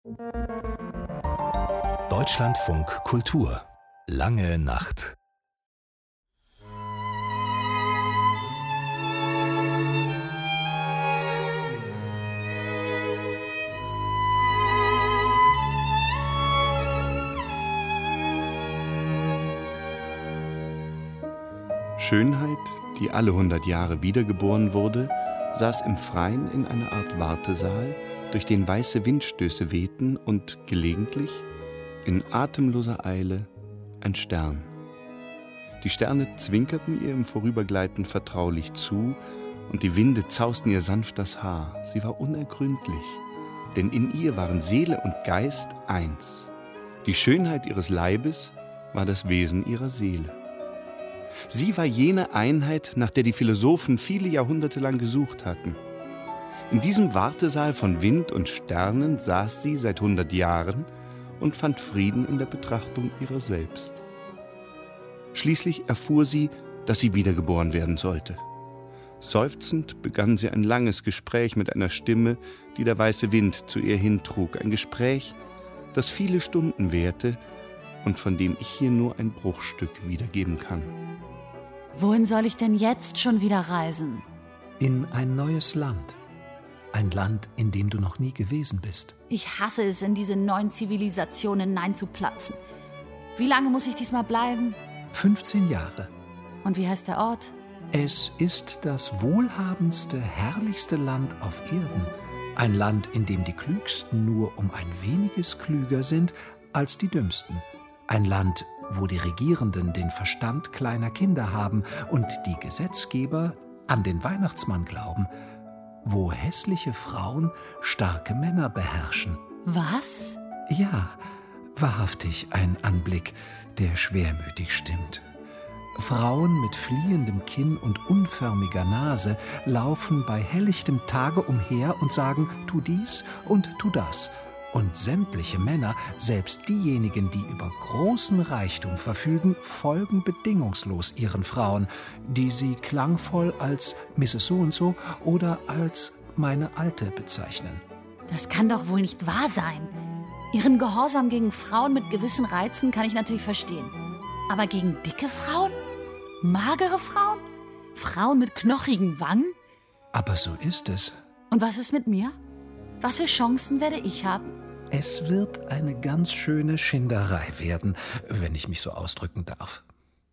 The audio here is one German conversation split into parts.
Deutschlandfunk Kultur. Lange Nacht. Schönheit, die alle 100 Jahre wiedergeboren wurde, saß im Freien in einer Art Wartesaal, durch den weiße Windstöße wehten und gelegentlich, in atemloser Eile, ein Stern. Die Sterne zwinkerten ihr im Vorübergleiten vertraulich zu, und die Winde zausten ihr sanft das Haar. Sie war unergründlich, denn in ihr waren Seele und Geist eins. Die Schönheit ihres Leibes war das Wesen ihrer Seele. Sie war jene Einheit, nach der die Philosophen viele Jahrhunderte lang gesucht hatten. In diesem Wartesaal von Wind und Sternen saß sie seit 100 Jahren und fand Frieden in der Betrachtung ihrer selbst. Schließlich erfuhr sie, dass sie wiedergeboren werden sollte. Seufzend begann sie ein langes Gespräch mit einer Stimme, die der weiße Wind zu ihr hintrug. Ein Gespräch, das viele Stunden währte und von dem ich hier nur ein Bruchstück wiedergeben kann. Wohin soll ich denn jetzt schon wieder reisen? In ein neues Land. Ein Land, in dem du noch nie gewesen bist. Ich hasse es, in diese neuen Zivilisationen hineinzuplatzen. Wie lange muss ich diesmal bleiben? 15 Jahre. Und wie heißt der Ort? Es ist das wohlhabendste, herrlichste Land auf Erden. Ein Land, in dem die Klügsten nur um ein weniges klüger sind als die Dümmsten. Ein Land, wo die Regierenden den Verstand kleiner Kinder haben und die Gesetzgeber an den Weihnachtsmann glauben. Wo hässliche Frauen starke Männer beherrschen. Was? Ja, wahrhaftig ein Anblick, der schwermütig stimmt. Frauen mit fliehendem Kinn und unförmiger Nase laufen bei helllichtem Tage umher und sagen, tu dies und tu das. Und sämtliche Männer, selbst diejenigen, die über großen Reichtum verfügen, folgen bedingungslos ihren Frauen, die sie klangvoll als Mrs. So-und-so oder als meine Alte bezeichnen. Das kann doch wohl nicht wahr sein. Ihren Gehorsam gegen Frauen mit gewissen Reizen kann ich natürlich verstehen. Aber gegen dicke Frauen? Magere Frauen? Frauen mit knochigen Wangen? Aber so ist es. Und was ist mit mir? Was für Chancen werde ich haben? Es wird eine ganz schöne Schinderei werden, wenn ich mich so ausdrücken darf.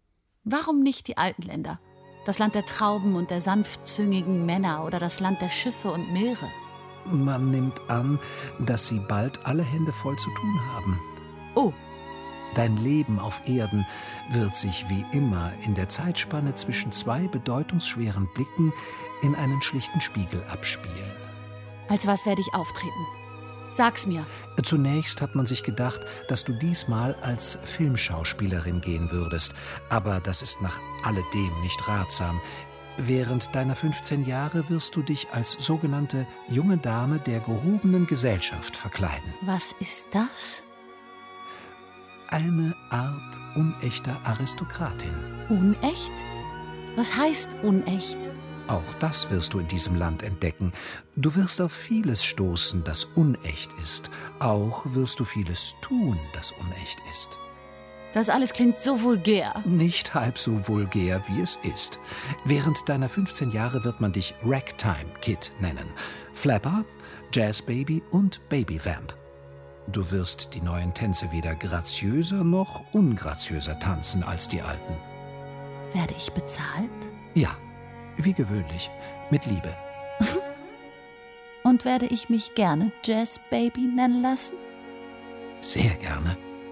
Warum nicht die alten Länder? Das Land der Trauben und der sanftzüngigen Männer oder das Land der Schiffe und Meere? Man nimmt an, dass sie bald alle Hände voll zu tun haben. Oh. Dein Leben auf Erden wird sich wie immer in der Zeitspanne zwischen zwei bedeutungsschweren Blicken in einen schlichten Spiegel abspielen. Als was werde ich auftreten? Sag's mir. Zunächst hat man sich gedacht, dass du diesmal als Filmschauspielerin gehen würdest. Aber das ist nach alledem nicht ratsam. Während deiner 15 Jahre wirst du dich als sogenannte junge Dame der gehobenen Gesellschaft verkleiden. Was ist das? Eine Art unechter Aristokratin. Unecht? Was heißt unecht? Auch das wirst du in diesem Land entdecken. Du wirst auf vieles stoßen, das unecht ist. Auch wirst du vieles tun, das unecht ist. Das alles klingt so vulgär. Nicht halb so vulgär, wie es ist. Während deiner 15 Jahre wird man dich Ragtime Kid nennen. Flapper, Jazz Baby und Baby Vamp. Du wirst die neuen Tänze weder graziöser noch ungraziöser tanzen als die alten. Werde ich bezahlt? Ja. Wie gewöhnlich, mit Liebe. Und werde ich mich gerne Jazz Baby nennen lassen? Sehr gerne.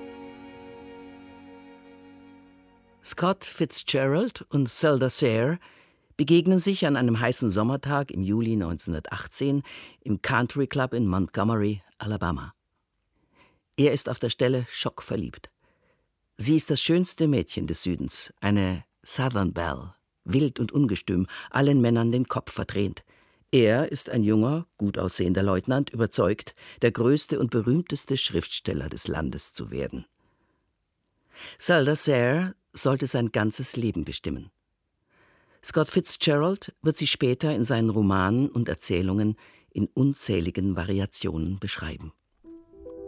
Scott Fitzgerald und Zelda Sayre begegnen sich an einem heißen Sommertag im Juli 1918 im Country Club in Montgomery, Alabama. Er ist auf der Stelle schockverliebt. Sie ist das schönste Mädchen des Südens, eine Southern Belle. Wild und ungestüm, allen Männern den Kopf verdreht. Er ist ein junger, gut aussehender Leutnant, überzeugt, der größte und berühmteste Schriftsteller des Landes zu werden. Zelda Sayre sollte sein ganzes Leben bestimmen. Scott Fitzgerald wird sie später in seinen Romanen und Erzählungen in unzähligen Variationen beschreiben.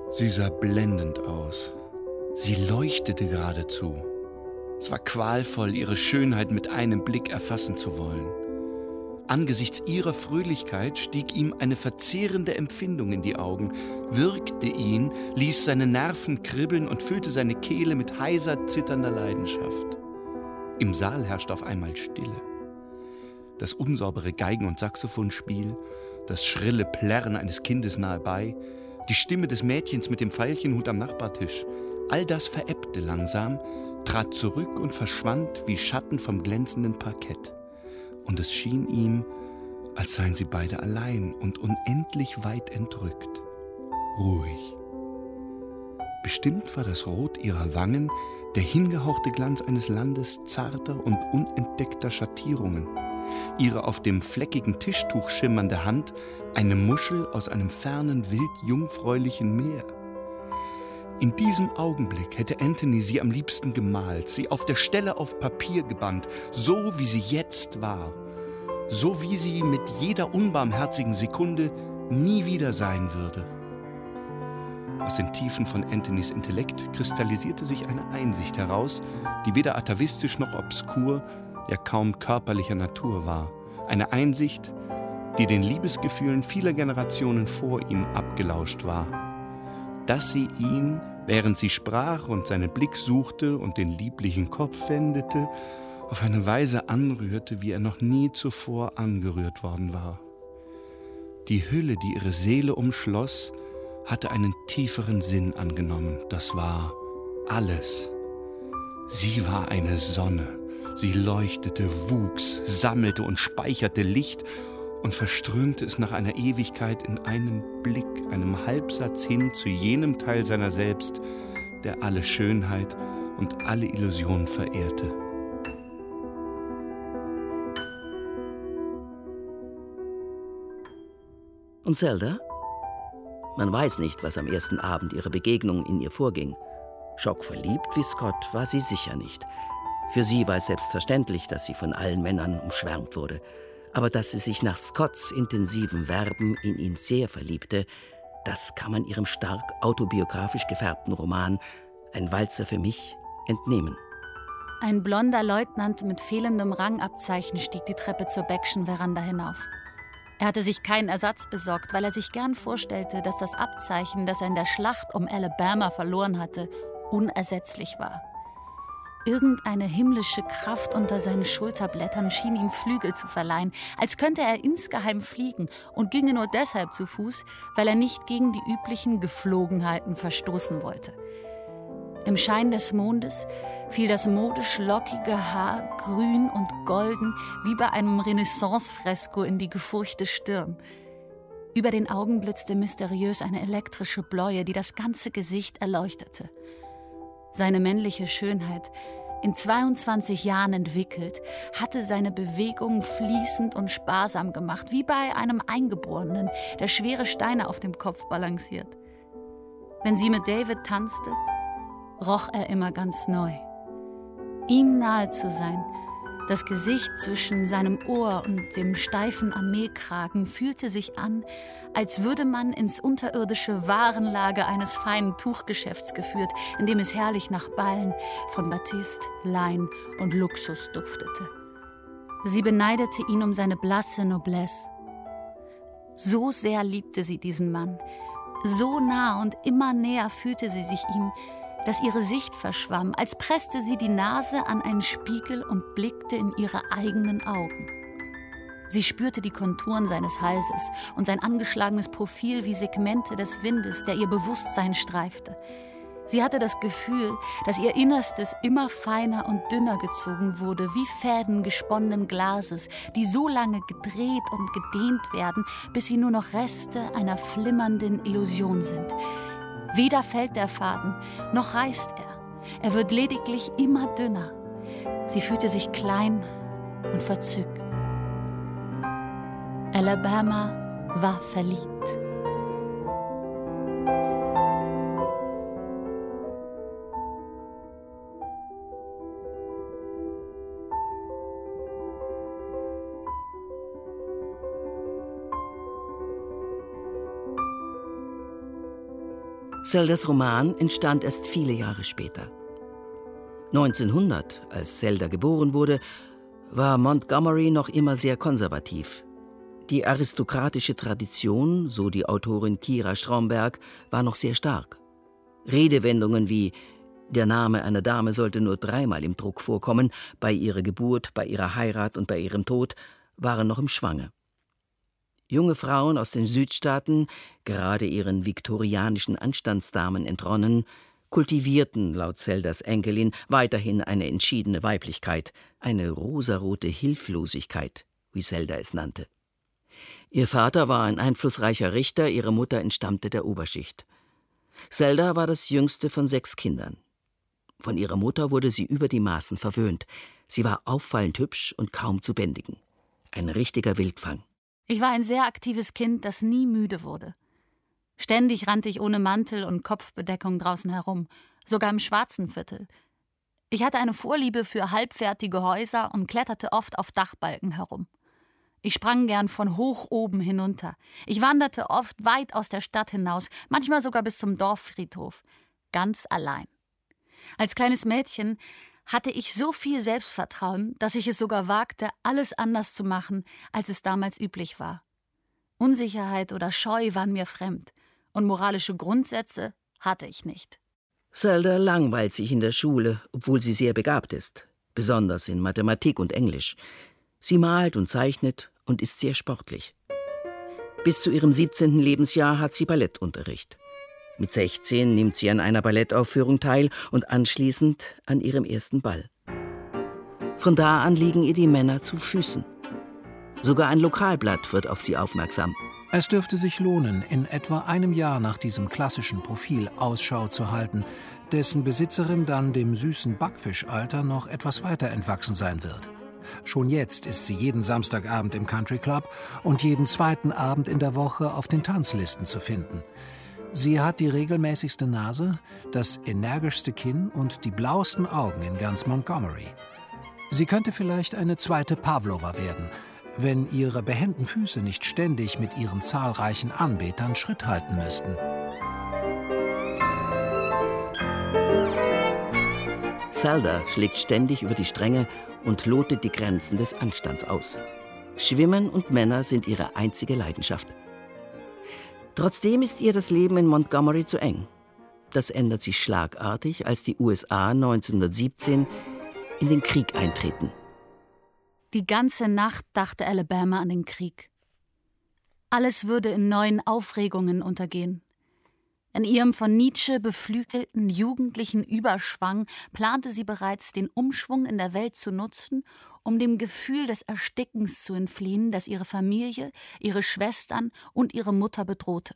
Sie sah blendend aus. Sie leuchtete geradezu. Es war qualvoll, ihre Schönheit mit einem Blick erfassen zu wollen. Angesichts ihrer Fröhlichkeit stieg ihm eine verzehrende Empfindung in die Augen, würgte ihn, ließ seine Nerven kribbeln und füllte seine Kehle mit heiser, zitternder Leidenschaft. Im Saal herrschte auf einmal Stille. Das unsaubere Geigen- und Saxophonspiel, das schrille Plärren eines Kindes nahe bei, die Stimme des Mädchens mit dem Veilchenhut am Nachbartisch, all das verebbte langsam, trat zurück und verschwand wie Schatten vom glänzenden Parkett. Und es schien ihm, als seien sie beide allein und unendlich weit entrückt. Ruhig. Bestimmt war das Rot ihrer Wangen der hingehauchte Glanz eines Landes zarter und unentdeckter Schattierungen. Ihre auf dem fleckigen Tischtuch schimmernde Hand eine Muschel aus einem fernen, wild jungfräulichen Meer. In diesem Augenblick hätte Anthony sie am liebsten gemalt, sie auf der Stelle auf Papier gebannt, so wie sie jetzt war, so wie sie mit jeder unbarmherzigen Sekunde nie wieder sein würde. Aus den Tiefen von Anthonys Intellekt kristallisierte sich eine Einsicht heraus, die weder atavistisch noch obskur, ja kaum körperlicher Natur war. Eine Einsicht, die den Liebesgefühlen vieler Generationen vor ihm abgelauscht war. Dass sie ihn, während sie sprach und seinen Blick suchte und den lieblichen Kopf wendete, auf eine Weise anrührte, wie er noch nie zuvor angerührt worden war. Die Hülle, die ihre Seele umschloss, hatte einen tieferen Sinn angenommen. Das war alles. Sie war eine Sonne. Sie leuchtete, wuchs, sammelte und speicherte Licht und verströmte es nach einer Ewigkeit in einem Blick, einem Halbsatz hin zu jenem Teil seiner selbst, der alle Schönheit und alle Illusionen verehrte. Und Zelda? Man weiß nicht, was am ersten Abend ihrer Begegnung in ihr vorging. Schockverliebt wie Scott war sie sicher nicht. Für sie war es selbstverständlich, dass sie von allen Männern umschwärmt wurde. Aber dass sie sich nach Scotts intensiven Verben in ihn sehr verliebte, das kann man ihrem stark autobiografisch gefärbten Roman »Ein Walzer für mich« entnehmen. Ein blonder Leutnant mit fehlendem Rangabzeichen stieg die Treppe zur Beckschen Veranda hinauf. Er hatte sich keinen Ersatz besorgt, weil er sich gern vorstellte, dass das Abzeichen, das er in der Schlacht um Alabama verloren hatte, unersetzlich war. Irgendeine himmlische Kraft unter seinen Schulterblättern schien ihm Flügel zu verleihen, als könnte er insgeheim fliegen und ginge nur deshalb zu Fuß, weil er nicht gegen die üblichen Gepflogenheiten verstoßen wollte. Im Schein des Mondes fiel das modisch lockige Haar grün und golden wie bei einem Renaissance-Fresko in die gefurchte Stirn. Über den Augen blitzte mysteriös eine elektrische Bläue, die das ganze Gesicht erleuchtete. Seine männliche Schönheit, in 22 Jahren entwickelt, hatte seine Bewegungen fließend und sparsam gemacht, wie bei einem Eingeborenen, der schwere Steine auf dem Kopf balanciert. Wenn sie mit David tanzte, roch er immer ganz neu. Ihm nahe zu sein, das Gesicht zwischen seinem Ohr und dem steifen Armeekragen fühlte sich an, als würde man ins unterirdische Warenlager eines feinen Tuchgeschäfts geführt, in dem es herrlich nach Ballen von Batist, Lein und Luxus duftete. Sie beneidete ihn um seine blasse Noblesse. So sehr liebte sie diesen Mann, so nah und immer näher fühlte sie sich ihm, dass ihre Sicht verschwamm, als presste sie die Nase an einen Spiegel und blickte in ihre eigenen Augen. Sie spürte die Konturen seines Halses und sein angeschlagenes Profil wie Segmente des Windes, der ihr Bewusstsein streifte. Sie hatte das Gefühl, dass ihr Innerstes immer feiner und dünner gezogen wurde, wie Fäden gesponnenen Glases, die so lange gedreht und gedehnt werden, bis sie nur noch Reste einer flimmernden Illusion sind. Weder fällt der Faden, noch reißt er. Er wird lediglich immer dünner. Sie fühlte sich klein und verzückt. Alabama war verliebt. Zeldas Roman entstand erst viele Jahre später. 1900, als Zelda geboren wurde, war Montgomery noch immer sehr konservativ. Die aristokratische Tradition, so die Autorin Kira Stromberg, war noch sehr stark. Redewendungen wie „Der Name einer Dame sollte nur 3-mal im Druck vorkommen, bei ihrer Geburt, bei ihrer Heirat und bei ihrem Tod“, waren noch im Schwange. Junge Frauen aus den Südstaaten, gerade ihren viktorianischen Anstandsdamen entronnen, kultivierten, laut Zeldas Enkelin, weiterhin eine entschiedene Weiblichkeit, eine rosarote Hilflosigkeit, wie Zelda es nannte. Ihr Vater war ein einflussreicher Richter, ihre Mutter entstammte der Oberschicht. Zelda war das jüngste von 6 Kindern. Von ihrer Mutter wurde sie über die Maßen verwöhnt. Sie war auffallend hübsch und kaum zu bändigen. Ein richtiger Wildfang. Ich war ein sehr aktives Kind, das nie müde wurde. Ständig rannte ich ohne Mantel und Kopfbedeckung draußen herum, sogar im Schwarzenviertel. Ich hatte eine Vorliebe für halbfertige Häuser und kletterte oft auf Dachbalken herum. Ich sprang gern von hoch oben hinunter. Ich wanderte oft weit aus der Stadt hinaus, manchmal sogar bis zum Dorffriedhof, ganz allein. Als kleines Mädchen hatte ich so viel Selbstvertrauen, dass ich es sogar wagte, alles anders zu machen, als es damals üblich war. Unsicherheit oder Scheu waren mir fremd und moralische Grundsätze hatte ich nicht. Zelda langweilt sich in der Schule, obwohl sie sehr begabt ist, besonders in Mathematik und Englisch. Sie malt und zeichnet und ist sehr sportlich. Bis zu ihrem 17. Lebensjahr hat sie Ballettunterricht. Mit 16 nimmt sie an einer Ballettaufführung teil und anschließend an ihrem ersten Ball. Von da an liegen ihr die Männer zu Füßen. Sogar ein Lokalblatt wird auf sie aufmerksam. Es dürfte sich lohnen, in etwa einem Jahr nach diesem klassischen Profil Ausschau zu halten, dessen Besitzerin dann dem süßen Backfischalter noch etwas weiter entwachsen sein wird. Schon jetzt ist sie jeden Samstagabend im Country Club und jeden zweiten Abend in der Woche auf den Tanzlisten zu finden. Sie hat die regelmäßigste Nase, das energischste Kinn und die blauesten Augen in ganz Montgomery. Sie könnte vielleicht eine zweite Pavlova werden, wenn ihre behenden Füße nicht ständig mit ihren zahlreichen Anbetern Schritt halten müssten. Zelda schlägt ständig über die Stränge und lotet die Grenzen des Anstands aus. Schwimmen und Männer sind ihre einzige Leidenschaft. Trotzdem ist ihr das Leben in Montgomery zu eng. Das ändert sich schlagartig, als die USA 1917 in den Krieg eintreten. Die ganze Nacht dachte Alabama an den Krieg. Alles würde in neuen Aufregungen untergehen. In ihrem von Nietzsche beflügelten jugendlichen Überschwang plante sie bereits, den Umschwung in der Welt zu nutzen, um dem Gefühl des Erstickens zu entfliehen, das ihre Familie, ihre Schwestern und ihre Mutter bedrohte.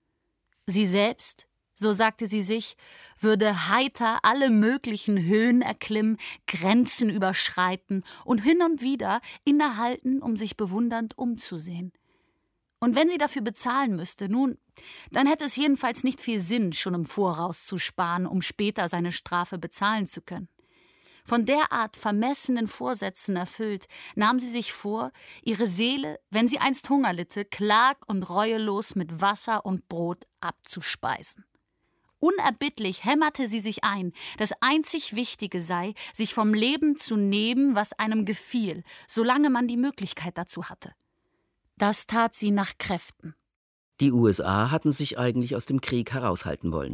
Sie selbst, so sagte sie sich, würde heiter alle möglichen Höhen erklimmen, Grenzen überschreiten und hin und wieder innehalten, um sich bewundernd umzusehen. Und wenn sie dafür bezahlen müsste, nun, dann hätte es jedenfalls nicht viel Sinn, schon im Voraus zu sparen, um später seine Strafe bezahlen zu können. Von derart vermessenen Vorsätzen erfüllt, nahm sie sich vor, ihre Seele, wenn sie einst Hunger litte, klag und reuelos mit Wasser und Brot abzuspeisen. Unerbittlich hämmerte sie sich ein, das einzig Wichtige sei, sich vom Leben zu nehmen, was einem gefiel, solange man die Möglichkeit dazu hatte. Das tat sie nach Kräften. Die USA hatten sich eigentlich aus dem Krieg heraushalten wollen.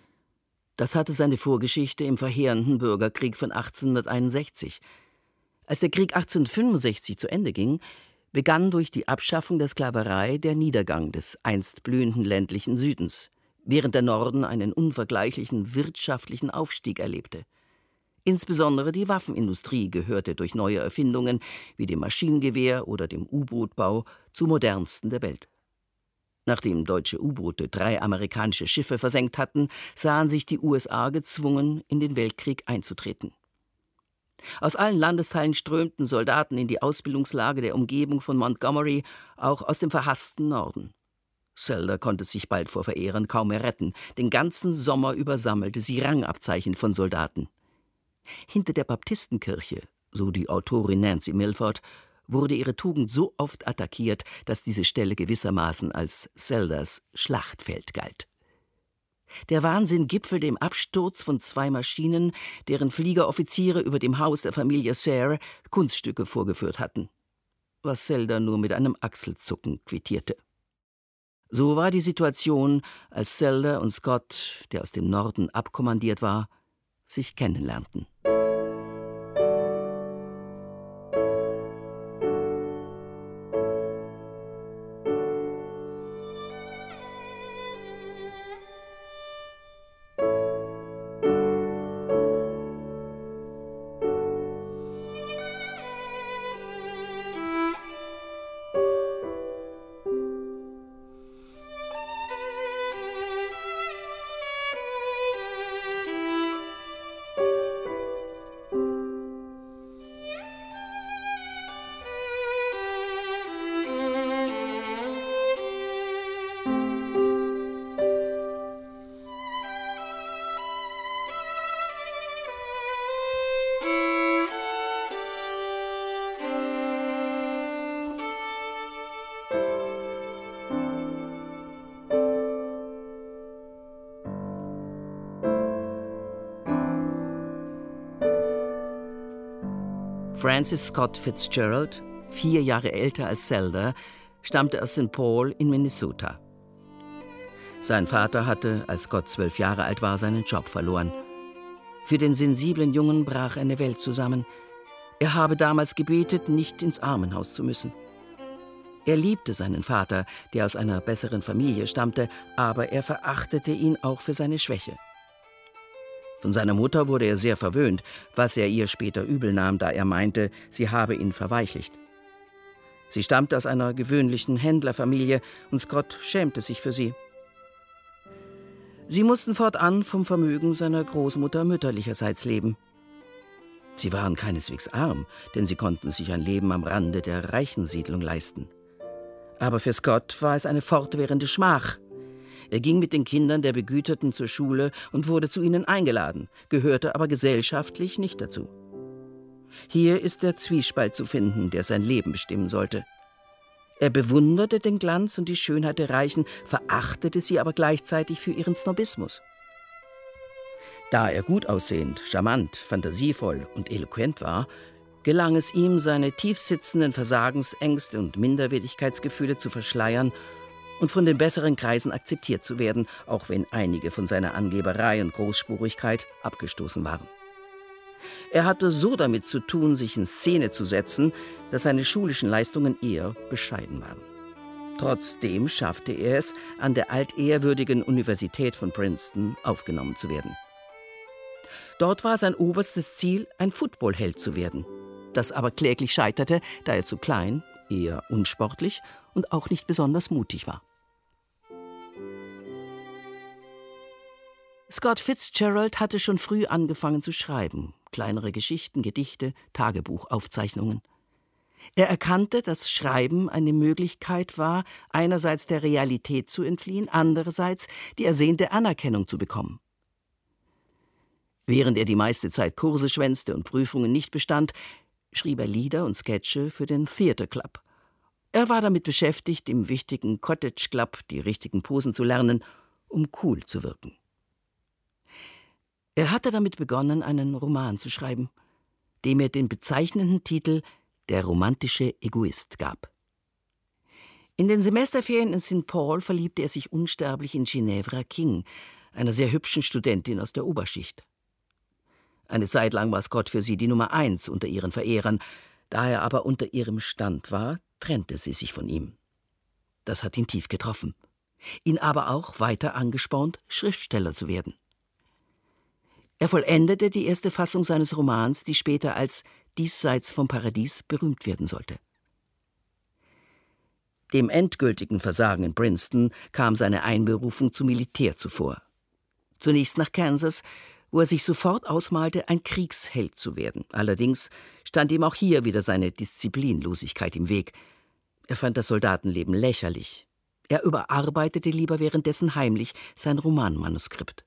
Das hatte seine Vorgeschichte im verheerenden Bürgerkrieg von 1861. Als der Krieg 1865 zu Ende ging, begann durch die Abschaffung der Sklaverei der Niedergang des einst blühenden ländlichen Südens, während der Norden einen unvergleichlichen wirtschaftlichen Aufstieg erlebte. Insbesondere die Waffenindustrie gehörte durch neue Erfindungen wie dem Maschinengewehr oder dem U-Bootbau zu modernsten der Welt. Nachdem deutsche U-Boote 3 amerikanische Schiffe versenkt hatten, sahen sich die USA gezwungen, in den Weltkrieg einzutreten. Aus allen Landesteilen strömten Soldaten in die Ausbildungslager der Umgebung von Montgomery, auch aus dem verhassten Norden. Zelda konnte sich bald vor Verehrern kaum mehr retten. Den ganzen Sommer über sammelte sie Rangabzeichen von Soldaten. Hinter der Baptistenkirche, so die Autorin Nancy Milford, wurde ihre Tugend so oft attackiert, dass diese Stelle gewissermaßen als Zeldas Schlachtfeld galt. Der Wahnsinn gipfelte im Absturz von 2 Maschinen, deren Fliegeroffiziere über dem Haus der Familie Sayre Kunststücke vorgeführt hatten, was Zelda nur mit einem Achselzucken quittierte. So war die Situation, als Zelda und Scott, der aus dem Norden abkommandiert war, sich kennenlernten. Francis Scott Fitzgerald, 4 Jahre älter als Zelda, stammte aus St. Paul in Minnesota. Sein Vater hatte, als Scott 12 Jahre alt war, seinen Job verloren. Für den sensiblen Jungen brach eine Welt zusammen. Er habe damals gebetet, nicht ins Armenhaus zu müssen. Er liebte seinen Vater, der aus einer besseren Familie stammte, aber er verachtete ihn auch für seine Schwäche. Von seiner Mutter wurde er sehr verwöhnt, was er ihr später übel nahm, da er meinte, sie habe ihn verweichlicht. Sie stammte aus einer gewöhnlichen Händlerfamilie und Scott schämte sich für sie. Sie mussten fortan vom Vermögen seiner Großmutter mütterlicherseits leben. Sie waren keineswegs arm, denn sie konnten sich ein Leben am Rande der reichen Siedlung leisten. Aber für Scott war es eine fortwährende Schmach. Er ging mit den Kindern der Begüterten zur Schule und wurde zu ihnen eingeladen, gehörte aber gesellschaftlich nicht dazu. Hier ist der Zwiespalt zu finden, der sein Leben bestimmen sollte. Er bewunderte den Glanz und die Schönheit der Reichen, verachtete sie aber gleichzeitig für ihren Snobismus. Da er gut aussehend, charmant, fantasievoll und eloquent war, gelang es ihm, seine tiefsitzenden Versagensängste und Minderwertigkeitsgefühle zu verschleiern und von den besseren Kreisen akzeptiert zu werden, auch wenn einige von seiner Angeberei und Großspurigkeit abgestoßen waren. Er hatte so damit zu tun, sich in Szene zu setzen, dass seine schulischen Leistungen eher bescheiden waren. Trotzdem schaffte er es, an der altehrwürdigen Universität von Princeton aufgenommen zu werden. Dort war sein oberstes Ziel, ein Footballheld zu werden, das aber kläglich scheiterte, da er zu klein, eher unsportlich und auch nicht besonders mutig war. Scott Fitzgerald hatte schon früh angefangen zu schreiben, kleinere Geschichten, Gedichte, Tagebuchaufzeichnungen. Er erkannte, dass Schreiben eine Möglichkeit war, einerseits der Realität zu entfliehen, andererseits die ersehnte Anerkennung zu bekommen. Während er die meiste Zeit Kurse schwänzte und Prüfungen nicht bestand, schrieb er Lieder und Sketche für den Theatre Club. Er war damit beschäftigt, im wichtigen Cottage Club die richtigen Posen zu lernen, um cool zu wirken. Er hatte damit begonnen, einen Roman zu schreiben, dem er den bezeichnenden Titel »Der romantische Egoist« gab. In den Semesterferien in St. Paul verliebte er sich unsterblich in Ginevra King, einer sehr hübschen Studentin aus der Oberschicht. Eine Zeit lang war Scott für sie die Nummer 1 unter ihren Verehrern. Da er aber unter ihrem Stand war, trennte sie sich von ihm. Das hat ihn tief getroffen, ihn aber auch weiter angespornt, Schriftsteller zu werden. Er vollendete die erste Fassung seines Romans, die später als »Diesseits vom Paradies« berühmt werden sollte. Dem endgültigen Versagen in Princeton kam seine Einberufung zum Militär zuvor. Zunächst nach Kansas, wo er sich sofort ausmalte, ein Kriegsheld zu werden. Allerdings stand ihm auch hier wieder seine Disziplinlosigkeit im Weg. Er fand das Soldatenleben lächerlich. Er überarbeitete lieber währenddessen heimlich sein Romanmanuskript.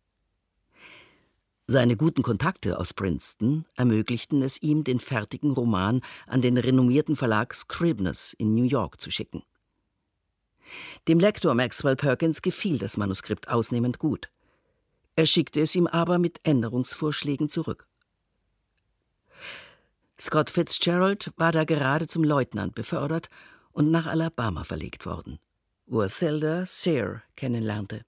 Seine guten Kontakte aus Princeton ermöglichten es ihm, den fertigen Roman an den renommierten Verlag Scribners in New York zu schicken. Dem Lektor Maxwell Perkins gefiel das Manuskript ausnehmend gut. Er schickte es ihm aber mit Änderungsvorschlägen zurück. Scott Fitzgerald war da gerade zum Leutnant befördert und nach Alabama verlegt worden, wo er Zelda Sayre kennenlernte.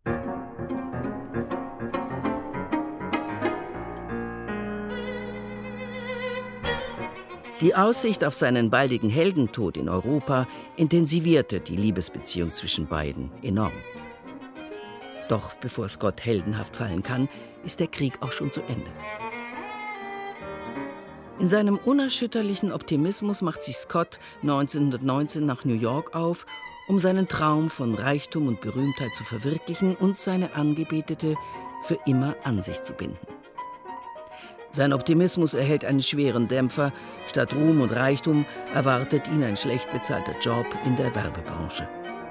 Die Aussicht auf seinen baldigen Heldentod in Europa intensivierte die Liebesbeziehung zwischen beiden enorm. Doch bevor Scott heldenhaft fallen kann, ist der Krieg auch schon zu Ende. In seinem unerschütterlichen Optimismus macht sich Scott 1919 nach New York auf, um seinen Traum von Reichtum und Berühmtheit zu verwirklichen und seine Angebetete für immer an sich zu binden. Sein Optimismus erhält einen schweren Dämpfer. Statt Ruhm und Reichtum erwartet ihn ein schlecht bezahlter Job in der Werbebranche.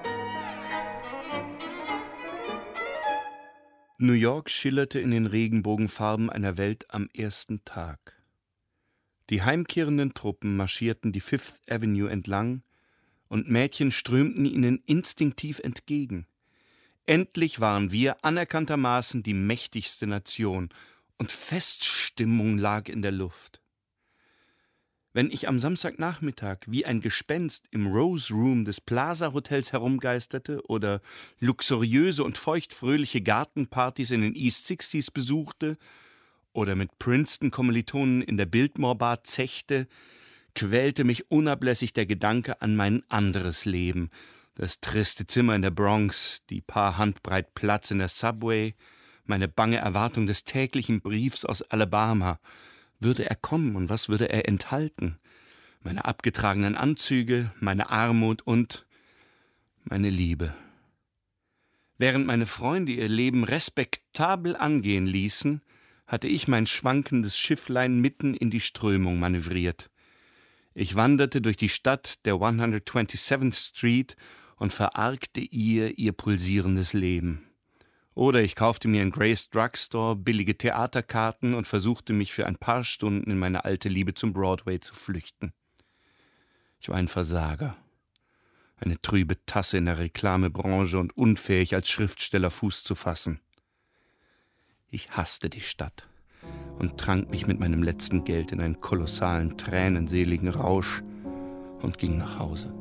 New York schillerte in den Regenbogenfarben einer Welt am ersten Tag. Die heimkehrenden Truppen marschierten die Fifth Avenue entlang und Mädchen strömten ihnen instinktiv entgegen. Endlich waren wir anerkanntermaßen die mächtigste Nation und Feststimmung lag in der Luft. Wenn ich am Samstagnachmittag wie ein Gespenst im Rose Room des Plaza Hotels herumgeisterte oder luxuriöse und feuchtfröhliche Gartenpartys in den East Sixties besuchte oder mit Princeton-Kommilitonen in der Biltmore Bar zechte, quälte mich unablässig der Gedanke an mein anderes Leben, das triste Zimmer in der Bronx, die paar Handbreit Platz in der Subway, meine bange Erwartung des täglichen Briefs aus Alabama. Würde er kommen und was würde er enthalten? Meine abgetragenen Anzüge, meine Armut und meine Liebe. Während meine Freunde ihr Leben respektabel angehen ließen, hatte ich mein schwankendes Schifflein mitten in die Strömung manövriert. Ich wanderte durch die Stadt der 127th Street und verargte ihr pulsierendes Leben. Oder ich kaufte mir in Grace Drugstore billige Theaterkarten und versuchte mich für ein paar Stunden in meine alte Liebe zum Broadway zu flüchten. Ich war ein Versager, eine trübe Tasse in der Reklamebranche und unfähig, als Schriftsteller Fuß zu fassen. Ich hasste die Stadt und trank mich mit meinem letzten Geld in einen kolossalen, tränenseligen Rausch und ging nach Hause.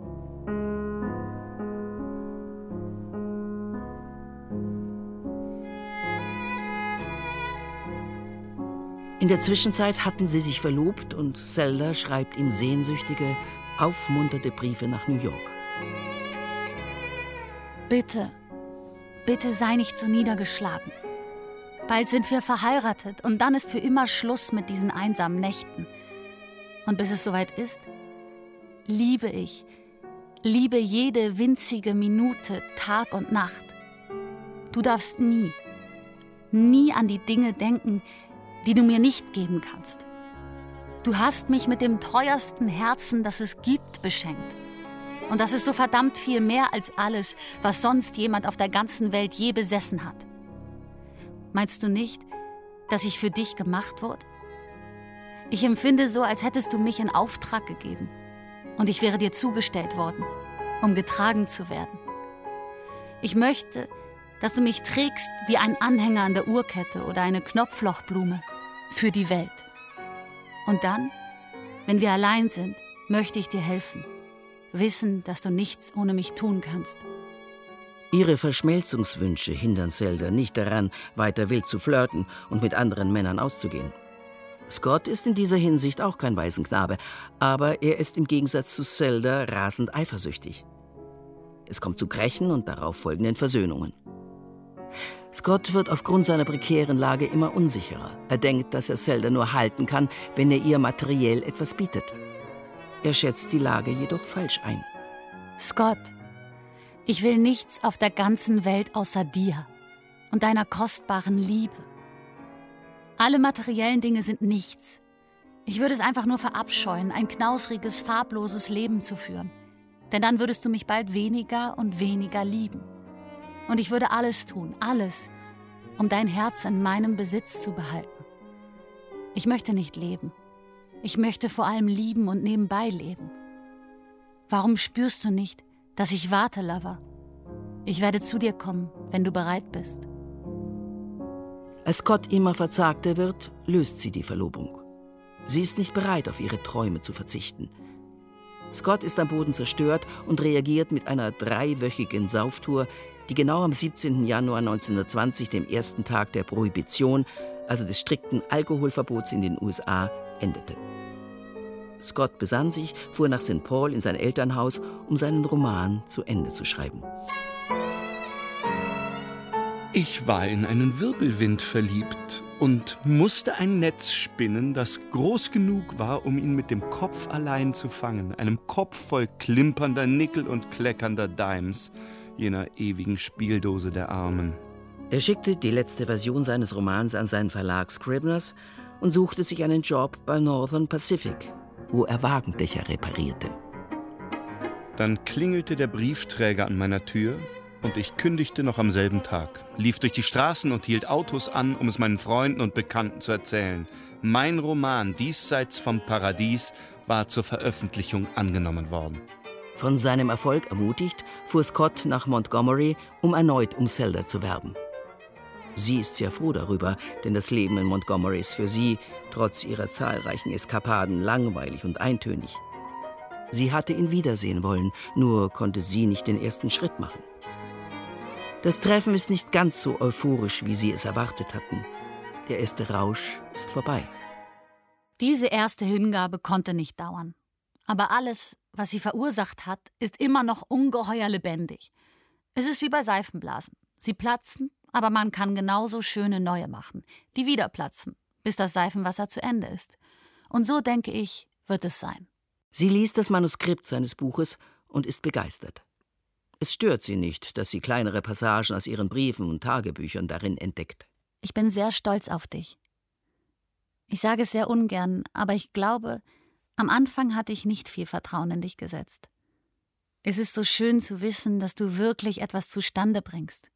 In der Zwischenzeit hatten sie sich verlobt und Zelda schreibt ihm sehnsüchtige, aufmunternde Briefe nach New York. Bitte, bitte sei nicht so niedergeschlagen. Bald sind wir verheiratet und dann ist für immer Schluss mit diesen einsamen Nächten. Und bis es soweit ist, liebe jede winzige Minute, Tag und Nacht. Du darfst nie an die Dinge denken, die du mir nicht geben kannst. Du hast mich mit dem teuersten Herzen, das es gibt, beschenkt. Und das ist so verdammt viel mehr als alles, was sonst jemand auf der ganzen Welt je besessen hat. Meinst du nicht, dass ich für dich gemacht wurde? Ich empfinde so, als hättest du mich in Auftrag gegeben und ich wäre dir zugestellt worden, um getragen zu werden. Ich möchte, dass du mich trägst wie ein Anhänger an der Uhrkette oder eine Knopflochblume für die Welt. Und dann, wenn wir allein sind, möchte ich dir helfen. Wissen, dass du nichts ohne mich tun kannst. Ihre Verschmelzungswünsche hindern Zelda nicht daran, weiter wild zu flirten und mit anderen Männern auszugehen. Scott ist in dieser Hinsicht auch kein Waisenknabe, aber er ist im Gegensatz zu Zelda rasend eifersüchtig. Es kommt zu Krächen und darauf folgenden Versöhnungen. Scott wird aufgrund seiner prekären Lage immer unsicherer. Er denkt, dass er Zelda nur halten kann, wenn er ihr materiell etwas bietet. Er schätzt die Lage jedoch falsch ein. Scott, ich will nichts auf der ganzen Welt außer dir und deiner kostbaren Liebe. Alle materiellen Dinge sind nichts. Ich würde es einfach nur verabscheuen, ein knausriges, farbloses Leben zu führen. Denn dann würdest du mich bald weniger und weniger lieben. Und ich würde alles tun, alles, um dein Herz in meinem Besitz zu behalten. Ich möchte nicht leben. Ich möchte vor allem lieben und nebenbei leben. Warum spürst du nicht, dass ich warte, Lover. Ich werde zu dir kommen, wenn du bereit bist. Als Scott immer verzagter wird, löst sie die Verlobung. Sie ist nicht bereit, auf ihre Träume zu verzichten. Scott ist am Boden zerstört und reagiert mit einer 3-wöchigen Sauftour, die genau am 17. Januar 1920, dem ersten Tag der Prohibition, also des strikten Alkoholverbots in den USA, endete. Scott besann sich, fuhr nach St. Paul in sein Elternhaus, um seinen Roman zu Ende zu schreiben. Ich war in einen Wirbelwind verliebt und musste ein Netz spinnen, das groß genug war, um ihn mit dem Kopf allein zu fangen, einem Kopf voll klimpernder Nickel und kleckernder Dimes, jener ewigen Spieldose der Armen. Er schickte die letzte Version seines Romans an seinen Verlag Scribners und suchte sich einen Job bei Northern Pacific, wo er Wagendächer reparierte. Dann klingelte der Briefträger an meiner Tür und ich kündigte noch am selben Tag, lief durch die Straßen und hielt Autos an, um es meinen Freunden und Bekannten zu erzählen. Mein Roman Diesseits vom Paradies war zur Veröffentlichung angenommen worden. Von seinem Erfolg ermutigt, fuhr Scott nach Montgomery, um erneut um Zelda zu werben. Sie ist sehr froh darüber, denn das Leben in Montgomery ist für sie, trotz ihrer zahlreichen Eskapaden, langweilig und eintönig. Sie hatte ihn wiedersehen wollen, nur konnte sie nicht den ersten Schritt machen. Das Treffen ist nicht ganz so euphorisch, wie sie es erwartet hatten. Der erste Rausch ist vorbei. Diese erste Hingabe konnte nicht dauern. Aber alles, was sie verursacht hat, ist immer noch ungeheuer lebendig. Es ist wie bei Seifenblasen. Sie platzen, aber man kann genauso schöne neue machen, die wieder platzen, bis das Seifenwasser zu Ende ist. Und so, denke ich, wird es sein. Sie liest das Manuskript seines Buches und ist begeistert. Es stört sie nicht, dass sie kleinere Passagen aus ihren Briefen und Tagebüchern darin entdeckt. Ich bin sehr stolz auf dich. Ich sage es sehr ungern, aber ich glaube, am Anfang hatte ich nicht viel Vertrauen in dich gesetzt. Es ist so schön zu wissen, dass du wirklich etwas zustande bringst.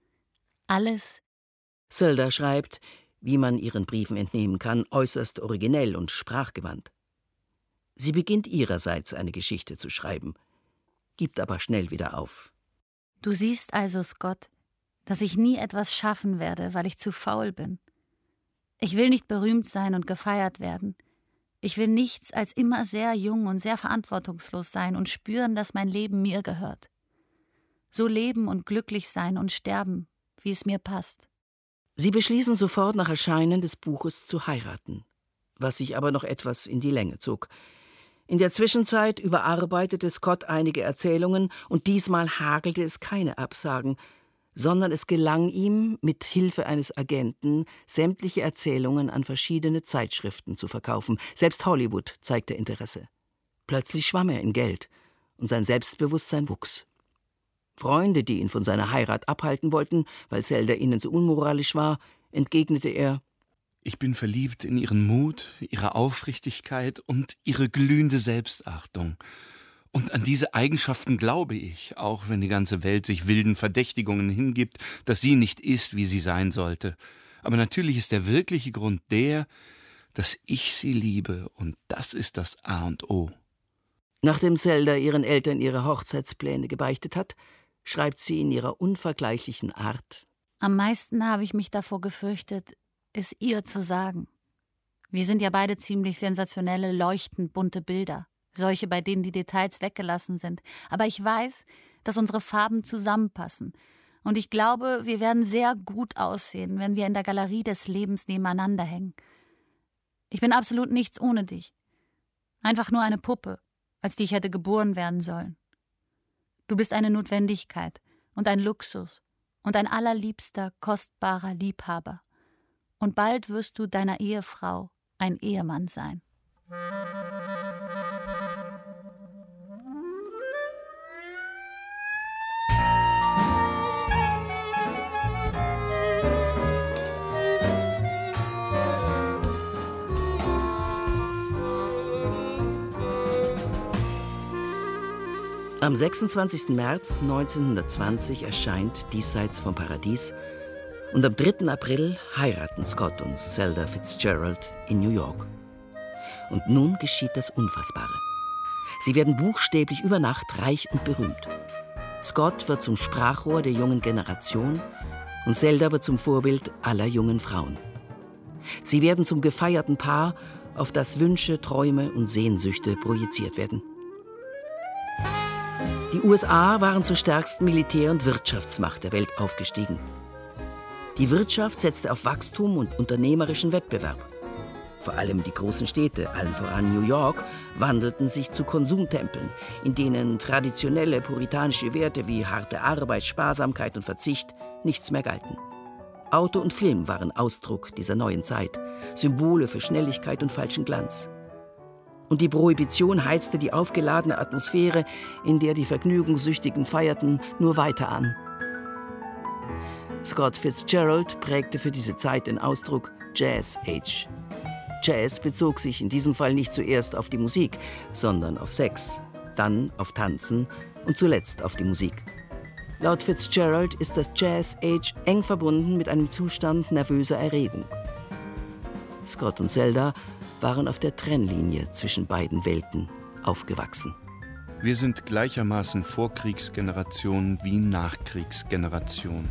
Alles. Zelda schreibt, wie man ihren Briefen entnehmen kann, äußerst originell und sprachgewandt. Sie beginnt ihrerseits eine Geschichte zu schreiben, gibt aber schnell wieder auf. Du siehst also, Scott, dass ich nie etwas schaffen werde, weil ich zu faul bin. Ich will nicht berühmt sein und gefeiert werden. Ich will nichts als immer sehr jung und sehr verantwortungslos sein und spüren, dass mein Leben mir gehört. So leben und glücklich sein und sterben, wie es mir passt. Sie beschließen sofort nach Erscheinen des Buches zu heiraten, was sich aber noch etwas in die Länge zog. In der Zwischenzeit überarbeitete Scott einige Erzählungen und diesmal hagelte es keine Absagen, sondern es gelang ihm, mit Hilfe eines Agenten sämtliche Erzählungen an verschiedene Zeitschriften zu verkaufen. Selbst Hollywood zeigte Interesse. Plötzlich schwamm er in Geld und sein Selbstbewusstsein wuchs. Freunde, die ihn von seiner Heirat abhalten wollten, weil Zelda ihnen so unmoralisch war, entgegnete er: Ich bin verliebt in ihren Mut, ihre Aufrichtigkeit und ihre glühende Selbstachtung. Und an diese Eigenschaften glaube ich, auch wenn die ganze Welt sich wilden Verdächtigungen hingibt, dass sie nicht ist, wie sie sein sollte. Aber natürlich ist der wirkliche Grund der, dass ich sie liebe, und das ist das A und O. Nachdem Zelda ihren Eltern ihre Hochzeitspläne gebeichtet hat, schreibt sie in ihrer unvergleichlichen Art: Am meisten habe ich mich davor gefürchtet, es ihr zu sagen. Wir sind ja beide ziemlich sensationelle, leuchtend bunte Bilder. Solche, bei denen die Details weggelassen sind. Aber ich weiß, dass unsere Farben zusammenpassen. Und ich glaube, wir werden sehr gut aussehen, wenn wir in der Galerie des Lebens nebeneinander hängen. Ich bin absolut nichts ohne dich. Einfach nur eine Puppe, als die ich hätte geboren werden sollen. Du bist eine Notwendigkeit und ein Luxus und ein allerliebster, kostbarer Liebhaber. Und bald wirst du deiner Ehefrau ein Ehemann sein. Am 26. März 1920 erscheint Diesseits vom Paradies und am 3. April heiraten Scott und Zelda Fitzgerald in New York. Und nun geschieht das Unfassbare. Sie werden buchstäblich über Nacht reich und berühmt. Scott wird zum Sprachrohr der jungen Generation und Zelda wird zum Vorbild aller jungen Frauen. Sie werden zum gefeierten Paar, auf das Wünsche, Träume und Sehnsüchte projiziert werden. Die USA waren zur stärksten Militär- und Wirtschaftsmacht der Welt aufgestiegen. Die Wirtschaft setzte auf Wachstum und unternehmerischen Wettbewerb. Vor allem die großen Städte, allen voran New York, wandelten sich zu Konsumtempeln, in denen traditionelle puritanische Werte wie harte Arbeit, Sparsamkeit und Verzicht nichts mehr galten. Auto und Film waren Ausdruck dieser neuen Zeit, Symbole für Schnelligkeit und falschen Glanz. Und die Prohibition heizte die aufgeladene Atmosphäre, in der die Vergnügungssüchtigen feierten, nur weiter an. Scott Fitzgerald prägte für diese Zeit den Ausdruck Jazz Age. Jazz bezog sich in diesem Fall nicht zuerst auf die Musik, sondern auf Sex, dann auf Tanzen und zuletzt auf die Musik. Laut Fitzgerald ist das Jazz Age eng verbunden mit einem Zustand nervöser Erregung. Scott und Zelda waren auf der Trennlinie zwischen beiden Welten aufgewachsen. Wir sind gleichermaßen Vorkriegsgeneration wie Nachkriegsgeneration.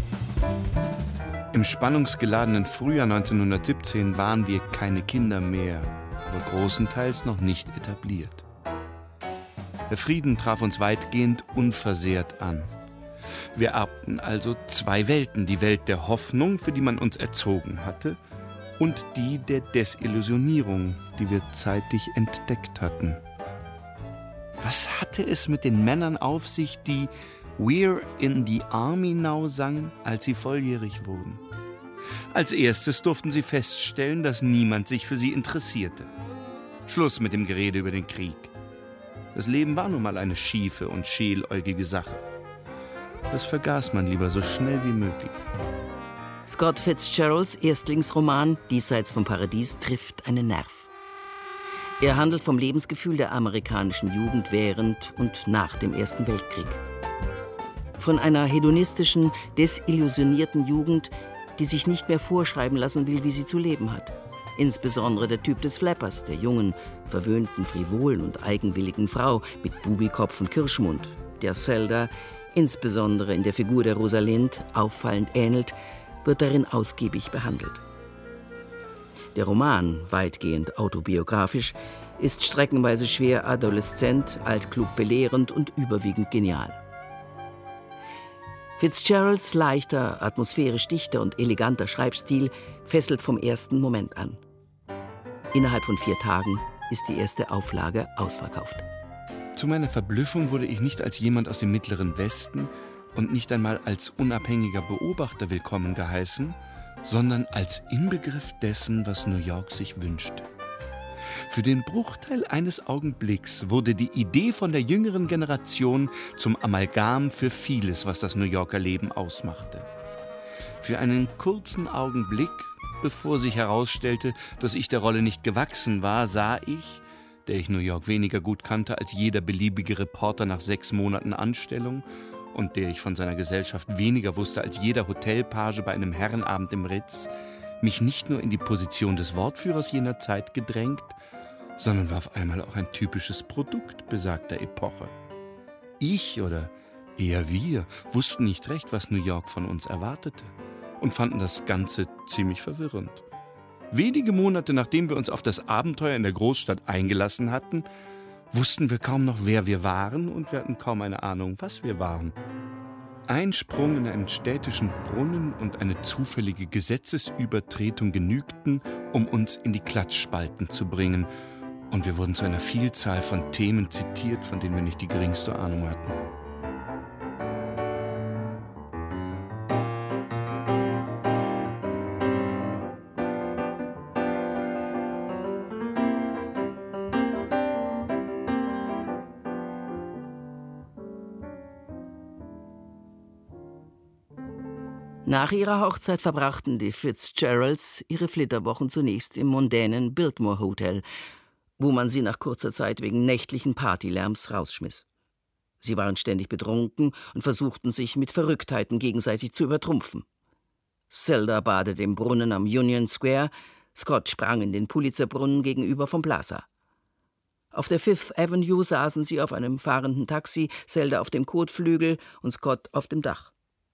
Im spannungsgeladenen Frühjahr 1917 waren wir keine Kinder mehr, aber großenteils noch nicht etabliert. Der Frieden traf uns weitgehend unversehrt an. Wir erbten also zwei Welten, die Welt der Hoffnung, für die man uns erzogen hatte, und die der Desillusionierung, die wir zeitig entdeckt hatten. Was hatte es mit den Männern auf sich, die We're in the Army now sangen, als sie volljährig wurden? Als erstes durften sie feststellen, dass niemand sich für sie interessierte. Schluss mit dem Gerede über den Krieg. Das Leben war nun mal eine schiefe und schieläugige Sache. Das vergaß man lieber so schnell wie möglich. Scott Fitzgeralds Erstlingsroman Diesseits vom Paradies trifft einen Nerv. Er handelt vom Lebensgefühl der amerikanischen Jugend während und nach dem Ersten Weltkrieg. Von einer hedonistischen, desillusionierten Jugend, die sich nicht mehr vorschreiben lassen will, wie sie zu leben hat. Insbesondere der Typ des Flappers, der jungen, verwöhnten, frivolen und eigenwilligen Frau mit Bubikopf und Kirschmund, der Zelda, insbesondere in der Figur der Rosalind, auffallend ähnelt, wird darin ausgiebig behandelt. Der Roman, weitgehend autobiografisch, ist streckenweise schwer adoleszent, altklug belehrend und überwiegend genial. Fitzgeralds leichter, atmosphärisch dichter und eleganter Schreibstil fesselt vom ersten Moment an. Innerhalb von 4 Tagen ist die erste Auflage ausverkauft. Zu meiner Verblüffung wurde ich nicht als jemand aus dem Mittleren Westen und nicht einmal als unabhängiger Beobachter willkommen geheißen, sondern als Inbegriff dessen, was New York sich wünschte. Für den Bruchteil eines Augenblicks wurde die Idee von der jüngeren Generation zum Amalgam für vieles, was das New Yorker Leben ausmachte. Für einen kurzen Augenblick, bevor sich herausstellte, dass ich der Rolle nicht gewachsen war, sah ich, der ich New York weniger gut kannte als jeder beliebige Reporter nach 6 Monaten Anstellung und der ich von seiner Gesellschaft weniger wusste als jeder Hotelpage bei einem Herrenabend im Ritz, mich nicht nur in die Position des Wortführers jener Zeit gedrängt, sondern war auf einmal auch ein typisches Produkt besagter Epoche. Ich, oder eher wir, wussten nicht recht, was New York von uns erwartete und fanden das Ganze ziemlich verwirrend. Wenige Monate nachdem wir uns auf das Abenteuer in der Großstadt eingelassen hatten, wussten wir kaum noch, wer wir waren, und wir hatten kaum eine Ahnung, was wir waren. Ein Sprung in einen städtischen Brunnen und eine zufällige Gesetzesübertretung genügten, um uns in die Klatschspalten zu bringen, und wir wurden zu einer Vielzahl von Themen zitiert, von denen wir nicht die geringste Ahnung hatten. Nach ihrer Hochzeit verbrachten die Fitzgeralds ihre Flitterwochen zunächst im mondänen Biltmore Hotel, wo man sie nach kurzer Zeit wegen nächtlichen Partylärms rausschmiss. Sie waren ständig betrunken und versuchten sich mit Verrücktheiten gegenseitig zu übertrumpfen. Zelda badete im Brunnen am Union Square, Scott sprang in den Pulitzerbrunnen gegenüber vom Plaza. Auf der Fifth Avenue saßen sie auf einem fahrenden Taxi, Zelda auf dem Kotflügel und Scott auf dem Dach.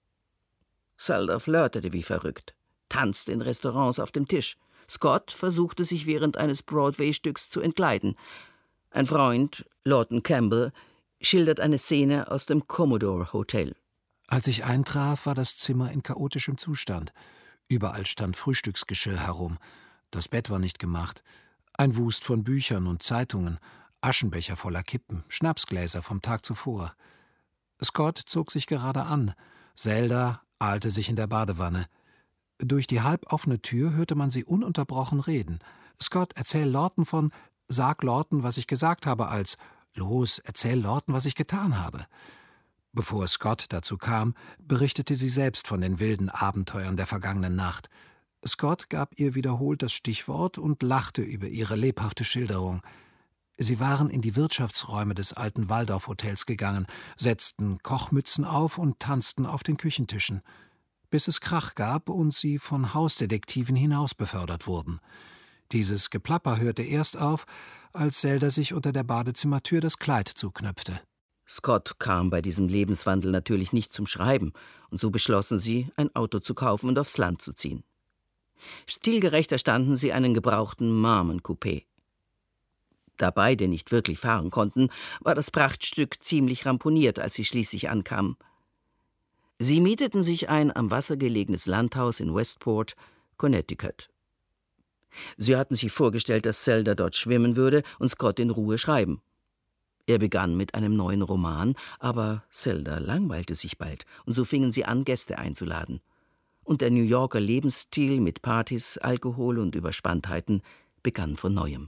Zelda flirtete wie verrückt, tanzte in Restaurants auf dem Tisch. Scott versuchte sich während eines Broadway-Stücks zu entkleiden. Ein Freund, Lawton Campbell, schildert eine Szene aus dem Commodore Hotel. Als ich eintraf, war das Zimmer in chaotischem Zustand. Überall stand Frühstücksgeschirr herum. Das Bett war nicht gemacht. Ein Wust von Büchern und Zeitungen, Aschenbecher voller Kippen, Schnapsgläser vom Tag zuvor. Scott zog sich gerade an. Zelda ahlte sich in der Badewanne. Durch die halboffene Tür hörte man sie ununterbrochen reden. Scott, erzähl Lawton von »Sag Lawton, was ich gesagt habe« als »Los, erzähl Lawton, was ich getan habe«. Bevor Scott dazu kam, berichtete sie selbst von den wilden Abenteuern der vergangenen Nacht. Scott gab ihr wiederholt das Stichwort und lachte über ihre lebhafte Schilderung. Sie waren in die Wirtschaftsräume des alten Waldorf-Hotels gegangen, setzten Kochmützen auf und tanzten auf den Küchentischen, bis es Krach gab und sie von Hausdetektiven hinaus befördert wurden. Dieses Geplapper hörte erst auf, als Zelda sich unter der Badezimmertür das Kleid zuknöpfte. Scott kam bei diesem Lebenswandel natürlich nicht zum Schreiben, und so beschlossen sie, ein Auto zu kaufen und aufs Land zu ziehen. Stilgerecht erstanden sie einen gebrauchten Marmon-Coupé. Da beide nicht wirklich fahren konnten, war das Prachtstück ziemlich ramponiert, als sie schließlich ankamen. Sie mieteten sich ein am Wasser gelegenes Landhaus in Westport, Connecticut. Sie hatten sich vorgestellt, dass Zelda dort schwimmen würde und Scott in Ruhe schreiben. Er begann mit einem neuen Roman, aber Zelda langweilte sich bald, und so fingen sie an, Gäste einzuladen. Und der New Yorker Lebensstil mit Partys, Alkohol und Überspanntheiten begann von Neuem.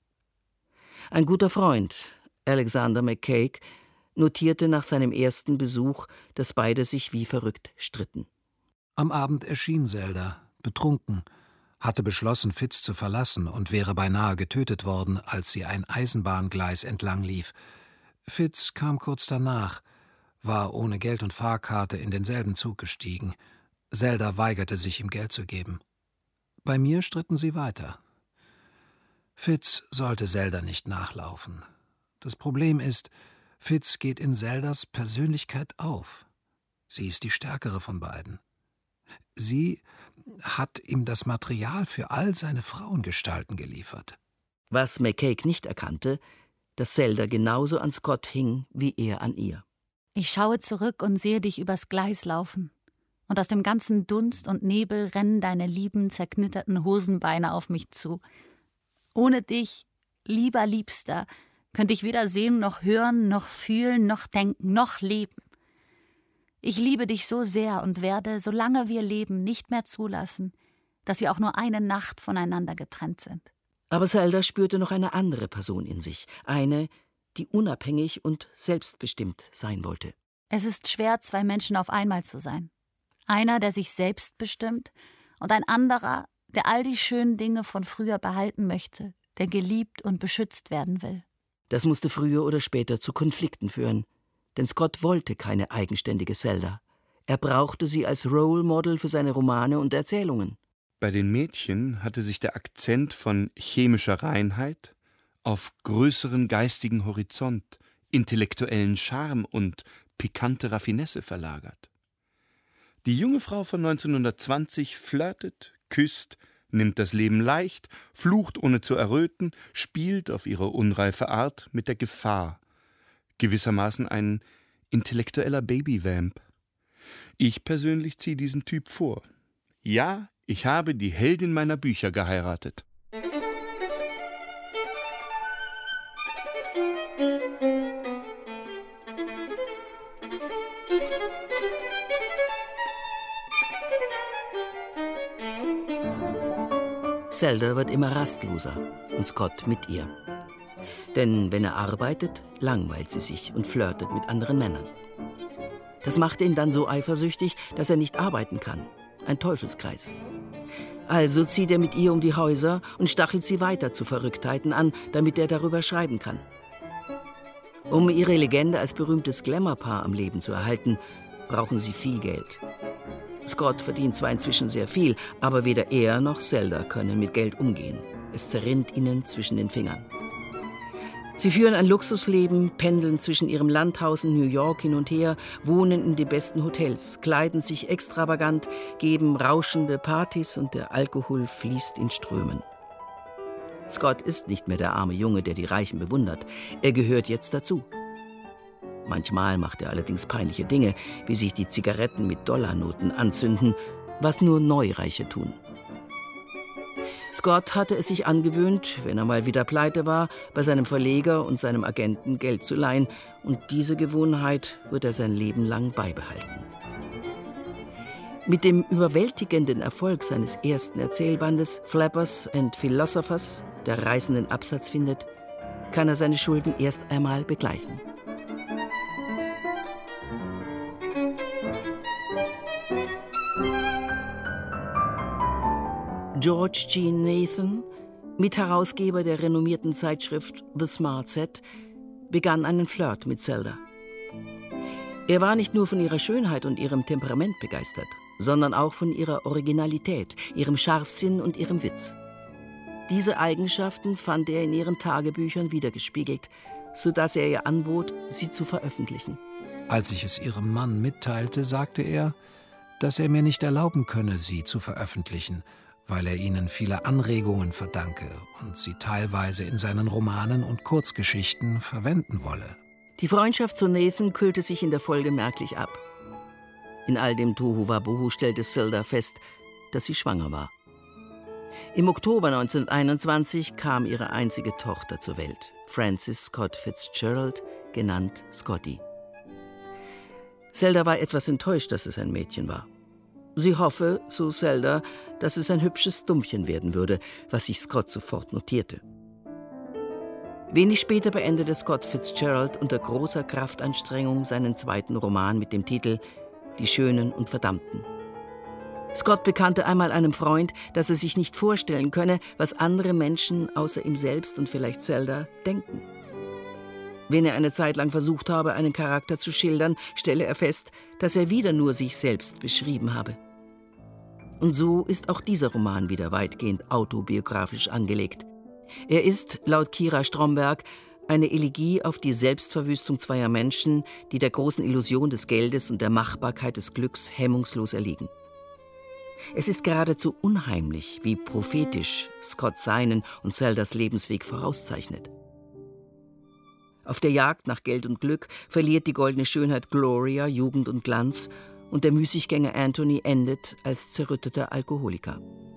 Ein guter Freund, Alexander McCaig, notierte nach seinem ersten Besuch, dass beide sich wie verrückt stritten. Am Abend erschien Zelda, betrunken, hatte beschlossen, Fitz zu verlassen und wäre beinahe getötet worden, als sie ein Eisenbahngleis entlang lief. Fitz kam kurz danach, war ohne Geld und Fahrkarte in denselben Zug gestiegen. Zelda weigerte sich, ihm Geld zu geben. Bei mir stritten sie weiter. Fitz sollte Zelda nicht nachlaufen. Das Problem ist, Fitz geht in Zeldas Persönlichkeit auf. Sie ist die stärkere von beiden. Sie hat ihm das Material für all seine Frauengestalten geliefert. Was McCaig nicht erkannte, dass Zelda genauso an Scott hing, wie er an ihr. Ich schaue zurück und sehe dich übers Gleis laufen. Und aus dem ganzen Dunst und Nebel rennen deine lieben, zerknitterten Hosenbeine auf mich zu. Ohne dich, lieber Liebster, könnte ich weder sehen, noch hören, noch fühlen, noch denken, noch leben. Ich liebe dich so sehr und werde, solange wir leben, nicht mehr zulassen, dass wir auch nur eine Nacht voneinander getrennt sind. Aber Zelda spürte noch eine andere Person in sich, eine, die unabhängig und selbstbestimmt sein wollte. Es ist schwer, zwei Menschen auf einmal zu sein. Einer, der sich selbst bestimmt, und ein anderer, der all die schönen Dinge von früher behalten möchte, der geliebt und beschützt werden will. Das musste früher oder später zu Konflikten führen, denn Scott wollte keine eigenständige Zelda. Er brauchte sie als Role Model für seine Romane und Erzählungen. Bei den Mädchen hatte sich der Akzent von chemischer Reinheit auf größeren geistigen Horizont, intellektuellen Charme und pikante Raffinesse verlagert. Die junge Frau von 1920 flirtet, küsst, nimmt das Leben leicht, flucht ohne zu erröten, spielt auf ihre unreife Art mit der Gefahr. Gewissermaßen ein intellektueller Babyvamp. Ich persönlich ziehe diesen Typ vor. Ja, ich habe die Heldin meiner Bücher geheiratet. Zelda wird immer rastloser und Scott mit ihr. Denn wenn er arbeitet, langweilt sie sich und flirtet mit anderen Männern. Das macht ihn dann so eifersüchtig, dass er nicht arbeiten kann. Ein Teufelskreis. Also zieht er mit ihr um die Häuser und stachelt sie weiter zu Verrücktheiten an, damit er darüber schreiben kann. Um ihre Legende als berühmtes Glamour-Paar am Leben zu erhalten, brauchen sie viel Geld. Scott verdient zwar inzwischen sehr viel, aber weder er noch Zelda können mit Geld umgehen. Es zerrinnt ihnen zwischen den Fingern. Sie führen ein Luxusleben, pendeln zwischen ihrem Landhaus in New York hin und her, wohnen in den besten Hotels, kleiden sich extravagant, geben rauschende Partys und der Alkohol fließt in Strömen. Scott ist nicht mehr der arme Junge, der die Reichen bewundert. Er gehört jetzt dazu. Manchmal macht er allerdings peinliche Dinge, wie sich die Zigaretten mit Dollarnoten anzünden, was nur Neureiche tun. Scott hatte es sich angewöhnt, wenn er mal wieder pleite war, bei seinem Verleger und seinem Agenten Geld zu leihen. Und diese Gewohnheit wird er sein Leben lang beibehalten. Mit dem überwältigenden Erfolg seines ersten Erzählbandes Flappers and Philosophers, der reißenden Absatz findet, kann er seine Schulden erst einmal begleichen. George G. Nathan, Mitherausgeber der renommierten Zeitschrift The Smart Set, begann einen Flirt mit Zelda. Er war nicht nur von ihrer Schönheit und ihrem Temperament begeistert, sondern auch von ihrer Originalität, ihrem Scharfsinn und ihrem Witz. Diese Eigenschaften fand er in ihren Tagebüchern wiedergespiegelt, sodass er ihr anbot, sie zu veröffentlichen. Als ich es ihrem Mann mitteilte, sagte er, dass er mir nicht erlauben könne, sie zu veröffentlichen, weil er ihnen viele Anregungen verdanke und sie teilweise in seinen Romanen und Kurzgeschichten verwenden wolle. Die Freundschaft zu Nathan kühlte sich in der Folge merklich ab. In all dem Tohuwabohu stellte Zelda fest, dass sie schwanger war. Im Oktober 1921 kam ihre einzige Tochter zur Welt, Frances Scott Fitzgerald, genannt Scotty. Zelda war etwas enttäuscht, dass es ein Mädchen war. Sie hoffe, so Zelda, dass es ein hübsches Dummchen werden würde, was sich Scott sofort notierte. Wenig später beendete Scott Fitzgerald unter großer Kraftanstrengung seinen zweiten Roman mit dem Titel »Die Schönen und Verdammten«. Scott bekannte einmal einem Freund, dass er sich nicht vorstellen könne, was andere Menschen außer ihm selbst und vielleicht Zelda denken. Wenn er eine Zeit lang versucht habe, einen Charakter zu schildern, stelle er fest, dass er wieder nur sich selbst beschrieben habe. Und so ist auch dieser Roman wieder weitgehend autobiografisch angelegt. Er ist, laut Kira Stromberg, eine Elegie auf die Selbstverwüstung zweier Menschen, die der großen Illusion des Geldes und der Machbarkeit des Glücks hemmungslos erliegen. Es ist geradezu unheimlich, wie prophetisch Scott seinen und Zeldas Lebensweg vorauszeichnet. Auf der Jagd nach Geld und Glück verliert die goldene Schönheit Gloria Jugend und Glanz und der Müßiggänger Anthony endet als zerrütteter Alkoholiker.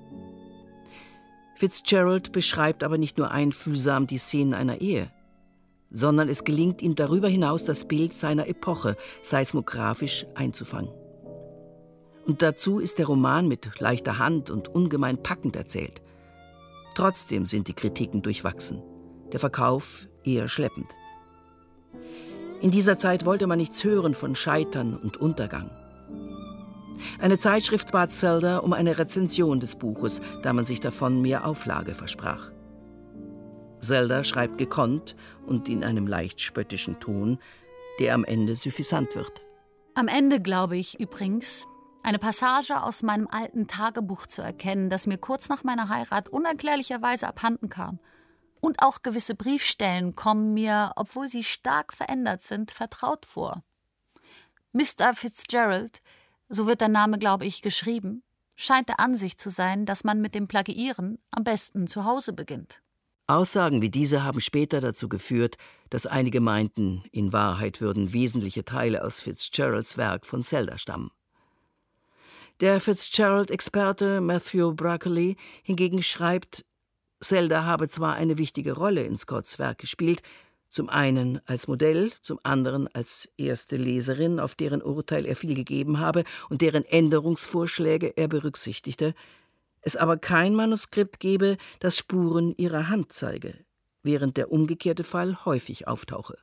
Fitzgerald beschreibt aber nicht nur einfühlsam die Szenen einer Ehe, sondern es gelingt ihm darüber hinaus, das Bild seiner Epoche seismografisch einzufangen. Und dazu ist der Roman mit leichter Hand und ungemein packend erzählt. Trotzdem sind die Kritiken durchwachsen, der Verkauf eher schleppend. In dieser Zeit wollte man nichts hören von Scheitern und Untergang. Eine Zeitschrift bat Zelda um eine Rezension des Buches, da man sich davon mehr Auflage versprach. Zelda schreibt gekonnt und in einem leicht spöttischen Ton, der am Ende suffisant wird. Am Ende glaube ich übrigens, eine Passage aus meinem alten Tagebuch zu erkennen, das mir kurz nach meiner Heirat unerklärlicherweise abhanden kam. Und auch gewisse Briefstellen kommen mir, obwohl sie stark verändert sind, vertraut vor. Mr. Fitzgerald, so wird der Name, glaube ich, geschrieben, scheint der Ansicht zu sein, dass man mit dem Plagiieren am besten zu Hause beginnt. Aussagen wie diese haben später dazu geführt, dass einige meinten, in Wahrheit würden wesentliche Teile aus Fitzgeralds Werk von Zelda stammen. Der Fitzgerald-Experte Matthew Broccoli hingegen schreibt, Zelda habe zwar eine wichtige Rolle in Scotts Werk gespielt, zum einen als Modell, zum anderen als erste Leserin, auf deren Urteil er viel gegeben habe und deren Änderungsvorschläge er berücksichtigte, es aber kein Manuskript gebe, das Spuren ihrer Hand zeige, während der umgekehrte Fall häufig auftauche.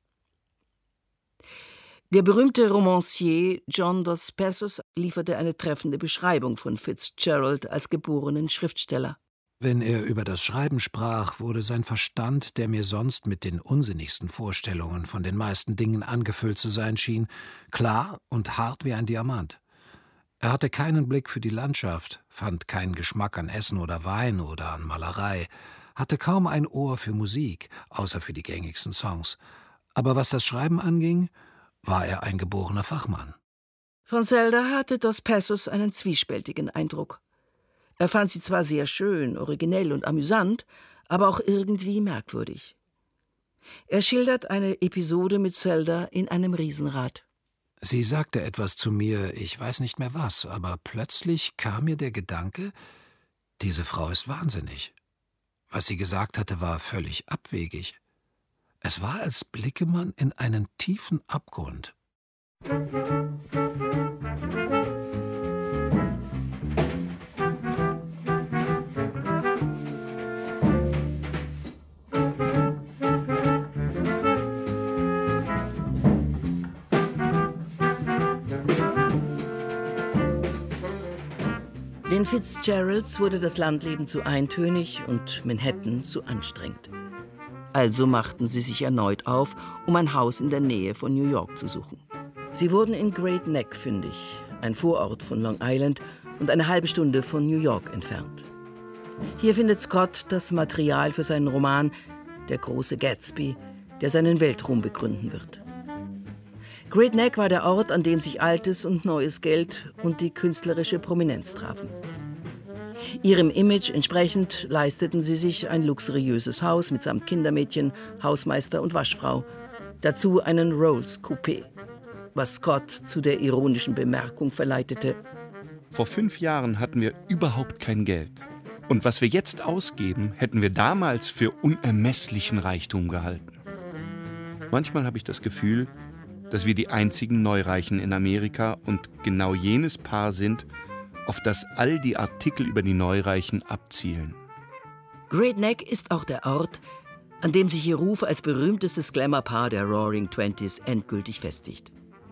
Der berühmte Romancier John Dos Passos lieferte eine treffende Beschreibung von Fitzgerald als geborenen Schriftsteller. Wenn er über das Schreiben sprach, wurde sein Verstand, der mir sonst mit den unsinnigsten Vorstellungen von den meisten Dingen angefüllt zu sein schien, klar und hart wie ein Diamant. Er hatte keinen Blick für die Landschaft, fand keinen Geschmack an Essen oder Wein oder an Malerei, hatte kaum ein Ohr für Musik, außer für die gängigsten Songs. Aber was das Schreiben anging, war er ein geborener Fachmann. Von Zelda hatte Dos Passos einen zwiespältigen Eindruck. Er fand sie zwar sehr schön, originell und amüsant, aber auch irgendwie merkwürdig. Er schildert eine Episode mit Zelda in einem Riesenrad. Sie sagte etwas zu mir, ich weiß nicht mehr was, aber plötzlich kam mir der Gedanke, diese Frau ist wahnsinnig. Was sie gesagt hatte, war völlig abwegig. Es war, als blicke man in einen tiefen Abgrund. Den Fitzgeralds wurde das Landleben zu eintönig und Manhattan zu anstrengend. Also machten sie sich erneut auf, um ein Haus in der Nähe von New York zu suchen. Sie wurden in Great Neck fündig, ein Vorort von Long Island und eine halbe Stunde von New York entfernt. Hier findet Scott das Material für seinen Roman »Der große Gatsby«, der seinen Weltruhm begründen wird. Great Neck war der Ort, an dem sich altes und neues Geld und die künstlerische Prominenz trafen. Ihrem Image entsprechend leisteten sie sich ein luxuriöses Haus mitsamt Kindermädchen, Hausmeister und Waschfrau, dazu einen Rolls-Coupé, was Scott zu der ironischen Bemerkung verleitete: Vor 5 Jahren hatten wir überhaupt kein Geld. Und was wir jetzt ausgeben, hätten wir damals für unermesslichen Reichtum gehalten. Manchmal habe ich das Gefühl, dass wir die einzigen Neureichen in Amerika und genau jenes Paar sind, auf das all die Artikel über die Neureichen abzielen. Great Neck ist auch der Ort, an dem sich ihr Ruf als berühmtestes Glamour-Paar der Roaring Twenties endgültig festigt.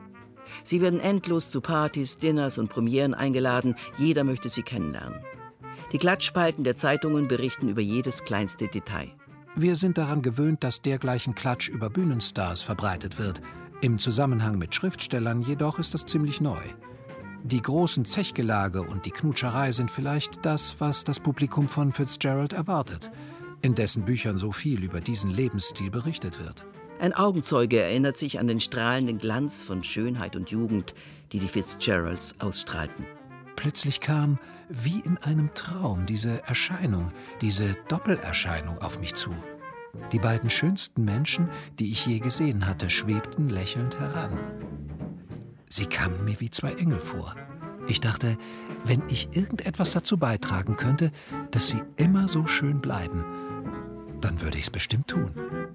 Sie werden endlos zu Partys, Dinners und Premieren eingeladen, jeder möchte sie kennenlernen. Die Klatschspalten der Zeitungen berichten über jedes kleinste Detail. Wir sind daran gewöhnt, dass dergleichen Klatsch über Bühnenstars verbreitet wird. Im Zusammenhang mit Schriftstellern jedoch ist das ziemlich neu. Die großen Zechgelage und die Knutscherei sind vielleicht das, was das Publikum von Fitzgerald erwartet, in dessen Büchern so viel über diesen Lebensstil berichtet wird. Ein Augenzeuge erinnert sich an den strahlenden Glanz von Schönheit und Jugend, die die Fitzgeralds ausstrahlten. Plötzlich kam, wie in einem Traum, diese Erscheinung, diese Doppelerscheinung auf mich zu. Die beiden schönsten Menschen, die ich je gesehen hatte, schwebten lächelnd heran. Sie kamen mir wie 2 Engel vor. Ich dachte, wenn ich irgendetwas dazu beitragen könnte, dass sie immer so schön bleiben, dann würde ich es bestimmt tun.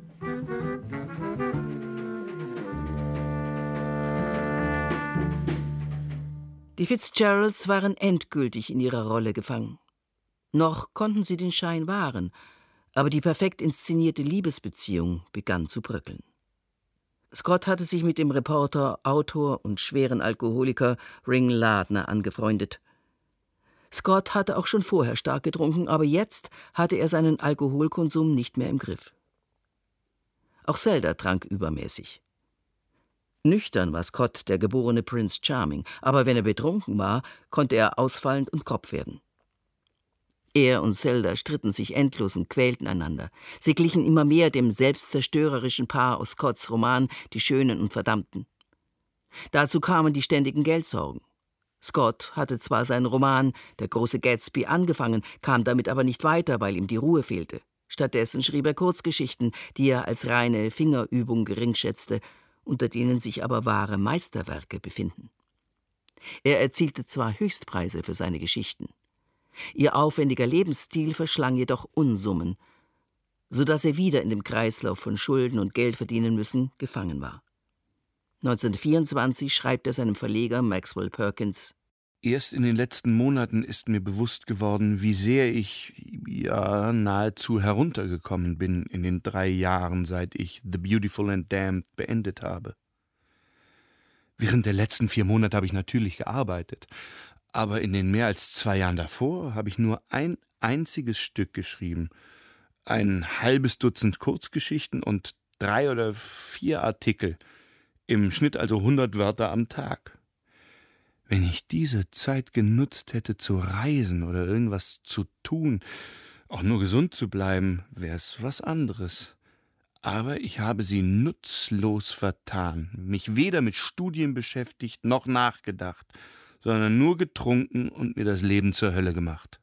Die Fitzgeralds waren endgültig in ihrer Rolle gefangen. Noch konnten sie den Schein wahren, aber die perfekt inszenierte Liebesbeziehung begann zu bröckeln. Scott hatte sich mit dem Reporter, Autor und schweren Alkoholiker Ring Lardner angefreundet. Scott hatte auch schon vorher stark getrunken, aber jetzt hatte er seinen Alkoholkonsum nicht mehr im Griff. Auch Zelda trank übermäßig. Nüchtern war Scott der geborene Prince Charming, aber wenn er betrunken war, konnte er ausfallend und grob werden. Er und Zelda stritten sich endlos und quälten einander. Sie glichen immer mehr dem selbstzerstörerischen Paar aus Scotts Roman »Die Schönen und Verdammten«. Dazu kamen die ständigen Geldsorgen. Scott hatte zwar seinen Roman »Der große Gatsby« angefangen, kam damit aber nicht weiter, weil ihm die Ruhe fehlte. Stattdessen schrieb er Kurzgeschichten, die er als reine Fingerübung geringschätzte, unter denen sich aber wahre Meisterwerke befinden. Er erzielte zwar Höchstpreise für seine Geschichten. Ihr aufwendiger Lebensstil verschlang jedoch Unsummen, sodass er wieder in dem Kreislauf von Schulden und Geld verdienen müssen gefangen war. 1924 schreibt er seinem Verleger Maxwell Perkins: Erst in den letzten Monaten ist mir bewusst geworden, wie sehr ich nahezu heruntergekommen bin in den 3 Jahren, seit ich The Beautiful and Damned beendet habe. Während der letzten 4 Monate habe ich natürlich gearbeitet, aber in den mehr als 2 Jahren davor habe ich nur ein einziges Stück geschrieben, ein halbes Dutzend Kurzgeschichten und 3 oder 4 Artikel, im Schnitt also 100 Wörter am Tag. Wenn ich diese Zeit genutzt hätte zu reisen oder irgendwas zu tun, Auch nur gesund zu bleiben, wär's was anderes. Aber ich habe sie nutzlos vertan, mich weder mit Studien beschäftigt noch nachgedacht, sondern nur getrunken und mir das Leben zur Hölle gemacht.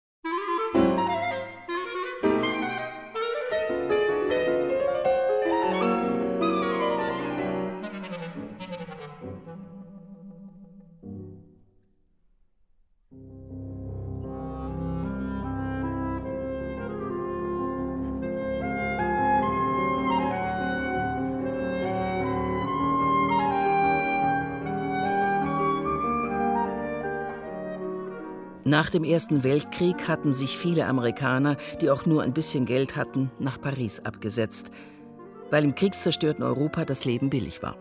Nach dem Ersten Weltkrieg hatten sich viele Amerikaner, die auch nur ein bisschen Geld hatten, nach Paris abgesetzt, weil im kriegszerstörten Europa das Leben billig war.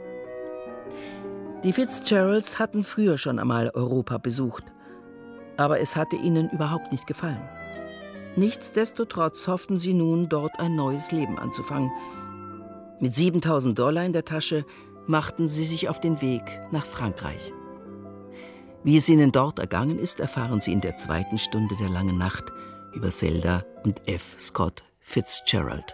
Die Fitzgeralds hatten früher schon einmal Europa besucht, aber es hatte ihnen überhaupt nicht gefallen. Nichtsdestotrotz hofften sie nun, dort ein neues Leben anzufangen. Mit $7.000 in der Tasche machten sie sich auf den Weg nach Frankreich. Wie es ihnen dort ergangen ist, erfahren Sie in der 2. Stunde der langen Nacht über Zelda und F. Scott Fitzgerald.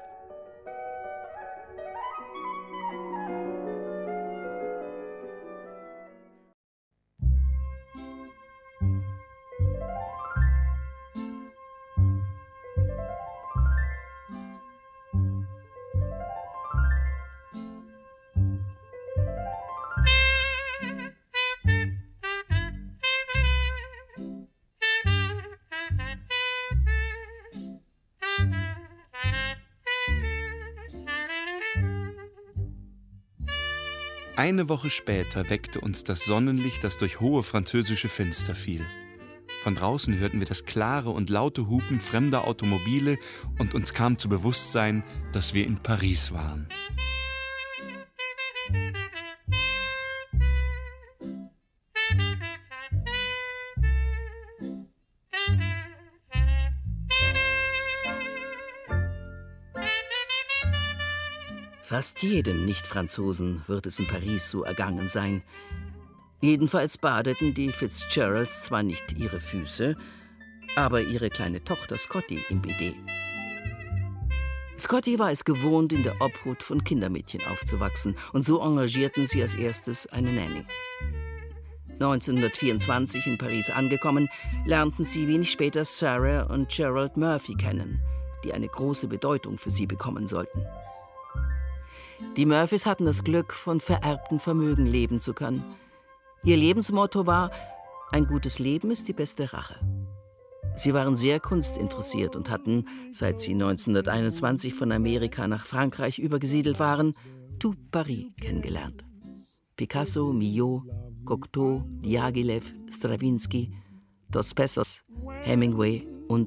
Eine Woche später weckte uns das Sonnenlicht, das durch hohe französische Fenster fiel. Von draußen hörten wir das klare und laute Hupen fremder Automobile und uns kam zu Bewusstsein, dass wir in Paris waren. Fast jedem Nicht-Franzosen wird es in Paris so ergangen sein. Jedenfalls badeten die Fitzgeralds zwar nicht ihre Füße, aber ihre kleine Tochter Scotty im Bidet. Scotty war es gewohnt, in der Obhut von Kindermädchen aufzuwachsen, und so engagierten sie als erstes eine Nanny. 1924 in Paris angekommen, lernten sie wenig später Sarah und Gerald Murphy kennen, die eine große Bedeutung für sie bekommen sollten. Die Murphys hatten das Glück, von vererbtem Vermögen leben zu können. Ihr Lebensmotto war: ein gutes Leben ist die beste Rache. Sie waren sehr kunstinteressiert und hatten, seit sie 1921 von Amerika nach Frankreich übergesiedelt waren, tout Paris kennengelernt. Picasso, Milhaud, Cocteau, Diaghilev, Stravinsky, Dos Passos, Hemingway und.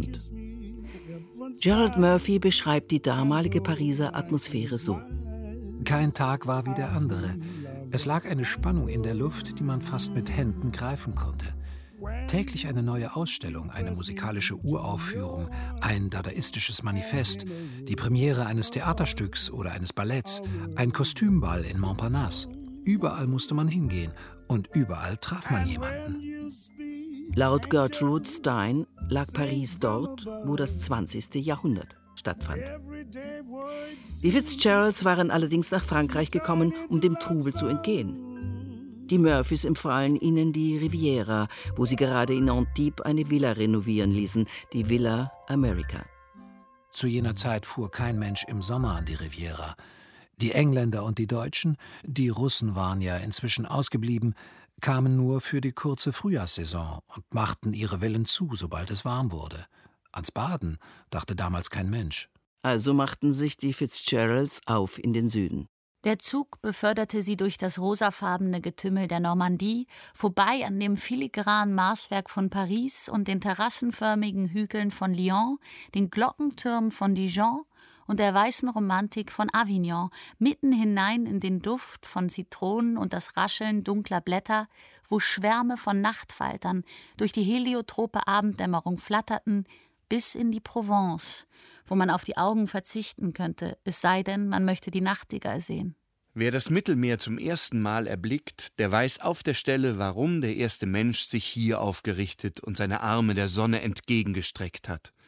Gerald Murphy beschreibt die damalige Pariser Atmosphäre so: Kein Tag war wie der andere. Es lag eine Spannung in der Luft, die man fast mit Händen greifen konnte. Täglich eine neue Ausstellung, eine musikalische Uraufführung, ein dadaistisches Manifest, die Premiere eines Theaterstücks oder eines Balletts, ein Kostümball in Montparnasse. Überall musste man hingehen und überall traf man jemanden. Laut Gertrude Stein lag Paris dort, wo das 20. Jahrhundert stattfand. Die Fitzgeralds waren allerdings nach Frankreich gekommen, um dem Trubel zu entgehen. Die Murphys empfahlen ihnen die Riviera, wo sie gerade in Antibes eine Villa renovieren ließen, die Villa America. Zu jener Zeit fuhr kein Mensch im Sommer an die Riviera. Die Engländer und die Deutschen, die Russen waren ja inzwischen ausgeblieben, kamen nur für die kurze Frühjahrssaison und machten ihre Villen zu, sobald es warm wurde. Ans Baden dachte damals kein Mensch. Also machten sich die Fitzgeralds auf in den Süden. Der Zug beförderte sie durch das rosafarbene Getümmel der Normandie, vorbei an dem filigranen Maßwerk von Paris und den terrassenförmigen Hügeln von Lyon, den Glockentürmen von Dijon und der weißen Romantik von Avignon, mitten hinein in den Duft von Zitronen und das Rascheln dunkler Blätter, wo Schwärme von Nachtfaltern durch die heliotrope Abenddämmerung flatterten, bis in die Provence, wo man auf die Augen verzichten könnte, es sei denn, man möchte die Nachtigall sehen. Wer das Mittelmeer zum ersten Mal erblickt, der weiß auf der Stelle, warum der erste Mensch sich hier aufgerichtet und seine Arme der Sonne entgegengestreckt hat.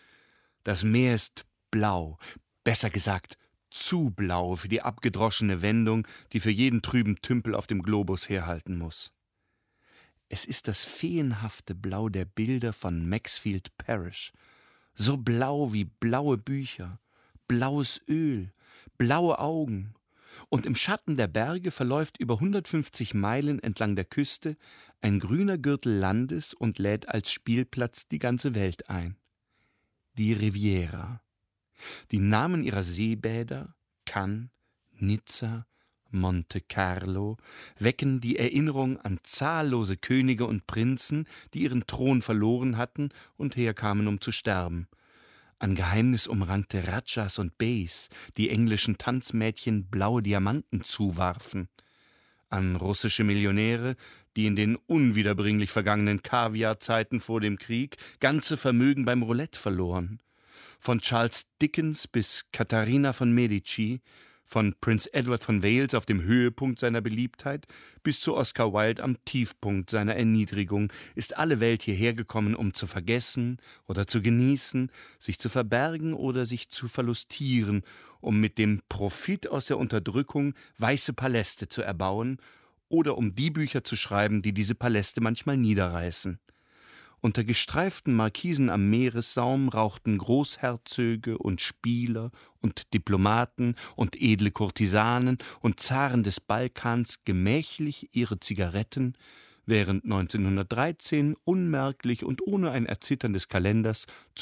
Das Meer ist blau, besser gesagt zu blau für die abgedroschene Wendung, die für jeden trüben Tümpel auf dem Globus herhalten muss. Es ist das feenhafte Blau der Bilder von Maxfield Parrish, so blau wie blaue Bücher, blaues Öl, blaue Augen. Und im Schatten der Berge verläuft über 150 Meilen entlang der Küste ein grüner Gürtel Landes und lädt als Spielplatz die ganze Welt ein. Die Riviera. Die Namen ihrer Seebäder, Cannes, Nizza, Monte Carlo, wecken die Erinnerung an zahllose Könige und Prinzen, die ihren Thron verloren hatten und herkamen, um zu sterben. An geheimnisumrankte Rajas und Beys, die englischen Tanzmädchen blaue Diamanten zuwarfen. An russische Millionäre, die in den unwiederbringlich vergangenen Kaviarzeiten vor dem Krieg ganze Vermögen beim Roulette verloren. Von Charles Dickens bis Katharina von Medici, von Prince Edward von Wales auf dem Höhepunkt seiner Beliebtheit bis zu Oscar Wilde am Tiefpunkt seiner Erniedrigung ist alle Welt hierher gekommen, um zu vergessen oder zu genießen, sich zu verbergen oder sich zu verlustieren, um mit dem Profit aus der Unterdrückung weiße Paläste zu erbauen oder um die Bücher zu schreiben, die diese Paläste manchmal niederreißen. Unter gestreiften Markisen am Meeressaum rauchten Großherzöge und Spieler und Diplomaten und edle Kurtisanen und Zaren des Balkans gemächlich ihre Zigaretten, während 1913 unmerklich und ohne ein Erzittern des Kalenders zu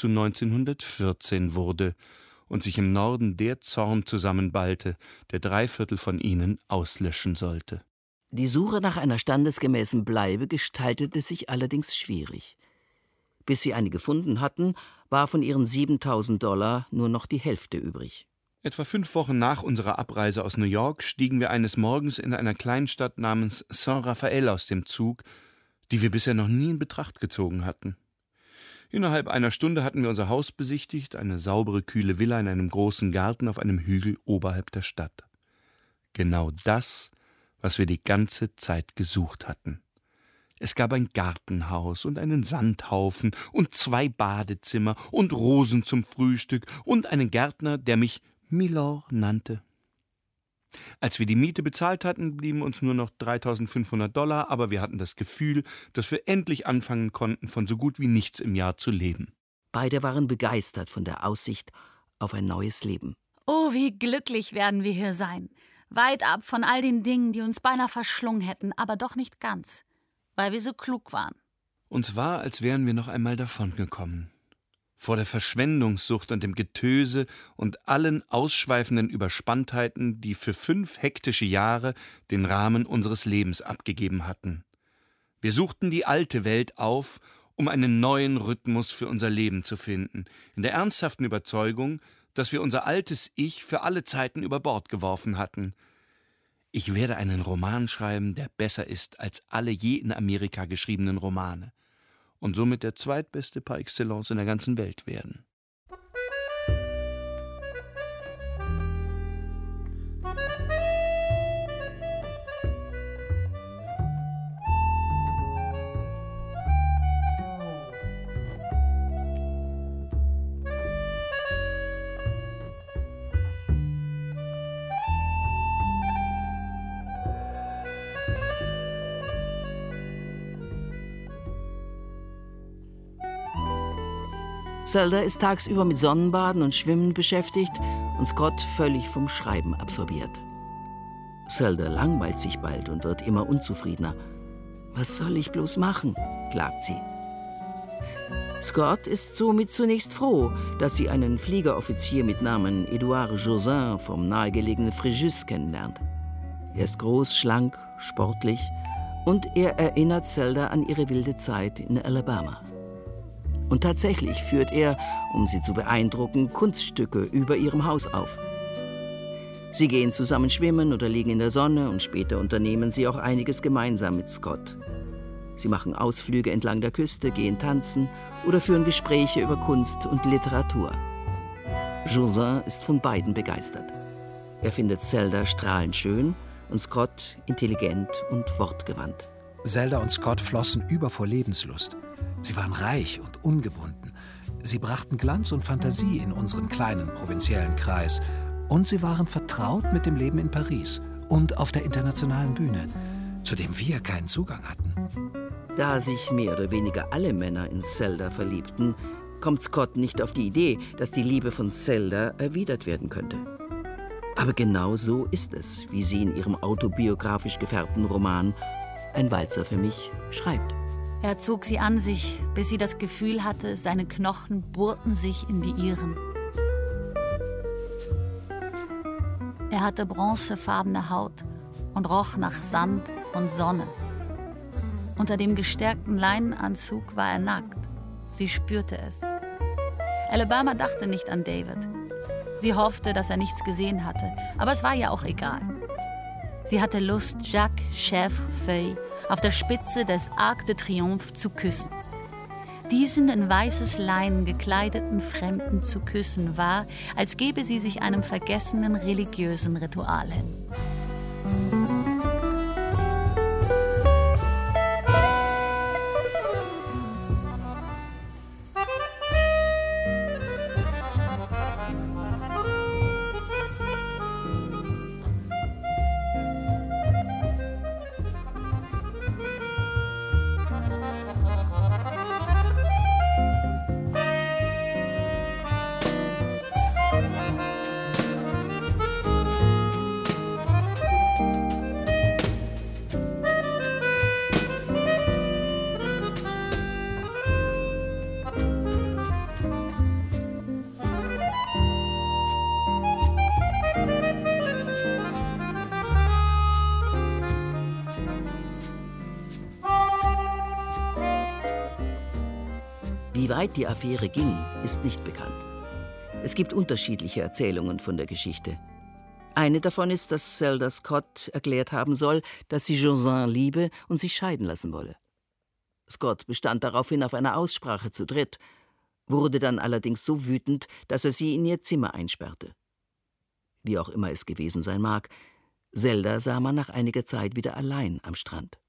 1914 wurde und sich im Norden der Zorn zusammenballte, der 3/4 von ihnen auslöschen sollte. Die Suche nach einer standesgemäßen Bleibe gestaltete sich allerdings schwierig. Bis sie eine gefunden hatten, war von ihren $7.000 nur noch die Hälfte übrig. Etwa 5 Wochen nach unserer Abreise aus New York stiegen wir eines Morgens in einer Kleinstadt namens Saint-Raphael aus dem Zug, die wir bisher noch nie in Betracht gezogen hatten. Innerhalb einer Stunde hatten wir unser Haus besichtigt, eine saubere, kühle Villa in einem großen Garten auf einem Hügel oberhalb der Stadt. Genau das, was wir die ganze Zeit gesucht hatten. Es gab ein Gartenhaus und einen Sandhaufen und 2 Badezimmer und Rosen zum Frühstück und einen Gärtner, der mich Milord nannte. Als wir die Miete bezahlt hatten, blieben uns nur noch $3.500, aber wir hatten das Gefühl, dass wir endlich anfangen konnten, von so gut wie nichts im Jahr zu leben. Beide waren begeistert von der Aussicht auf ein neues Leben. Oh, wie glücklich werden wir hier sein. Weit ab von all den Dingen, die uns beinahe verschlungen hätten, aber doch nicht ganz. Weil wir so klug waren. Uns war, als wären wir noch einmal davongekommen. Vor der Verschwendungssucht und dem Getöse und allen ausschweifenden Überspanntheiten, die für 5 hektische Jahre den Rahmen unseres Lebens abgegeben hatten. Wir suchten die alte Welt auf, um einen neuen Rhythmus für unser Leben zu finden, in der ernsthaften Überzeugung, dass wir unser altes Ich für alle Zeiten über Bord geworfen hatten. Ich werde einen Roman schreiben, der besser ist als alle je in Amerika geschriebenen Romane und somit der zweitbeste par excellence in der ganzen Welt werden. Zelda ist tagsüber mit Sonnenbaden und Schwimmen beschäftigt und Scott völlig vom Schreiben absorbiert. Zelda langweilt sich bald und wird immer unzufriedener. »Was soll ich bloß machen?« klagt sie. Scott ist somit zunächst froh, dass sie einen Fliegeroffizier mit Namen Edouard Jossin vom nahegelegenen Fréjus kennenlernt. Er ist groß, schlank, sportlich und er erinnert Zelda an ihre wilde Zeit in Alabama. Und tatsächlich führt er, um sie zu beeindrucken, Kunststücke über ihrem Haus auf. Sie gehen zusammen schwimmen oder liegen in der Sonne und später unternehmen sie auch einiges gemeinsam mit Scott. Sie machen Ausflüge entlang der Küste, gehen tanzen oder führen Gespräche über Kunst und Literatur. Jossin ist von beiden begeistert. Er findet Zelda strahlend schön und Scott intelligent und wortgewandt. Zelda und Scott flossen über vor Lebenslust. Sie waren reich und ungebunden. Sie brachten Glanz und Fantasie in unseren kleinen provinziellen Kreis. Und sie waren vertraut mit dem Leben in Paris und auf der internationalen Bühne, zu dem wir keinen Zugang hatten. Da sich mehr oder weniger alle Männer in Zelda verliebten, kommt Scott nicht auf die Idee, dass die Liebe von Zelda erwidert werden könnte. Aber genau so ist es, wie sie in ihrem autobiografisch gefärbten Roman »Ein Walzer für mich« schreibt. Er zog sie an sich, bis sie das Gefühl hatte, seine Knochen bohrten sich in die ihren. Er hatte bronzefarbene Haut und roch nach Sand und Sonne. Unter dem gestärkten Leinenanzug war er nackt. Sie spürte es. Alabama dachte nicht an David. Sie hoffte, dass er nichts gesehen hatte, aber es war ja auch egal. Sie hatte Lust, Jacques Chèvrefeuille auf der Spitze des Arc de Triomphe zu küssen. Diesen in weißes Leinen gekleideten Fremden zu küssen war, als gebe sie sich einem vergessenen religiösen Ritual hin. Wie weit die Affäre ging, ist nicht bekannt. Es gibt unterschiedliche Erzählungen von der Geschichte. Eine davon ist, dass Zelda Scott erklärt haben soll, dass sie Josin liebe und sich scheiden lassen wolle. Scott bestand daraufhin auf einer Aussprache zu dritt, wurde dann allerdings so wütend, dass er sie in ihr Zimmer einsperrte. Wie auch immer es gewesen sein mag, Zelda sah man nach einiger Zeit wieder allein am Strand.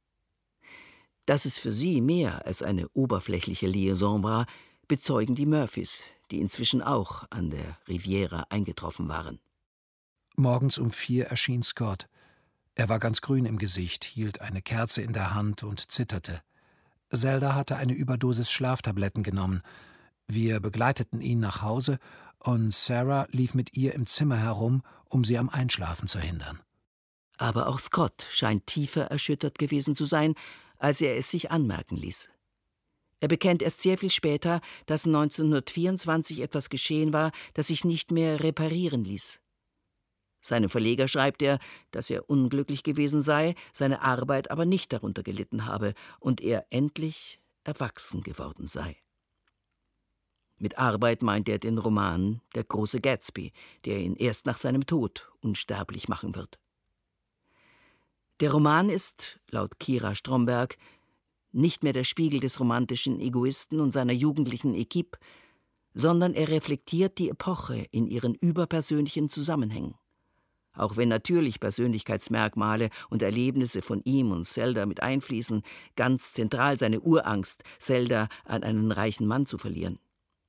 Dass es für sie mehr als eine oberflächliche Liaison war, bezeugen die Murphys, die inzwischen auch an der Riviera eingetroffen waren. Morgens um 4 erschien Scott. Er war ganz grün im Gesicht, hielt eine Kerze in der Hand und zitterte. Zelda hatte eine Überdosis Schlaftabletten genommen. Wir begleiteten ihn nach Hause und Sarah lief mit ihr im Zimmer herum, um sie am Einschlafen zu hindern. Aber auch Scott scheint tiefer erschüttert gewesen zu sein, als er es sich anmerken ließ. Er bekennt erst sehr viel später, dass 1924 etwas geschehen war, das sich nicht mehr reparieren ließ. Seinem Verleger schreibt er, dass er unglücklich gewesen sei, seine Arbeit aber nicht darunter gelitten habe und er endlich erwachsen geworden sei. Mit Arbeit meint er den Roman »Der große Gatsby«, der ihn erst nach seinem Tod unsterblich machen wird. Der Roman ist, laut Kira Stromberg, nicht mehr der Spiegel des romantischen Egoisten und seiner jugendlichen Equipe, sondern er reflektiert die Epoche in ihren überpersönlichen Zusammenhängen. Auch wenn natürlich Persönlichkeitsmerkmale und Erlebnisse von ihm und Zelda mit einfließen, ganz zentral seine Urangst, Zelda an einen reichen Mann zu verlieren.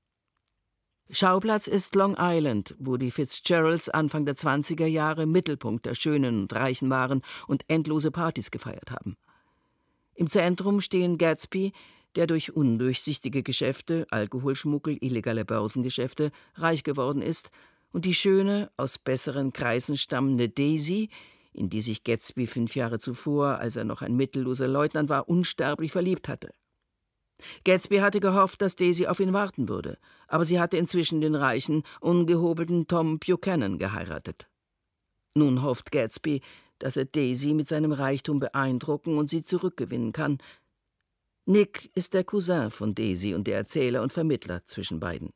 Schauplatz ist Long Island, wo die Fitzgeralds Anfang der 20er Jahre Mittelpunkt der Schönen und Reichen waren und endlose Partys gefeiert haben. Im Zentrum stehen Gatsby, der durch undurchsichtige Geschäfte, Alkoholschmuggel, illegale Börsengeschäfte reich geworden ist, und die schöne, aus besseren Kreisen stammende Daisy, in die sich Gatsby 5 Jahre zuvor, als er noch ein mittelloser Leutnant war, unsterblich verliebt hatte. Gatsby hatte gehofft, dass Daisy auf ihn warten würde, aber sie hatte inzwischen den reichen, ungehobelten Tom Buchanan geheiratet. Nun hofft Gatsby, dass er Daisy mit seinem Reichtum beeindrucken und sie zurückgewinnen kann. Nick ist der Cousin von Daisy und der Erzähler und Vermittler zwischen beiden.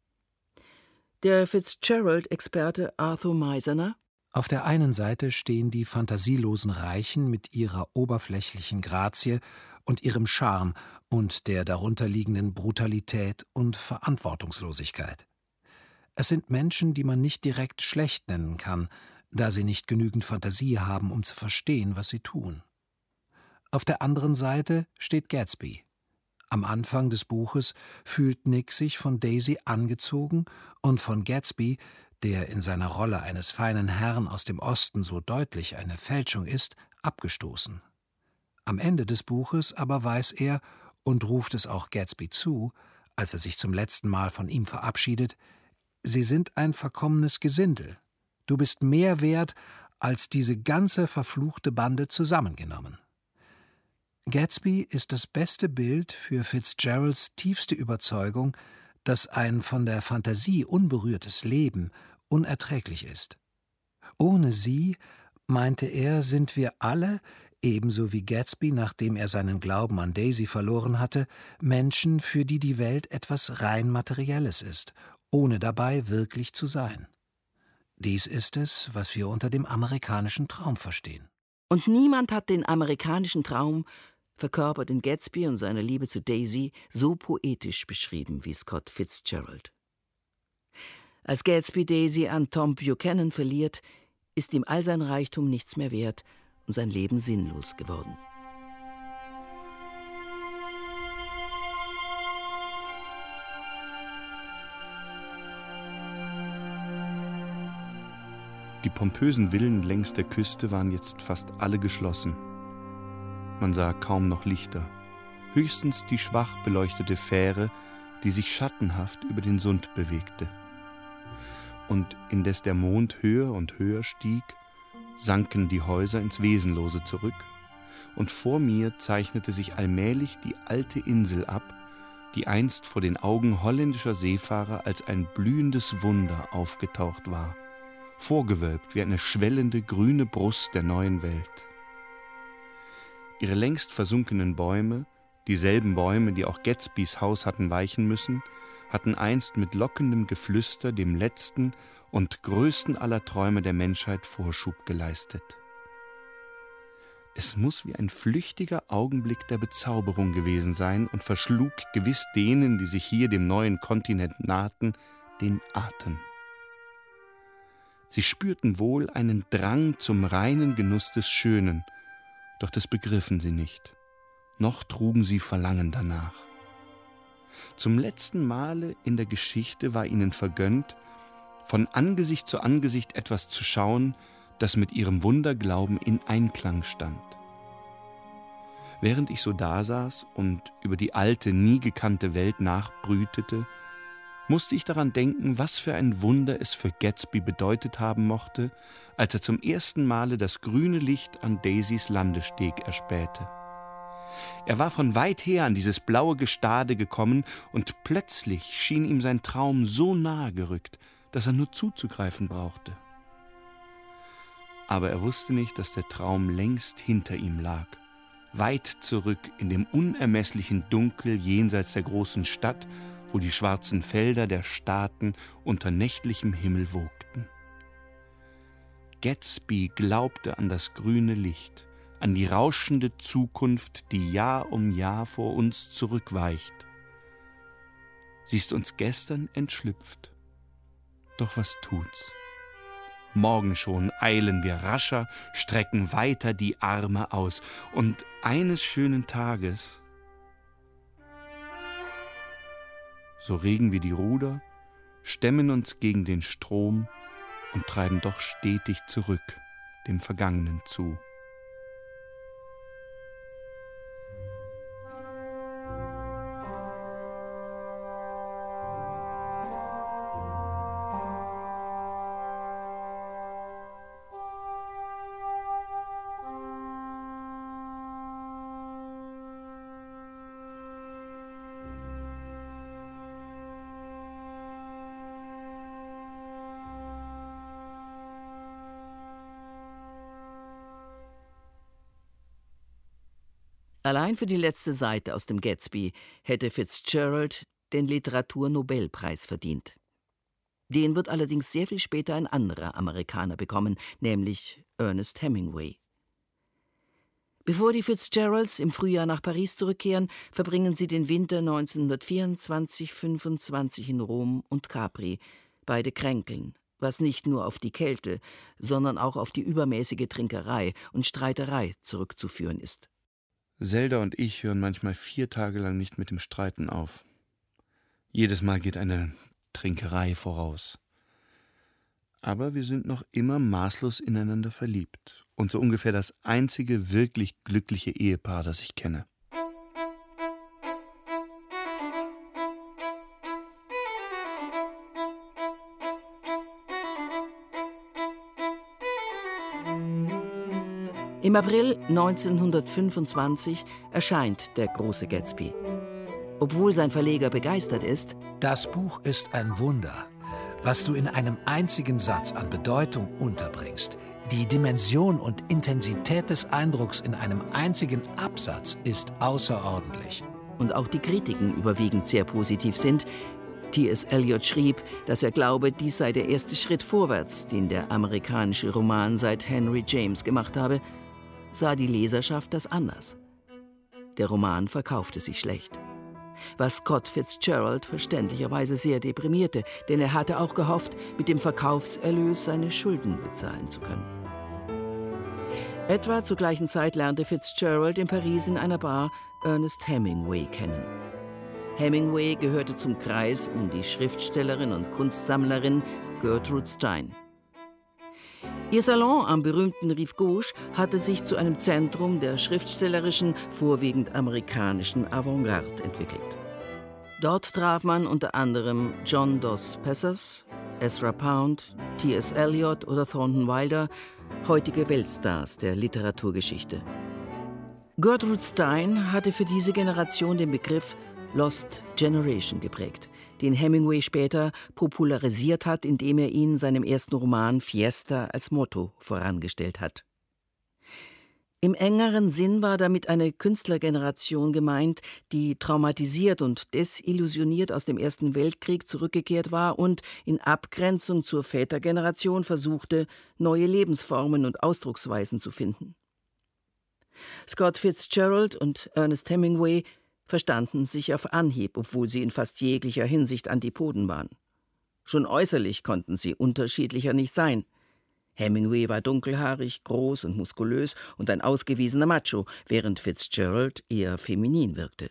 Der Fitzgerald-Experte Arthur Meisner: Auf der einen Seite stehen die fantasielosen Reichen mit ihrer oberflächlichen Grazie und ihrem Charme und der darunterliegenden Brutalität und Verantwortungslosigkeit. Es sind Menschen, die man nicht direkt schlecht nennen kann, da sie nicht genügend Fantasie haben, um zu verstehen, was sie tun. Auf der anderen Seite steht Gatsby, Am Anfang des Buches fühlt Nick sich von Daisy angezogen und von Gatsby, der in seiner Rolle eines feinen Herrn aus dem Osten so deutlich eine Fälschung ist, abgestoßen. Am Ende des Buches aber weiß er und ruft es auch Gatsby zu, als er sich zum letzten Mal von ihm verabschiedet: Sie sind ein verkommenes Gesindel. Du bist mehr wert als diese ganze verfluchte Bande zusammengenommen. Gatsby ist das beste Bild für Fitzgeralds tiefste Überzeugung, dass ein von der Fantasie unberührtes Leben unerträglich ist. Ohne sie, meinte er, sind wir alle, ebenso wie Gatsby, nachdem er seinen Glauben an Daisy verloren hatte, Menschen, für die die Welt etwas rein Materielles ist, ohne dabei wirklich zu sein. Dies ist es, was wir unter dem amerikanischen Traum verstehen. Und niemand hat den amerikanischen Traum, verkörpert in Gatsby und seiner Liebe zu Daisy, so poetisch beschrieben wie Scott Fitzgerald. Als Gatsby Daisy an Tom Buchanan verliert, ist ihm all sein Reichtum nichts mehr wert und sein Leben sinnlos geworden. Die pompösen Villen längs der Küste waren jetzt fast alle geschlossen. Man sah kaum noch Lichter, höchstens die schwach beleuchtete Fähre, die sich schattenhaft über den Sund bewegte. Und indes der Mond höher und höher stieg, sanken die Häuser ins Wesenlose zurück, und vor mir zeichnete sich allmählich die alte Insel ab, die einst vor den Augen holländischer Seefahrer als ein blühendes Wunder aufgetaucht war, vorgewölbt wie eine schwellende grüne Brust der neuen Welt. Ihre längst versunkenen Bäume, dieselben Bäume, die auch Gatsbys Haus hatten weichen müssen, hatten einst mit lockendem Geflüster dem letzten und größten aller Träume der Menschheit Vorschub geleistet. Es muss wie ein flüchtiger Augenblick der Bezauberung gewesen sein und verschlug gewiss denen, die sich hier dem neuen Kontinent nahten, den Atem. Sie spürten wohl einen Drang zum reinen Genuss des Schönen, doch das begriffen sie nicht, noch trugen sie Verlangen danach. Zum letzten Male in der Geschichte war ihnen vergönnt, von Angesicht zu Angesicht etwas zu schauen, das mit ihrem Wunderglauben in Einklang stand. Während ich so dasaß und über die alte, nie gekannte Welt nachbrütete, musste ich daran denken, was für ein Wunder es für Gatsby bedeutet haben mochte, als er zum ersten Male das grüne Licht an Daisys Landesteg erspähte. Er war von weit her an dieses blaue Gestade gekommen, und plötzlich schien ihm sein Traum so nahe gerückt, dass er nur zuzugreifen brauchte. Aber er wusste nicht, dass der Traum längst hinter ihm lag, weit zurück in dem unermesslichen Dunkel jenseits der großen Stadt, wo die schwarzen Felder der Staaten unter nächtlichem Himmel wogten. Gatsby glaubte an das grüne Licht, an die rauschende Zukunft, die Jahr um Jahr vor uns zurückweicht. Sie ist uns gestern entschlüpft. Doch was tut's? Morgen schon eilen wir rascher, strecken weiter die Arme aus, und eines schönen Tages, so regen wir die Ruder, stemmen uns gegen den Strom und treiben doch stetig zurück dem Vergangenen zu. Allein für die letzte Seite aus dem Gatsby hätte Fitzgerald den Literaturnobelpreis verdient. Den wird allerdings sehr viel später ein anderer Amerikaner bekommen, nämlich Ernest Hemingway. Bevor die Fitzgeralds im Frühjahr nach Paris zurückkehren, verbringen sie den Winter 1924/25 in Rom und Capri. Beide kränkeln, was nicht nur auf die Kälte, sondern auch auf die übermäßige Trinkerei und Streiterei zurückzuführen ist. Zelda und ich hören manchmal 4 Tage lang nicht mit dem Streiten auf. Jedes Mal geht eine Trinkerei voraus. Aber wir sind noch immer maßlos ineinander verliebt und so ungefähr das einzige wirklich glückliche Ehepaar, das ich kenne. Im April 1925 erscheint Der große Gatsby. Obwohl sein Verleger begeistert ist, Das Buch ist ein Wunder, was du in einem einzigen Satz an Bedeutung unterbringst. Die Dimension und Intensität des Eindrucks in einem einzigen Absatz ist außerordentlich. und auch die Kritiken überwiegend sehr positiv sind, T.S. Eliot schrieb, dass er glaube, dies sei der erste Schritt vorwärts, den der amerikanische Roman seit Henry James gemacht habe, sah die Leserschaft das anders. Der Roman verkaufte sich schlecht. Was Scott Fitzgerald verständlicherweise sehr deprimierte, denn er hatte auch gehofft, mit dem Verkaufserlös seine Schulden bezahlen zu können. Etwa zur gleichen Zeit lernte Fitzgerald in Paris in einer Bar Ernest Hemingway kennen. Hemingway gehörte zum Kreis um die Schriftstellerin und Kunstsammlerin Gertrude Stein. Ihr Salon am berühmten Rive Gauche hatte sich zu einem Zentrum der schriftstellerischen, vorwiegend amerikanischen Avantgarde entwickelt. Dort traf man unter anderem John Dos Passos, Ezra Pound, T.S. Eliot oder Thornton Wilder, heutige Weltstars der Literaturgeschichte. Gertrude Stein hatte für diese Generation den Begriff Lost Generation geprägt, den Hemingway später popularisiert hat, indem er ihn seinem ersten Roman Fiesta als Motto vorangestellt hat. Im engeren Sinn war damit eine Künstlergeneration gemeint, die traumatisiert und desillusioniert aus dem Ersten Weltkrieg zurückgekehrt war und in Abgrenzung zur Vätergeneration versuchte, neue Lebensformen und Ausdrucksweisen zu finden. Scott Fitzgerald und Ernest Hemingway verstanden sich auf Anhieb, obwohl sie in fast jeglicher Hinsicht Antipoden waren. Schon äußerlich konnten sie unterschiedlicher nicht sein. Hemingway war dunkelhaarig, groß und muskulös und ein ausgewiesener Macho, während Fitzgerald eher feminin wirkte.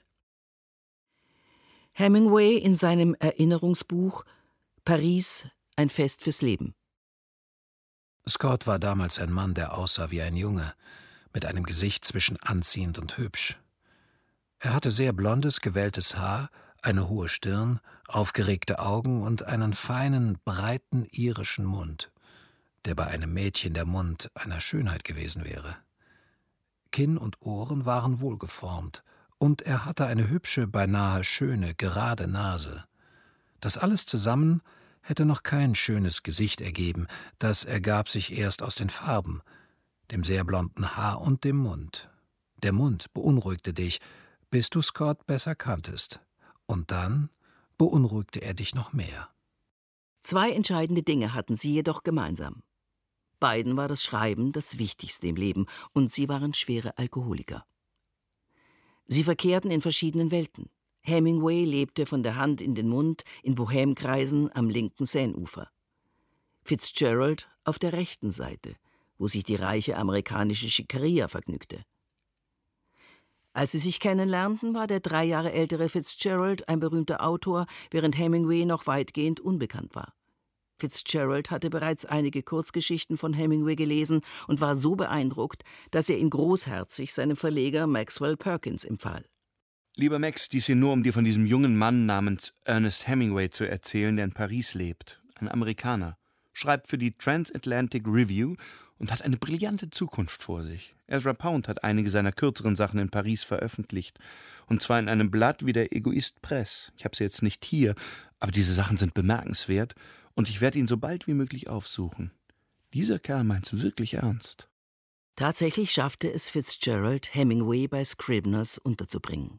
Hemingway in seinem Erinnerungsbuch »Paris, ein Fest fürs Leben«. Scott war damals ein Mann, der aussah wie ein Junge, mit einem Gesicht zwischen anziehend und hübsch. Er hatte sehr blondes, gewelltes Haar, eine hohe Stirn, aufgeregte Augen und einen feinen, breiten irischen Mund, der bei einem Mädchen der Mund einer Schönheit gewesen wäre. Kinn und Ohren waren wohlgeformt, und er hatte eine hübsche, beinahe schöne, gerade Nase. Das alles zusammen hätte noch kein schönes Gesicht ergeben, das ergab sich erst aus den Farben, dem sehr blonden Haar und dem Mund. Der Mund beunruhigte dich, bis du Scott besser kanntest. Und dann beunruhigte er dich noch mehr. 2 entscheidende Dinge hatten sie jedoch gemeinsam. Beiden war das Schreiben das Wichtigste im Leben, und sie waren schwere Alkoholiker. Sie verkehrten in verschiedenen Welten. Hemingway lebte von der Hand in den Mund in Bohemkreisen am linken Seineufer. Fitzgerald auf der rechten Seite, wo sich die reiche amerikanische Schickeria vergnügte. Als sie sich kennenlernten, war der 3 Jahre ältere Fitzgerald ein berühmter Autor, während Hemingway noch weitgehend unbekannt war. Fitzgerald hatte bereits einige Kurzgeschichten von Hemingway gelesen und war so beeindruckt, dass er ihn großherzig seinem Verleger Maxwell Perkins empfahl. Lieber Max, dies hier nur, um dir von diesem jungen Mann namens Ernest Hemingway zu erzählen, der in Paris lebt. Ein Amerikaner. Schreibt für die Transatlantic Review und hat eine brillante Zukunft vor sich. Ezra Pound hat einige seiner kürzeren Sachen in Paris veröffentlicht. Und zwar in einem Blatt wie der Egoist Press. Ich habe sie jetzt nicht hier, aber diese Sachen sind bemerkenswert und ich werde ihn so bald wie möglich aufsuchen. Dieser Kerl meint's wirklich ernst. Tatsächlich schaffte es Fitzgerald, Hemingway bei Scribners unterzubringen.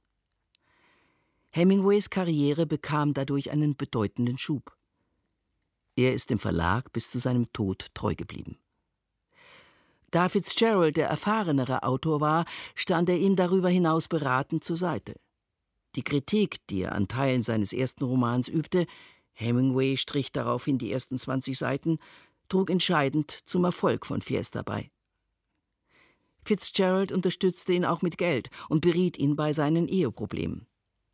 Hemingways Karriere bekam dadurch einen bedeutenden Schub. Er ist dem Verlag bis zu seinem Tod treu geblieben. Da Fitzgerald der erfahrenere Autor war, stand er ihm darüber hinaus beratend zur Seite. Die Kritik, die er an Teilen seines ersten Romans übte, Hemingway strich daraufhin die ersten 20 Seiten, trug entscheidend zum Erfolg von Fiesta bei. Fitzgerald unterstützte ihn auch mit Geld und beriet ihn bei seinen Eheproblemen.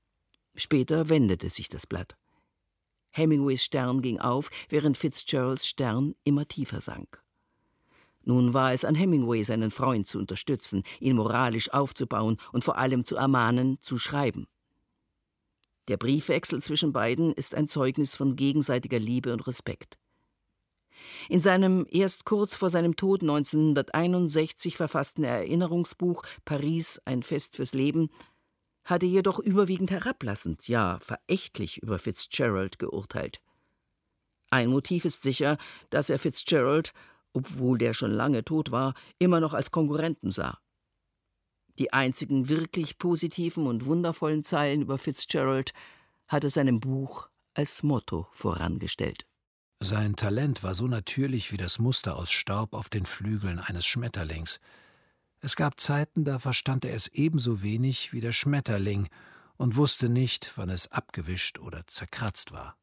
Später wendete sich das Blatt. Hemingways Stern ging auf, während Fitzgeralds Stern immer tiefer sank. Nun war es an Hemingway, seinen Freund zu unterstützen, ihn moralisch aufzubauen und vor allem zu ermahnen, zu schreiben. Der Briefwechsel zwischen beiden ist ein Zeugnis von gegenseitiger Liebe und Respekt. In seinem erst kurz vor seinem Tod 1961 verfassten Erinnerungsbuch »Paris, ein Fest fürs Leben« hatte jedoch überwiegend herablassend, ja verächtlich über Fitzgerald geurteilt. Ein Motiv ist sicher, dass er Fitzgerald, obwohl der schon lange tot war, immer noch als Konkurrenten sah. Die einzigen wirklich positiven und wundervollen Zeilen über Fitzgerald hat er seinem Buch als Motto vorangestellt. Sein Talent war so natürlich wie das Muster aus Staub auf den Flügeln eines Schmetterlings. Es gab Zeiten, da verstand er es ebenso wenig wie der Schmetterling und wusste nicht, wann es abgewischt oder zerkratzt war.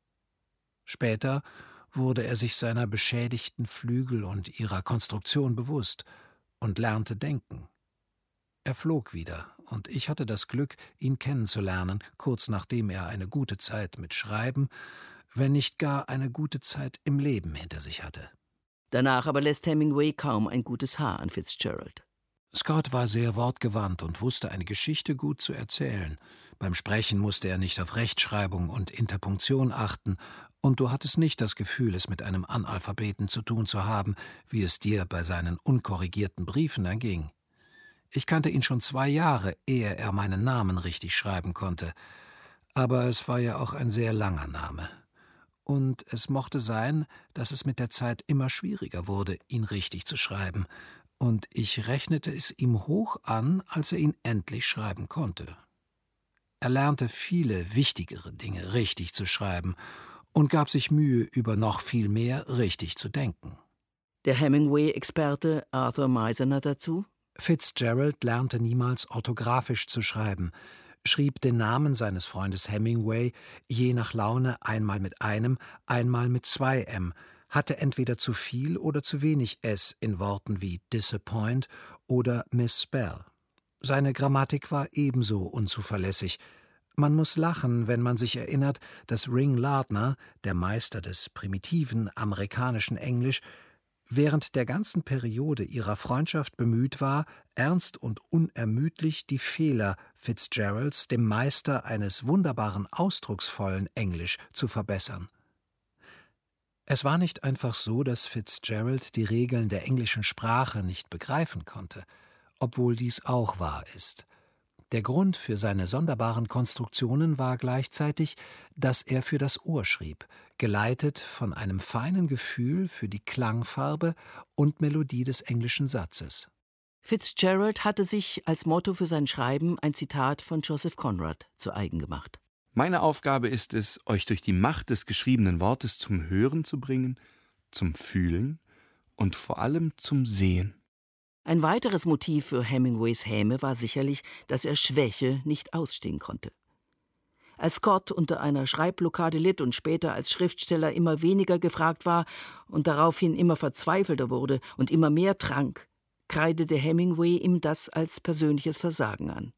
Später wurde er sich seiner beschädigten Flügel und ihrer Konstruktion bewusst und lernte denken. Er flog wieder, und ich hatte das Glück, ihn kennenzulernen, kurz nachdem er eine gute Zeit mit Schreiben, wenn nicht gar eine gute Zeit im Leben hinter sich hatte. Danach aber lässt Hemingway kaum ein gutes Haar an Fitzgerald. Scott war sehr wortgewandt und wusste eine Geschichte gut zu erzählen. Beim Sprechen musste er nicht auf Rechtschreibung und Interpunktion achten, und du hattest nicht das Gefühl, es mit einem Analphabeten zu tun zu haben, wie es dir bei seinen unkorrigierten Briefen erging. Ich kannte ihn schon 2 Jahre, ehe er meinen Namen richtig schreiben konnte. Aber es war ja auch ein sehr langer Name. Und es mochte sein, dass es mit der Zeit immer schwieriger wurde, ihn richtig zu schreiben. Und ich rechnete es ihm hoch an, als er ihn endlich schreiben konnte. Er lernte viele wichtigere Dinge richtig zu schreiben und gab sich Mühe, über noch viel mehr richtig zu denken. Der Hemingway-Experte Arthur Meisner dazu: Fitzgerald lernte niemals orthographisch zu schreiben, schrieb den Namen seines Freundes Hemingway je nach Laune einmal mit einem, einmal mit 2 M, hatte entweder zu viel oder zu wenig S in Worten wie disappoint oder misspell. Seine Grammatik war ebenso unzuverlässig. Man muss lachen, wenn man sich erinnert, dass Ring Lardner, der Meister des primitiven amerikanischen Englisch, während der ganzen Periode ihrer Freundschaft bemüht war, ernst und unermüdlich die Fehler Fitzgeralds, dem Meister eines wunderbaren, ausdrucksvollen Englisch, zu verbessern. Es war nicht einfach so, dass Fitzgerald die Regeln der englischen Sprache nicht begreifen konnte, obwohl dies auch wahr ist. Der Grund für seine sonderbaren Konstruktionen war gleichzeitig, dass er für das Ohr schrieb, geleitet von einem feinen Gefühl für die Klangfarbe und Melodie des englischen Satzes. Fitzgerald hatte sich als Motto für sein Schreiben ein Zitat von Joseph Conrad zu eigen gemacht. Meine Aufgabe ist es, euch durch die Macht des geschriebenen Wortes zum Hören zu bringen, zum Fühlen und vor allem zum Sehen. Ein weiteres Motiv für Hemingways Häme war sicherlich, dass er Schwäche nicht ausstehen konnte. Als Scott unter einer Schreibblockade litt und später als Schriftsteller immer weniger gefragt war und daraufhin immer verzweifelter wurde und immer mehr trank, kreidete Hemingway ihm das als persönliches Versagen an.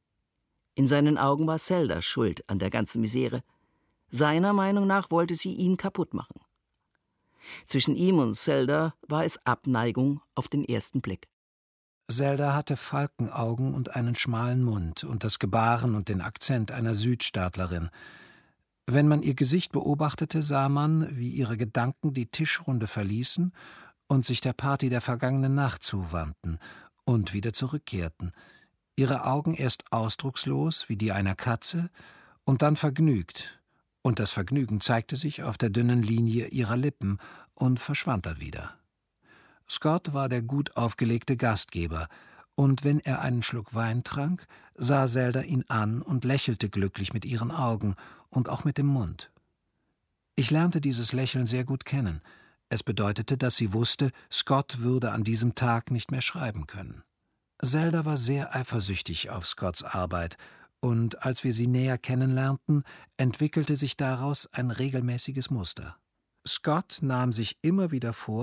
In seinen Augen war Zelda schuld an der ganzen Misere. Seiner Meinung nach wollte sie ihn kaputt machen. Zwischen ihm und Zelda war es Abneigung auf den ersten Blick. Zelda hatte Falkenaugen und einen schmalen Mund und das Gebaren und den Akzent einer Südstaatlerin. Wenn man ihr Gesicht beobachtete, sah man, wie ihre Gedanken die Tischrunde verließen und sich der Party der vergangenen Nacht zuwandten und wieder zurückkehrten. Ihre Augen erst ausdruckslos wie die einer Katze und dann vergnügt, und das Vergnügen zeigte sich auf der dünnen Linie ihrer Lippen und verschwand dann wieder. Scott war der gut aufgelegte Gastgeber, und wenn er einen Schluck Wein trank, sah Zelda ihn an und lächelte glücklich mit ihren Augen und auch mit dem Mund. Ich lernte dieses Lächeln sehr gut kennen. Es bedeutete, dass sie wusste, Scott würde an diesem Tag nicht mehr schreiben können. Zelda war sehr eifersüchtig auf Scotts Arbeit, und als wir sie näher kennenlernten, entwickelte sich daraus ein regelmäßiges Muster. Scott nahm sich immer wieder vor,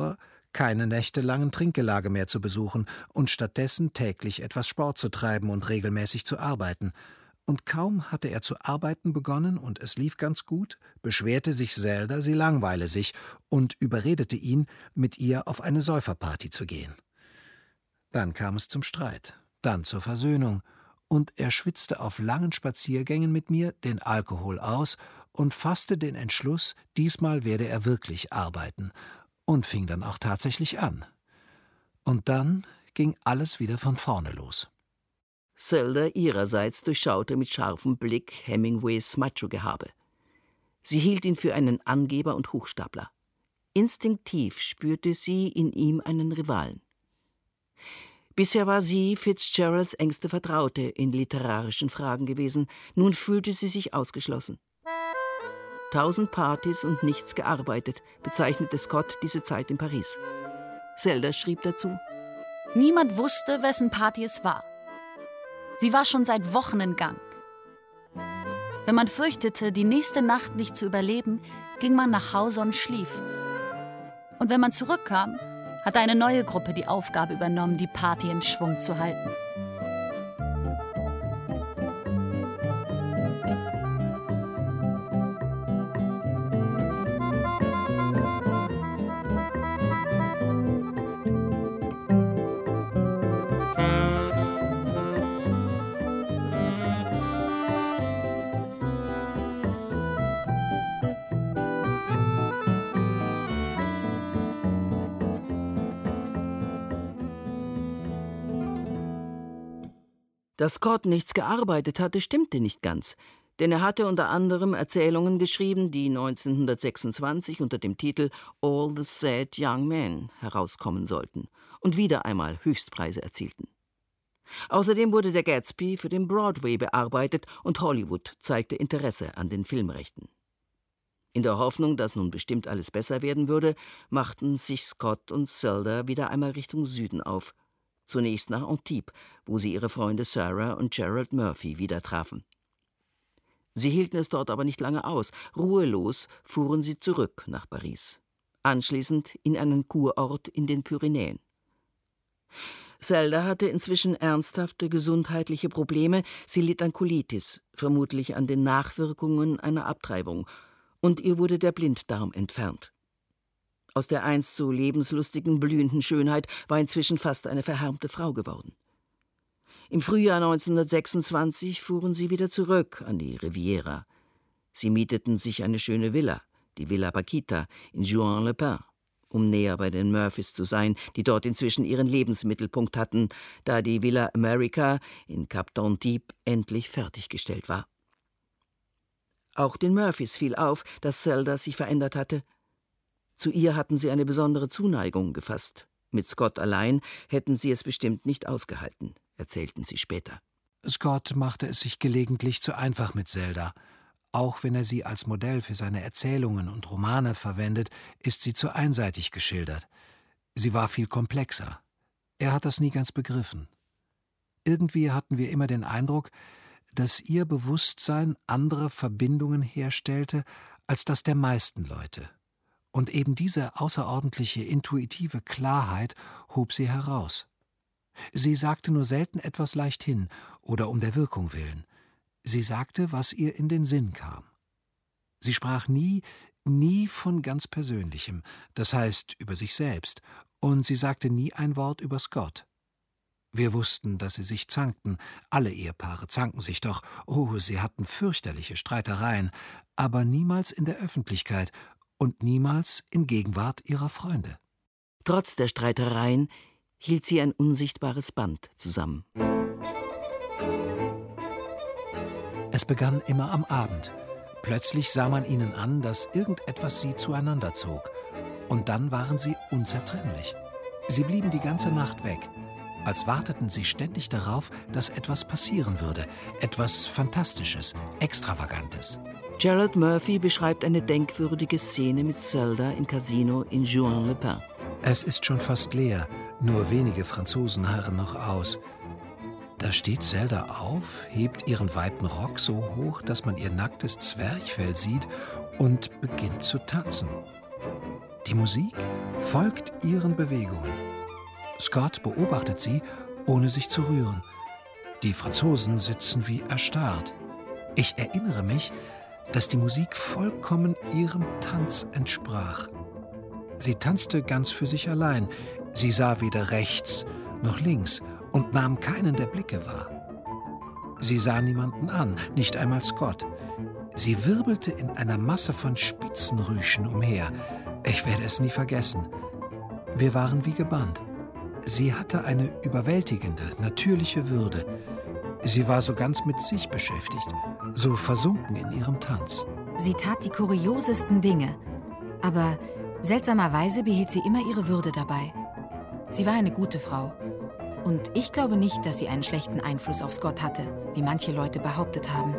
keine nächtelangen Trinkgelage mehr zu besuchen und stattdessen täglich etwas Sport zu treiben und regelmäßig zu arbeiten. Und kaum hatte er zu arbeiten begonnen und es lief ganz gut, beschwerte sich Zelda, sie langweile sich und überredete ihn, mit ihr auf eine Säuferparty zu gehen. Dann kam es zum Streit, dann zur Versöhnung, und er schwitzte auf langen Spaziergängen mit mir den Alkohol aus und fasste den Entschluss, diesmal werde er wirklich arbeiten, und fing dann auch tatsächlich an. Und dann ging alles wieder von vorne los. Zelda ihrerseits durchschaute mit scharfem Blick Hemingways Macho-Gehabe. Sie hielt ihn für einen Angeber und Hochstapler. Instinktiv spürte sie in ihm einen Rivalen. Bisher war sie Fitzgeralds engste Vertraute in literarischen Fragen gewesen, nun fühlte sie sich ausgeschlossen. 1000 Partys und nichts gearbeitet, bezeichnete Scott diese Zeit in Paris. Zelda schrieb dazu: Niemand wusste, wessen Party es war. Sie war schon seit Wochen in Gang. Wenn man fürchtete, die nächste Nacht nicht zu überleben, ging man nach Hause und schlief. Und wenn man zurückkam, hatte eine neue Gruppe die Aufgabe übernommen, die Party in Schwung zu halten. Dass Scott nichts gearbeitet hatte, stimmte nicht ganz, denn er hatte unter anderem Erzählungen geschrieben, die 1926 unter dem Titel All the Sad Young Men herauskommen sollten und wieder einmal Höchstpreise erzielten. Außerdem wurde der Gatsby für den Broadway bearbeitet und Hollywood zeigte Interesse an den Filmrechten. In der Hoffnung, dass nun bestimmt alles besser werden würde, machten sich Scott und Zelda wieder einmal Richtung Süden auf, zunächst nach Antibes, wo sie ihre Freunde Sarah und Gerald Murphy wieder trafen. Sie hielten es dort aber nicht lange aus. Ruhelos fuhren sie zurück nach Paris, anschließend in einen Kurort in den Pyrenäen. Zelda hatte inzwischen ernsthafte gesundheitliche Probleme. Sie litt an Colitis, vermutlich an den Nachwirkungen einer Abtreibung, und ihr wurde der Blinddarm entfernt. Aus der einst so lebenslustigen, blühenden Schönheit war inzwischen fast eine verhärmte Frau geworden. Im Frühjahr 1926 fuhren sie wieder zurück an die Riviera. Sie mieteten sich eine schöne Villa, die Villa Paquita, in Juan-les-Pins, um näher bei den Murphys zu sein, die dort inzwischen ihren Lebensmittelpunkt hatten, da die Villa America in Cap d'Antibes endlich fertiggestellt war. Auch den Murphys fiel auf, dass Zelda sich verändert hatte. Zu ihr hatten sie eine besondere Zuneigung gefasst. Mit Scott allein hätten sie es bestimmt nicht ausgehalten, erzählten sie später. Scott machte es sich gelegentlich zu einfach mit Zelda. Auch wenn er sie als Modell für seine Erzählungen und Romane verwendet, ist sie zu einseitig geschildert. Sie war viel komplexer. Er hat das nie ganz begriffen. Irgendwie hatten wir immer den Eindruck, dass ihr Bewusstsein andere Verbindungen herstellte als das der meisten Leute. Und eben diese außerordentliche intuitive Klarheit hob sie heraus. Sie sagte nur selten etwas leichthin oder um der Wirkung willen. Sie sagte, was ihr in den Sinn kam. Sie sprach nie von ganz Persönlichem, das heißt über sich selbst, und sie sagte nie ein Wort über Scott. Wir wussten, dass sie sich zankten, alle Ehepaare zanken sich doch, sie hatten fürchterliche Streitereien, aber niemals in der Öffentlichkeit und niemals in Gegenwart ihrer Freunde. Trotz der Streitereien hielt sie ein unsichtbares Band zusammen. Es begann immer am Abend. Plötzlich sah man ihnen an, dass irgendetwas sie zueinander zog. Und dann waren sie unzertrennlich. Sie blieben die ganze Nacht weg, als warteten sie ständig darauf, dass etwas passieren würde. Etwas Fantastisches, Extravagantes. Gerald Murphy beschreibt eine denkwürdige Szene mit Zelda im Casino in Juan-les-Pins. Es ist schon fast leer, nur wenige Franzosen harren noch aus. Da steht Zelda auf, hebt ihren weiten Rock so hoch, dass man ihr nacktes Zwerchfell sieht und beginnt zu tanzen. Die Musik folgt ihren Bewegungen. Scott beobachtet sie, ohne sich zu rühren. Die Franzosen sitzen wie erstarrt. Ich erinnere mich, dass die Musik vollkommen ihrem Tanz entsprach. Sie tanzte ganz für sich allein. Sie sah weder rechts noch links und nahm keinen der Blicke wahr. Sie sah niemanden an, nicht einmal Scott. Sie wirbelte in einer Masse von Spitzenrüschen umher. Ich werde es nie vergessen. Wir waren wie gebannt. Sie hatte eine überwältigende, natürliche Würde. Sie war so ganz mit sich beschäftigt, so versunken in ihrem Tanz. Sie tat die kuriosesten Dinge, aber seltsamerweise behielt sie immer ihre Würde dabei. Sie war eine gute Frau. Und ich glaube nicht, dass sie einen schlechten Einfluss auf Scott hatte, wie manche Leute behauptet haben.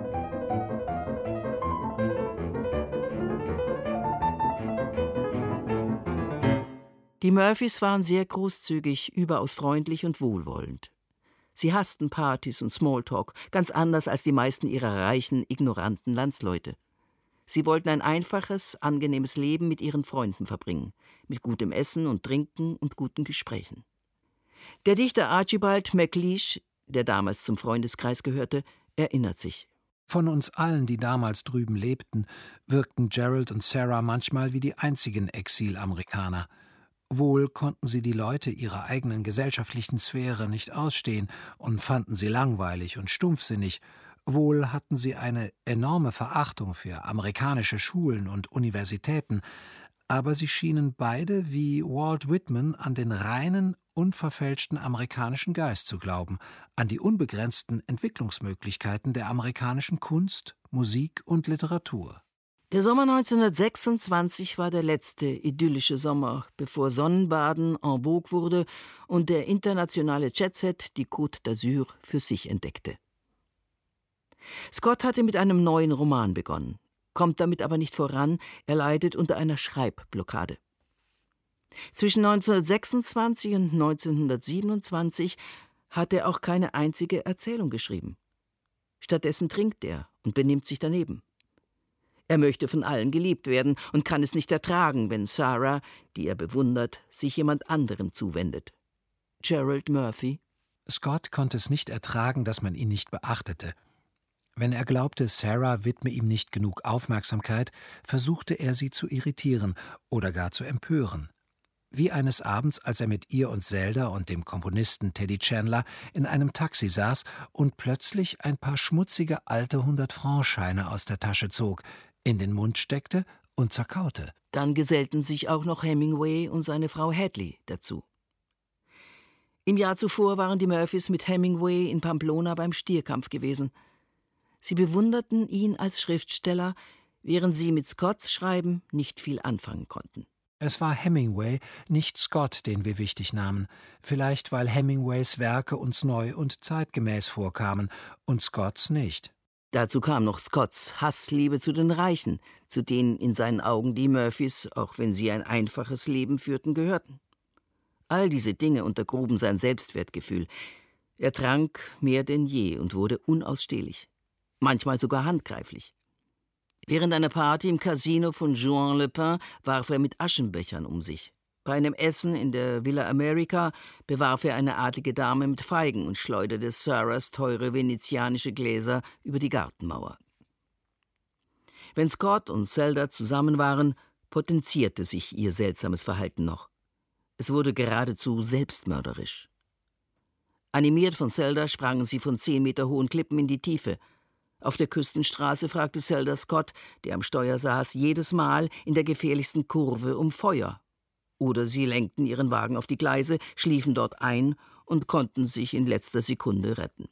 Die Murphys waren sehr großzügig, überaus freundlich und wohlwollend. Sie hassten Partys und Smalltalk, ganz anders als die meisten ihrer reichen, ignoranten Landsleute. Sie wollten ein einfaches, angenehmes Leben mit ihren Freunden verbringen, mit gutem Essen und Trinken und guten Gesprächen. Der Dichter Archibald MacLeish, der damals zum Freundeskreis gehörte, erinnert sich. Von uns allen, die damals drüben lebten, wirkten Gerald und Sarah manchmal wie die einzigen Exilamerikaner. Wohl konnten sie die Leute ihrer eigenen gesellschaftlichen Sphäre nicht ausstehen und fanden sie langweilig und stumpfsinnig. Wohl hatten sie eine enorme Verachtung für amerikanische Schulen und Universitäten, aber sie schienen beide wie Walt Whitman an den reinen, unverfälschten amerikanischen Geist zu glauben, an die unbegrenzten Entwicklungsmöglichkeiten der amerikanischen Kunst, Musik und Literatur. Der Sommer 1926 war der letzte idyllische Sommer, bevor Sonnenbaden en vogue wurde und der internationale Jetset die Côte d'Azur für sich entdeckte. Scott hatte mit einem neuen Roman begonnen, kommt damit aber nicht voran, er leidet unter einer Schreibblockade. Zwischen 1926 und 1927 hat er auch keine einzige Erzählung geschrieben. Stattdessen trinkt er und benimmt sich daneben. Er möchte von allen geliebt werden und kann es nicht ertragen, wenn Sarah, die er bewundert, sich jemand anderem zuwendet. Gerald Murphy. Scott konnte es nicht ertragen, dass man ihn nicht beachtete. Wenn er glaubte, Sarah widme ihm nicht genug Aufmerksamkeit, versuchte er, sie zu irritieren oder gar zu empören. Wie eines Abends, als er mit ihr und Zelda und dem Komponisten Teddy Chandler in einem Taxi saß und plötzlich ein paar schmutzige alte 100-Franc-Scheine aus der Tasche zog, in den Mund steckte und zerkaute. Dann gesellten sich auch noch Hemingway und seine Frau Hadley dazu. Im Jahr zuvor waren die Murphys mit Hemingway in Pamplona beim Stierkampf gewesen. Sie bewunderten ihn als Schriftsteller, während sie mit Scotts Schreiben nicht viel anfangen konnten. Es war Hemingway, nicht Scott, den wir wichtig nahmen. Vielleicht, weil Hemingways Werke uns neu und zeitgemäß vorkamen und Scotts nicht. Dazu kam noch Scotts Hassliebe zu den Reichen, zu denen in seinen Augen die Murphys, auch wenn sie ein einfaches Leben führten, gehörten. All diese Dinge untergruben sein Selbstwertgefühl. Er trank mehr denn je und wurde unausstehlich, manchmal sogar handgreiflich. Während einer Party im Casino von Juan Le Pin warf er mit Aschenbechern um sich. Bei einem Essen in der Villa America bewarf er eine adlige Dame mit Feigen und schleuderte Sarahs teure venezianische Gläser über die Gartenmauer. Wenn Scott und Zelda zusammen waren, potenzierte sich ihr seltsames Verhalten noch. Es wurde geradezu selbstmörderisch. Animiert von Zelda sprangen sie von 10 Meter hohen Klippen in die Tiefe. Auf der Küstenstraße fragte Zelda Scott, der am Steuer saß, jedes Mal in der gefährlichsten Kurve um Feuer. Oder sie lenkten ihren Wagen auf die Gleise, schliefen dort ein und konnten sich in letzter Sekunde retten.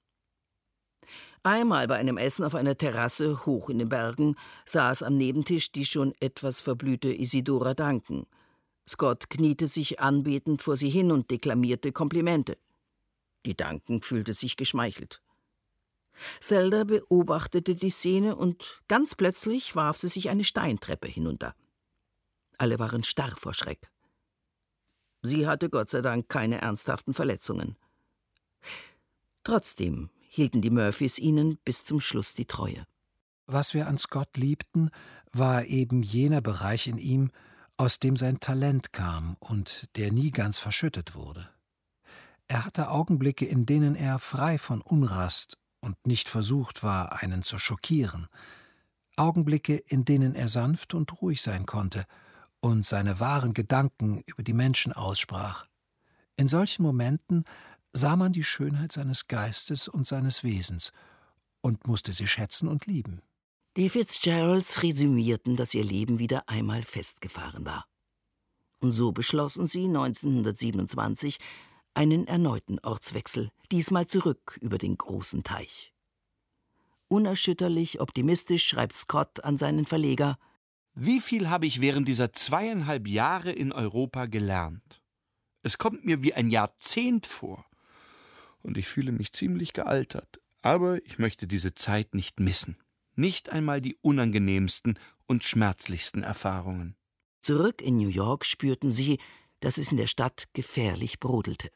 Einmal bei einem Essen auf einer Terrasse hoch in den Bergen saß am Nebentisch die schon etwas verblühte Isidora Duncan. Scott kniete sich anbetend vor sie hin und deklamierte Komplimente. Die Duncan fühlte sich geschmeichelt. Zelda beobachtete die Szene und ganz plötzlich warf sie sich eine Steintreppe hinunter. Alle waren starr vor Schreck. Sie hatte Gott sei Dank keine ernsthaften Verletzungen. Trotzdem hielten die Murphys ihnen bis zum Schluss die Treue. Was wir an Scott liebten, war eben jener Bereich in ihm, aus dem sein Talent kam und der nie ganz verschüttet wurde. Er hatte Augenblicke, in denen er frei von Unrast und nicht versucht war, einen zu schockieren. Augenblicke, in denen er sanft und ruhig sein konnte und seine wahren Gedanken über die Menschen aussprach. In solchen Momenten sah man die Schönheit seines Geistes und seines Wesens und musste sie schätzen und lieben. Die Fitzgeralds resümierten, dass ihr Leben wieder einmal festgefahren war. Und so beschlossen sie 1927 einen erneuten Ortswechsel, diesmal zurück über den großen Teich. Unerschütterlich optimistisch schreibt Scott an seinen Verleger: Wie viel habe ich während dieser 2,5 Jahre in Europa gelernt? Es kommt mir wie ein Jahrzehnt vor. Und ich fühle mich ziemlich gealtert. Aber ich möchte diese Zeit nicht missen. Nicht einmal die unangenehmsten und schmerzlichsten Erfahrungen. Zurück in New York spürten sie, dass es in der Stadt gefährlich brodelte.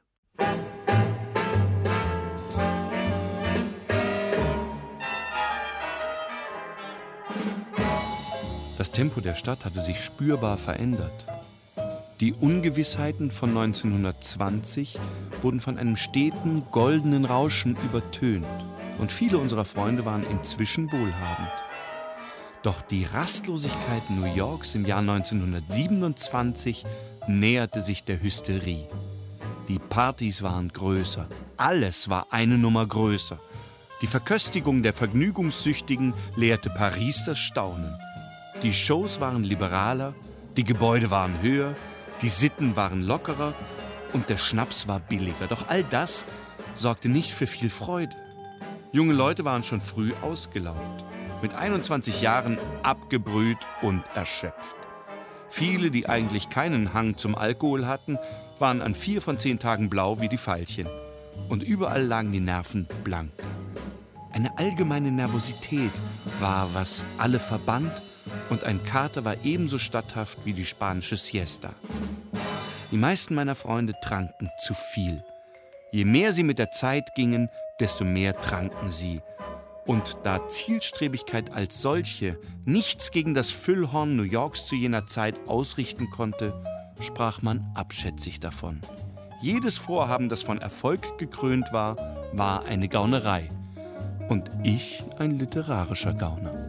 Das Tempo der Stadt hatte sich spürbar verändert. Die Ungewissheiten von 1920 wurden von einem steten, goldenen Rauschen übertönt. Und viele unserer Freunde waren inzwischen wohlhabend. Doch die Rastlosigkeit New Yorks im Jahr 1927 näherte sich der Hysterie. Die Partys waren größer, alles war eine Nummer größer. Die Verköstigung der Vergnügungssüchtigen lehrte Paris das Staunen. Die Shows waren liberaler, die Gebäude waren höher, die Sitten waren lockerer und der Schnaps war billiger. Doch all das sorgte nicht für viel Freude. Junge Leute waren schon früh ausgelaugt, mit 21 Jahren abgebrüht und erschöpft. Viele, die eigentlich keinen Hang zum Alkohol hatten, waren an 4 von 10 Tagen blau wie die Veilchen. Und überall lagen die Nerven blank. Eine allgemeine Nervosität war, was alle verband, und ein Kater war ebenso statthaft wie die spanische Siesta. Die meisten meiner Freunde tranken zu viel. Je mehr sie mit der Zeit gingen, desto mehr tranken sie. Und da Zielstrebigkeit als solche nichts gegen das Füllhorn New Yorks zu jener Zeit ausrichten konnte, sprach man abschätzig davon. Jedes Vorhaben, das von Erfolg gekrönt war, war eine Gaunerei. Und ich ein literarischer Gauner.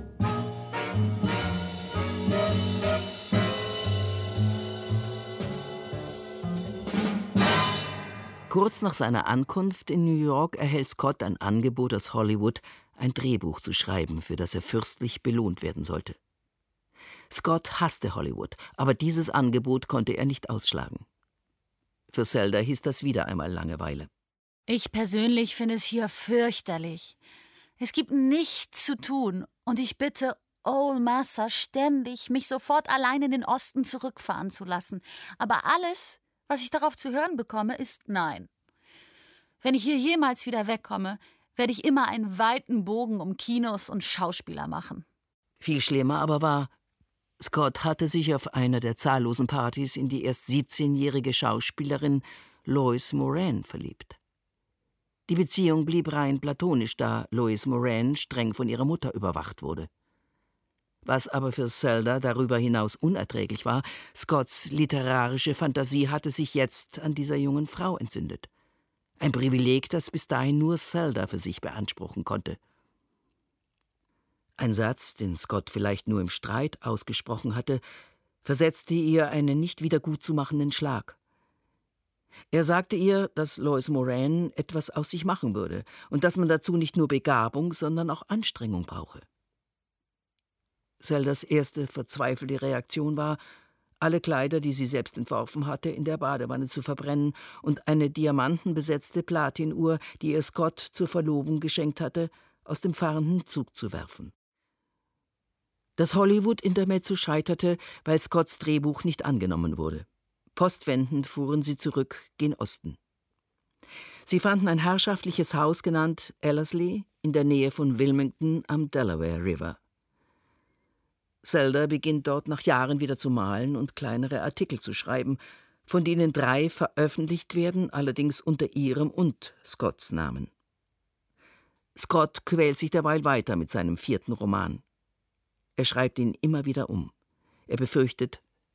Kurz nach seiner Ankunft in New York erhält Scott ein Angebot aus Hollywood, ein Drehbuch zu schreiben, für das er fürstlich belohnt werden sollte. Scott hasste Hollywood, aber dieses Angebot konnte er nicht ausschlagen. Für Zelda hieß das wieder einmal Langeweile. Ich persönlich finde es hier fürchterlich. Es gibt nichts zu tun und ich bitte Old Massa ständig, mich sofort allein in den Osten zurückfahren zu lassen. Aber alles, was ich darauf zu hören bekomme, ist Nein. Wenn ich hier jemals wieder wegkomme, werde ich immer einen weiten Bogen um Kinos und Schauspieler machen. Viel schlimmer aber war, Scott hatte sich auf einer der zahllosen Partys in die erst 17-jährige Schauspielerin Lois Moran verliebt. Die Beziehung blieb rein platonisch, da Lois Moran streng von ihrer Mutter überwacht wurde. Was aber für Zelda darüber hinaus unerträglich war, Scotts literarische Fantasie hatte sich jetzt an dieser jungen Frau entzündet. Ein Privileg, das bis dahin nur Zelda für sich beanspruchen konnte. Ein Satz, den Scott vielleicht nur im Streit ausgesprochen hatte, versetzte ihr einen nicht wieder gutzumachenden Schlag. Er sagte ihr, dass Lois Moran etwas aus sich machen würde und dass man dazu nicht nur Begabung, sondern auch Anstrengung brauche. Zeldas erste verzweifelte Reaktion war, alle Kleider, die sie selbst entworfen hatte, in der Badewanne zu verbrennen und eine diamantenbesetzte Platinuhr, die ihr Scott zur Verlobung geschenkt hatte, aus dem fahrenden Zug zu werfen. Das Hollywood-Intermezzo scheiterte, weil Scotts Drehbuch nicht angenommen wurde. Postwendend fuhren sie zurück gen Osten. Sie fanden ein herrschaftliches Haus genannt Ellerslie in der Nähe von Wilmington am Delaware River. Zelda beginnt dort nach Jahren wieder zu malen und kleinere Artikel zu schreiben, von denen 3 veröffentlicht werden, allerdings unter ihrem und Scotts Namen. Scott quält sich derweil weiter mit seinem 4. Roman. Er schreibt ihn immer wieder um. Er befürchtet,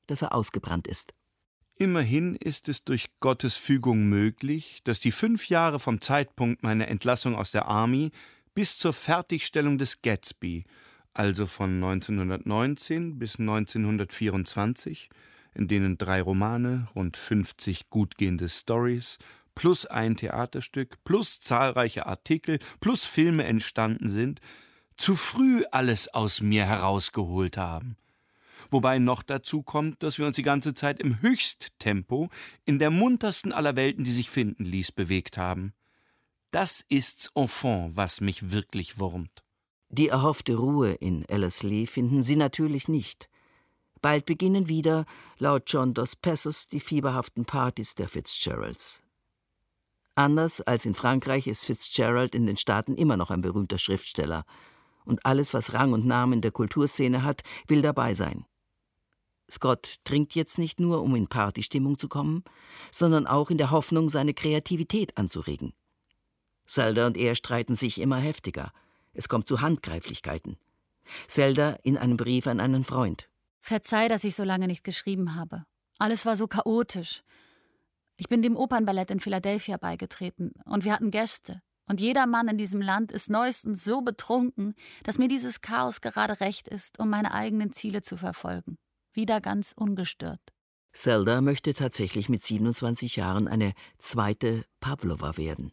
dass er ausgebrannt ist. Immerhin ist es durch Gottes Fügung möglich, dass die 5 Jahre vom Zeitpunkt meiner Entlassung aus der Army bis zur Fertigstellung des Gatsby, also von 1919 bis 1924, in denen 3 Romane, rund 50 gutgehende Stories, plus ein Theaterstück, plus zahlreiche Artikel, plus Filme entstanden sind, zu früh alles aus mir herausgeholt haben. Wobei noch dazu kommt, dass wir uns die ganze Zeit im Höchsttempo in der muntersten aller Welten, die sich finden ließ, bewegt haben. Das ist's au fond, was mich wirklich wurmt. Die erhoffte Ruhe in Ellerslie finden sie natürlich nicht. Bald beginnen wieder, laut John Dos Passos, die fieberhaften Partys der Fitzgeralds. Anders als in Frankreich ist Fitzgerald in den Staaten immer noch ein berühmter Schriftsteller. Und alles, was Rang und Namen in der Kulturszene hat, will dabei sein. Scott trinkt jetzt nicht nur, um in Partystimmung zu kommen, sondern auch in der Hoffnung, seine Kreativität anzuregen. Zelda und er streiten sich immer heftiger. Es kommt zu Handgreiflichkeiten. Zelda in einem Brief an einen Freund. Verzeih, dass ich so lange nicht geschrieben habe. Alles war so chaotisch. Ich bin dem Opernballett in Philadelphia beigetreten und wir hatten Gäste. Und jeder Mann in diesem Land ist neuestens so betrunken, dass mir dieses Chaos gerade recht ist, um meine eigenen Ziele zu verfolgen. Wieder ganz ungestört. Zelda möchte tatsächlich mit 27 Jahren eine zweite Pavlova werden.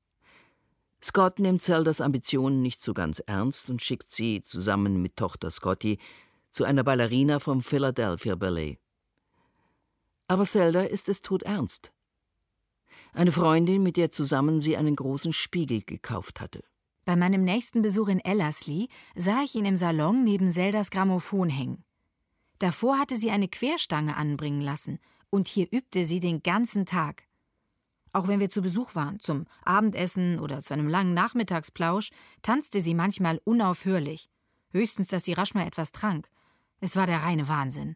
Scott nimmt Zeldas Ambitionen nicht so ganz ernst und schickt sie zusammen mit Tochter Scotty zu einer Ballerina vom Philadelphia Ballet. Aber Zelda ist es todernst. Eine Freundin, mit der zusammen sie einen großen Spiegel gekauft hatte. Bei meinem nächsten Besuch in Ellerslie sah ich ihn im Salon neben Zeldas Grammophon hängen. Davor hatte sie eine Querstange anbringen lassen und hier übte sie den ganzen Tag. Auch wenn wir zu Besuch waren, zum Abendessen oder zu einem langen Nachmittagsplausch, tanzte sie manchmal unaufhörlich. Höchstens, dass sie rasch mal etwas trank. Es war der reine Wahnsinn.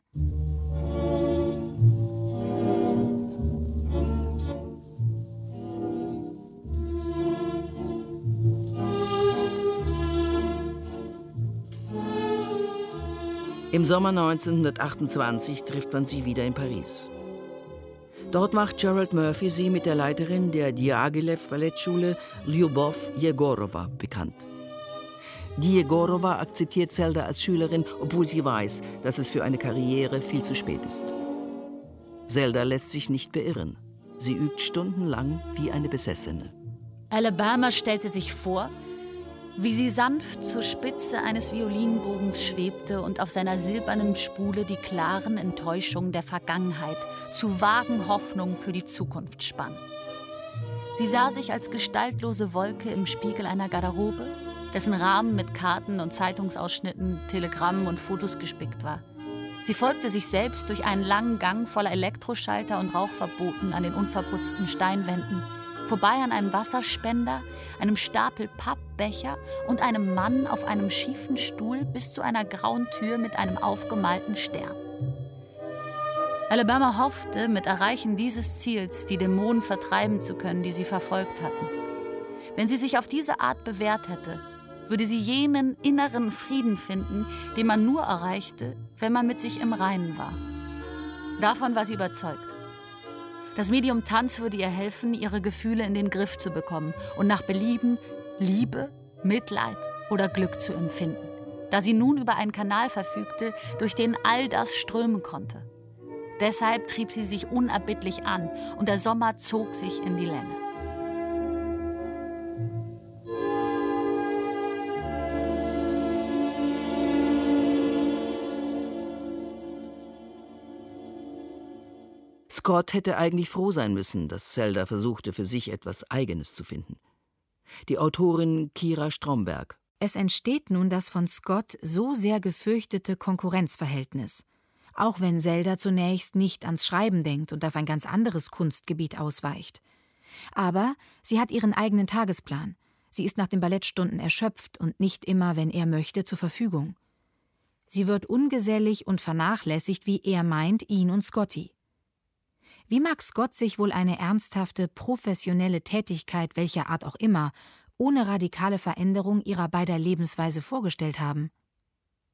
Im Sommer 1928 trifft man sie wieder in Paris. Dort macht Gerald Murphy sie mit der Leiterin der Diaghilev-Ballettschule, Lyubov Jegorowa, bekannt. Die Jegorowa akzeptiert Zelda als Schülerin, obwohl sie weiß, dass es für eine Karriere viel zu spät ist. Zelda lässt sich nicht beirren. Sie übt stundenlang wie eine Besessene. Alabama stellte sich vor, wie sie sanft zur Spitze eines Violinbogens schwebte und auf seiner silbernen Spule die klaren Enttäuschungen der Vergangenheit zu vagen Hoffnungen für die Zukunft spann. Sie sah sich als gestaltlose Wolke im Spiegel einer Garderobe, dessen Rahmen mit Karten und Zeitungsausschnitten, Telegrammen und Fotos gespickt war. Sie folgte sich selbst durch einen langen Gang voller Elektroschalter und Rauchverboten an den unverputzten Steinwänden, vorbei an einem Wasserspender, einem Stapel Pappbecher und einem Mann auf einem schiefen Stuhl bis zu einer grauen Tür mit einem aufgemalten Stern. Alabama hoffte, mit Erreichen dieses Ziels die Dämonen vertreiben zu können, die sie verfolgt hatten. Wenn sie sich auf diese Art bewährt hätte, würde sie jenen inneren Frieden finden, den man nur erreichte, wenn man mit sich im Reinen war. Davon war sie überzeugt. Das Medium Tanz würde ihr helfen, ihre Gefühle in den Griff zu bekommen und nach Belieben Liebe, Mitleid oder Glück zu empfinden, da sie nun über einen Kanal verfügte, durch den all das strömen konnte. Deshalb trieb sie sich unerbittlich an und der Sommer zog sich in die Länge. Scott hätte eigentlich froh sein müssen, dass Zelda versuchte, für sich etwas Eigenes zu finden. Die Autorin Kira Stromberg. Es entsteht nun das von Scott so sehr gefürchtete Konkurrenzverhältnis. Auch wenn Zelda zunächst nicht ans Schreiben denkt und auf ein ganz anderes Kunstgebiet ausweicht. Aber sie hat ihren eigenen Tagesplan. Sie ist nach den Ballettstunden erschöpft und nicht immer, wenn er möchte, zur Verfügung. Sie wird ungesellig und vernachlässigt, wie er meint, ihn und Scotty. Wie mag Scott sich wohl eine ernsthafte, professionelle Tätigkeit, welcher Art auch immer, ohne radikale Veränderung ihrer beider Lebensweise vorgestellt haben?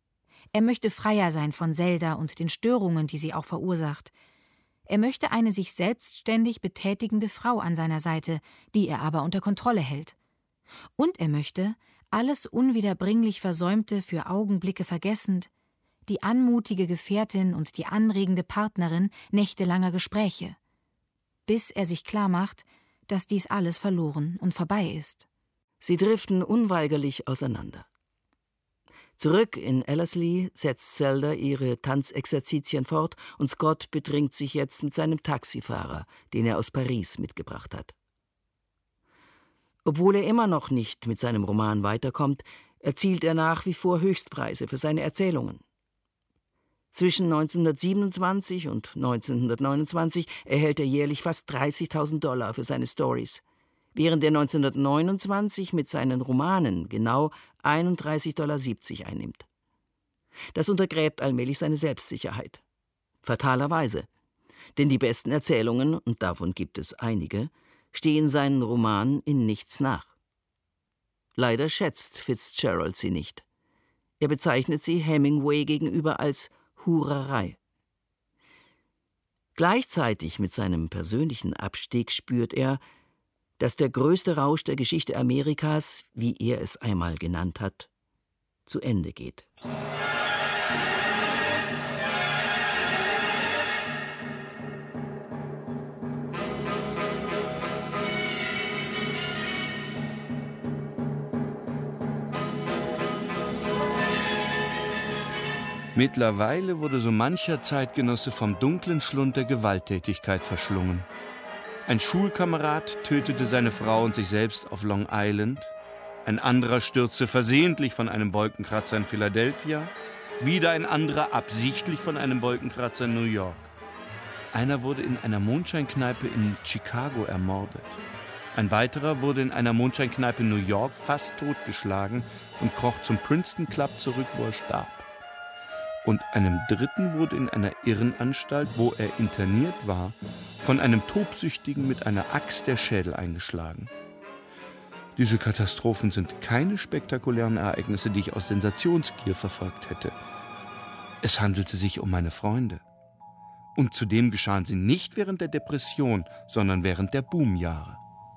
Er möchte freier sein von Zelda und den Störungen, die sie auch verursacht. Er möchte eine sich selbstständig betätigende Frau an seiner Seite, die er aber unter Kontrolle hält. Und er möchte, alles unwiederbringlich Versäumte für Augenblicke vergessend, die anmutige Gefährtin und die anregende Partnerin nächtelanger Gespräche, bis er sich klarmacht, dass dies alles verloren und vorbei ist. Sie driften unweigerlich auseinander. Zurück in Ellerslie setzt Zelda ihre Tanzexerzitien fort und Scott bedringt sich jetzt mit seinem Taxifahrer, den er aus Paris mitgebracht hat. Obwohl er immer noch nicht mit seinem Roman weiterkommt, erzielt er nach wie vor Höchstpreise für seine Erzählungen. Zwischen 1927 und 1929 erhält er jährlich fast $30.000 für seine Stories, während er 1929 mit seinen Romanen genau $31,70 einnimmt. Das untergräbt allmählich seine Selbstsicherheit. Fatalerweise. Denn die besten Erzählungen, und davon gibt es einige, stehen seinen Romanen in nichts nach. Leider schätzt Fitzgerald sie nicht. Er bezeichnet sie Hemingway gegenüber als Hurerei. Gleichzeitig mit seinem persönlichen Abstieg spürt er, dass der größte Rausch der Geschichte Amerikas, wie er es einmal genannt hat, zu Ende geht. Mittlerweile wurde so mancher Zeitgenosse vom dunklen Schlund der Gewalttätigkeit verschlungen. Ein Schulkamerad tötete seine Frau und sich selbst auf Long Island. Ein anderer stürzte versehentlich von einem Wolkenkratzer in Philadelphia. Wieder ein anderer absichtlich von einem Wolkenkratzer in New York. Einer wurde in einer Mondscheinkneipe in Chicago ermordet. Ein weiterer wurde in einer Mondscheinkneipe in New York fast totgeschlagen und kroch zum Princeton Club zurück, wo er starb. Und einem dritten wurde in einer Irrenanstalt, wo er interniert war, von einem Tobsüchtigen mit einer Axt der Schädel eingeschlagen. Diese Katastrophen sind keine spektakulären Ereignisse, die ich aus Sensationsgier verfolgt hätte. Es handelte sich um meine Freunde. Und zudem geschahen sie nicht während der Depression, sondern während der Boomjahre.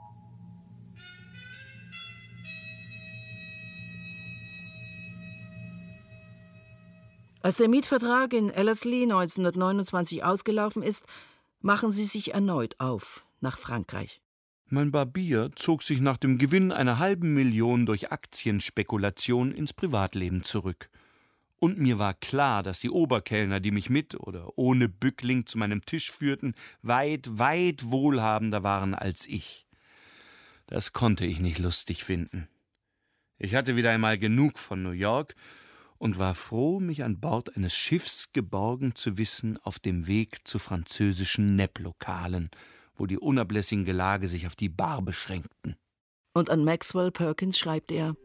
Als der Mietvertrag in Ellerslie 1929 ausgelaufen ist, machen sie sich erneut auf nach Frankreich. Mein Barbier zog sich nach dem Gewinn einer $500.000 durch Aktienspekulation ins Privatleben zurück. Und mir war klar, dass die Oberkellner, die mich mit oder ohne Bückling zu meinem Tisch führten, weit, weit wohlhabender waren als ich. Das konnte ich nicht lustig finden. Ich hatte wieder einmal genug von New York und war froh, mich an Bord eines Schiffs geborgen zu wissen auf dem Weg zu französischen Nepplokalen, wo die unablässigen Gelage sich auf die Bar beschränkten. Und an Maxwell Perkins schreibt er: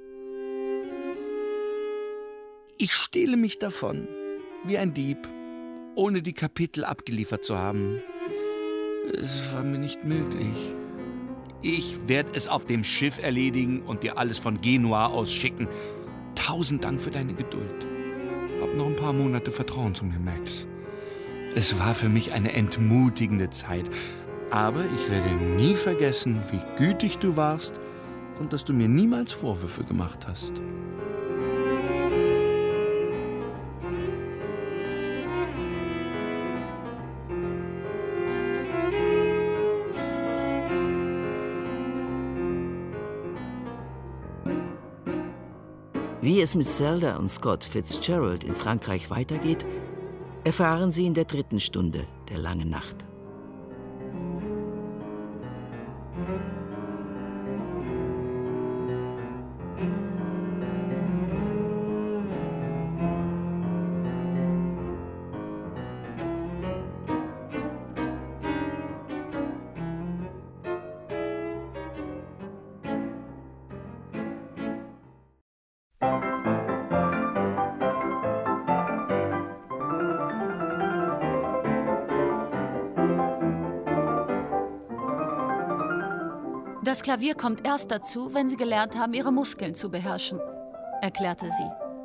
Ich stehle mich davon, wie ein Dieb, ohne die Kapitel abgeliefert zu haben. Es war mir nicht möglich. Ich werde es auf dem Schiff erledigen und dir alles von Genua aus schicken. 1000 Dank für deine Geduld. Hab noch ein paar Monate Vertrauen zu mir, Max. Es war für mich eine entmutigende Zeit, aber ich werde nie vergessen, wie gütig du warst und dass du mir niemals Vorwürfe gemacht hast. Wie es mit Zelda und Scott Fitzgerald in Frankreich weitergeht, erfahren Sie in der 3. Stunde der langen Nacht. Das Klavier kommt erst dazu, wenn Sie gelernt haben, Ihre Muskeln zu beherrschen, erklärte sie.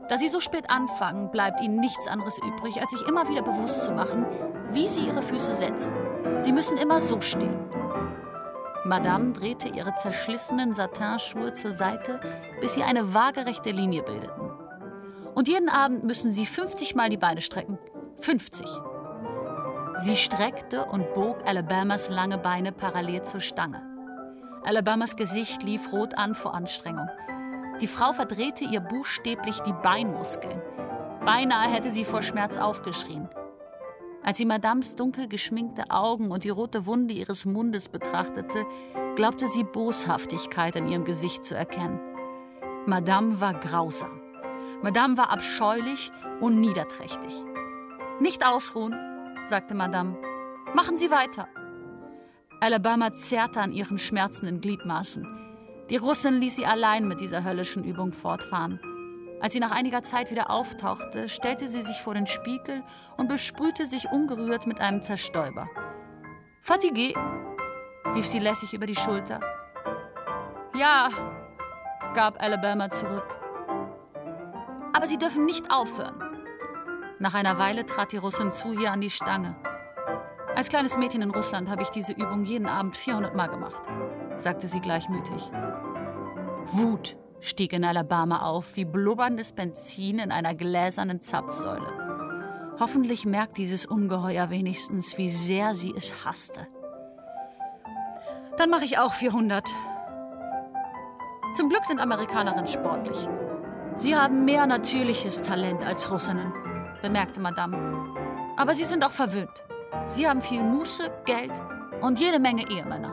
Da sie so spät anfangen, bleibt ihnen nichts anderes übrig, als sich immer wieder bewusst zu machen, wie sie ihre Füße setzen. Sie müssen immer so stehen. Madame drehte ihre zerschlissenen Satinschuhe zur Seite, bis sie eine waagerechte Linie bildeten. Und jeden Abend müssen sie 50 Mal die Beine strecken. 50. Sie streckte und bog Alabamas lange Beine parallel zur Stange. Alabamas Gesicht lief rot an vor Anstrengung. Die Frau verdrehte ihr buchstäblich die Beinmuskeln. Beinahe hätte sie vor Schmerz aufgeschrien. Als sie Madames dunkel geschminkte Augen und die rote Wunde ihres Mundes betrachtete, glaubte sie Boshaftigkeit in ihrem Gesicht zu erkennen. Madame war grausam. Madame war abscheulich und niederträchtig. »Nicht ausruhen«, sagte Madame. »Machen Sie weiter.« Alabama zerrte an ihren schmerzenden Gliedmaßen. Die Russin ließ sie allein mit dieser höllischen Übung fortfahren. Als sie nach einiger Zeit wieder auftauchte, stellte sie sich vor den Spiegel und besprühte sich ungerührt mit einem Zerstäuber. »Fatigué«, rief sie lässig über die Schulter. »Ja«, gab Alabama zurück. »Aber Sie dürfen nicht aufhören.« Nach einer Weile trat die Russin zu ihr an die Stange. »Als kleines Mädchen in Russland habe ich diese Übung jeden Abend 400 Mal gemacht«, sagte sie gleichmütig. Wut stieg in Alabama auf, wie blubberndes Benzin in einer gläsernen Zapfsäule. Hoffentlich merkt dieses Ungeheuer wenigstens, wie sehr sie es hasste. »Dann mache ich auch 400. Zum Glück sind Amerikanerinnen sportlich. Sie haben mehr natürliches Talent als Russinnen«, bemerkte Madame. »Aber sie sind auch verwöhnt. Sie haben viel Muße, Geld und jede Menge Ehemänner.«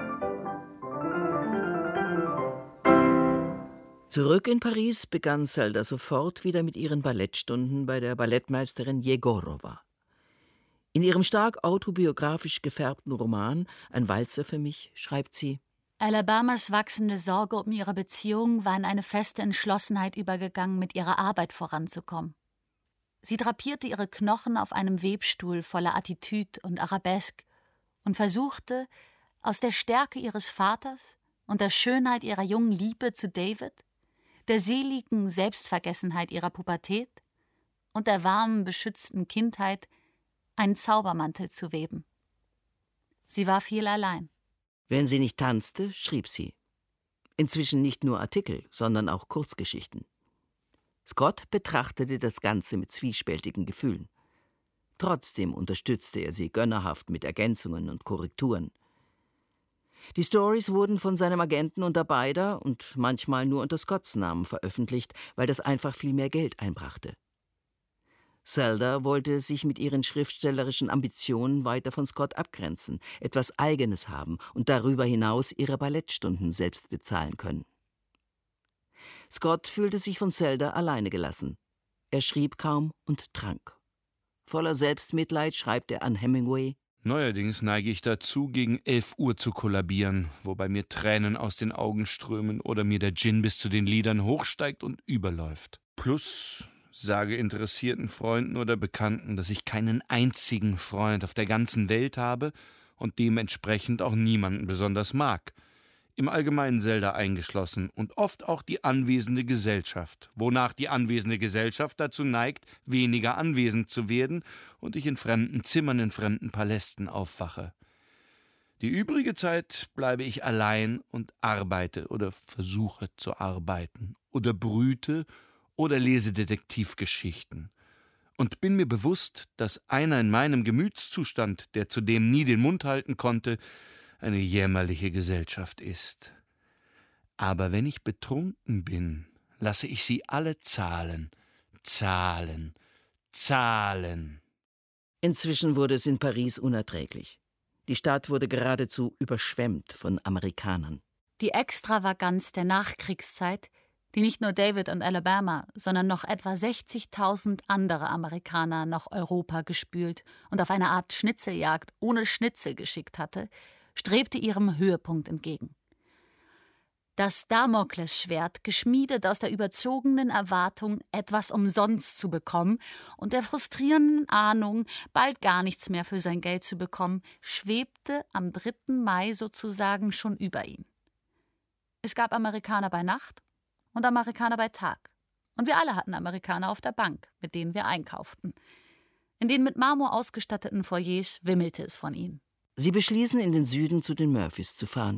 Zurück in Paris begann Zelda sofort wieder mit ihren Ballettstunden bei der Ballettmeisterin Jegorowa. In ihrem stark autobiografisch gefärbten Roman »Ein Walzer für mich« schreibt sie: Alabamas wachsende Sorge um ihre Beziehung war in eine feste Entschlossenheit übergegangen, mit ihrer Arbeit voranzukommen. Sie drapierte ihre Knochen auf einem Webstuhl voller Attitüde und Arabesque und versuchte, aus der Stärke ihres Vaters und der Schönheit ihrer jungen Liebe zu David, der seligen Selbstvergessenheit ihrer Pubertät und der warmen, beschützten Kindheit einen Zaubermantel zu weben. Sie war viel allein. Wenn sie nicht tanzte, schrieb sie. Inzwischen nicht nur Artikel, sondern auch Kurzgeschichten. Scott betrachtete das Ganze mit zwiespältigen Gefühlen. Trotzdem unterstützte er sie gönnerhaft mit Ergänzungen und Korrekturen. Die Stories wurden von seinem Agenten unter beider und manchmal nur unter Scotts Namen veröffentlicht, weil das einfach viel mehr Geld einbrachte. Zelda wollte sich mit ihren schriftstellerischen Ambitionen weiter von Scott abgrenzen, etwas Eigenes haben und darüber hinaus ihre Ballettstunden selbst bezahlen können. Scott fühlte sich von Zelda alleine gelassen. Er schrieb kaum und trank. Voller Selbstmitleid schreibt er an Hemingway: Neuerdings neige ich dazu, gegen 11 Uhr zu kollabieren, wobei mir Tränen aus den Augen strömen oder mir der Gin bis zu den Lidern hochsteigt und überläuft. Plus sage interessierten Freunden oder Bekannten, dass ich keinen einzigen Freund auf der ganzen Welt habe und dementsprechend auch niemanden besonders mag. Im Allgemeinen Zelda eingeschlossen und oft auch die anwesende Gesellschaft, wonach die anwesende Gesellschaft dazu neigt, weniger anwesend zu werden und ich in fremden Zimmern, in fremden Palästen aufwache. Die übrige Zeit bleibe ich allein und arbeite oder versuche zu arbeiten oder brüte oder lese Detektivgeschichten und bin mir bewusst, dass einer in meinem Gemütszustand, der zudem nie den Mund halten konnte, eine jämmerliche Gesellschaft ist. Aber wenn ich betrunken bin, lasse ich sie alle zahlen, zahlen, zahlen. Inzwischen wurde es in Paris unerträglich. Die Stadt wurde geradezu überschwemmt von Amerikanern. Die Extravaganz der Nachkriegszeit, die nicht nur David und Alabama, sondern noch etwa 60.000 andere Amerikaner nach Europa gespült und auf eine Art Schnitzeljagd ohne Schnitzel geschickt hatte, strebte ihrem Höhepunkt entgegen. Das Damoklesschwert, geschmiedet aus der überzogenen Erwartung, etwas umsonst zu bekommen und der frustrierenden Ahnung, bald gar nichts mehr für sein Geld zu bekommen, schwebte am 3. Mai sozusagen schon über ihn. Es gab Amerikaner bei Nacht und Amerikaner bei Tag. Und wir alle hatten Amerikaner auf der Bank, mit denen wir einkauften. In den mit Marmor ausgestatteten Foyers wimmelte es von ihnen. Sie beschließen, in den Süden zu den Murphys zu fahren.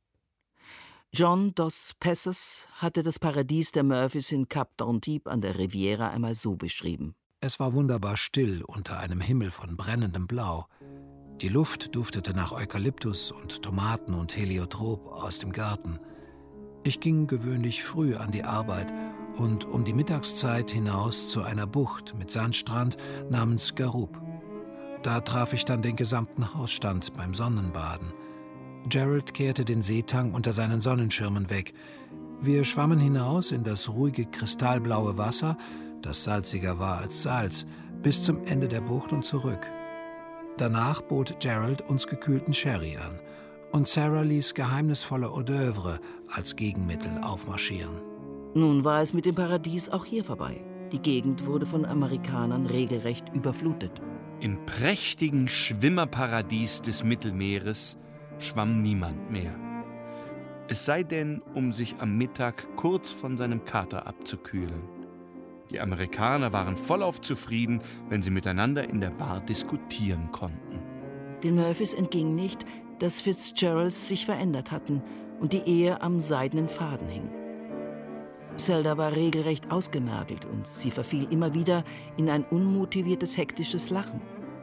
John Dos Passos hatte das Paradies der Murphys in Cap d'Antibes an der Riviera einmal so beschrieben. Es war wunderbar still unter einem Himmel von brennendem Blau. Die Luft duftete nach Eukalyptus und Tomaten und Heliotrop aus dem Garten. Ich ging gewöhnlich früh an die Arbeit und um die Mittagszeit hinaus zu einer Bucht mit Sandstrand namens Garup. Da traf ich dann den gesamten Hausstand beim Sonnenbaden. Gerald kehrte den Seetang unter seinen Sonnenschirmen weg. Wir schwammen hinaus in das ruhige, kristallblaue Wasser, das salziger war als Salz, bis zum Ende der Bucht und zurück. Danach bot Gerald uns gekühlten Sherry an und Sarah ließ geheimnisvolle Hors d'oeuvre als Gegenmittel aufmarschieren. Nun war es mit dem Paradies auch hier vorbei. Die Gegend wurde von Amerikanern regelrecht überflutet. Im prächtigen Schwimmerparadies des Mittelmeeres schwamm niemand mehr. Es sei denn, um sich am Mittag kurz von seinem Kater abzukühlen. Die Amerikaner waren vollauf zufrieden, wenn sie miteinander in der Bar diskutieren konnten. Den Murphys entging nicht, dass Fitzgeralds sich verändert hatten und die Ehe am seidenen Faden hing. Zelda war regelrecht ausgemergelt und sie verfiel immer wieder in ein unmotiviertes, hektisches Lachen.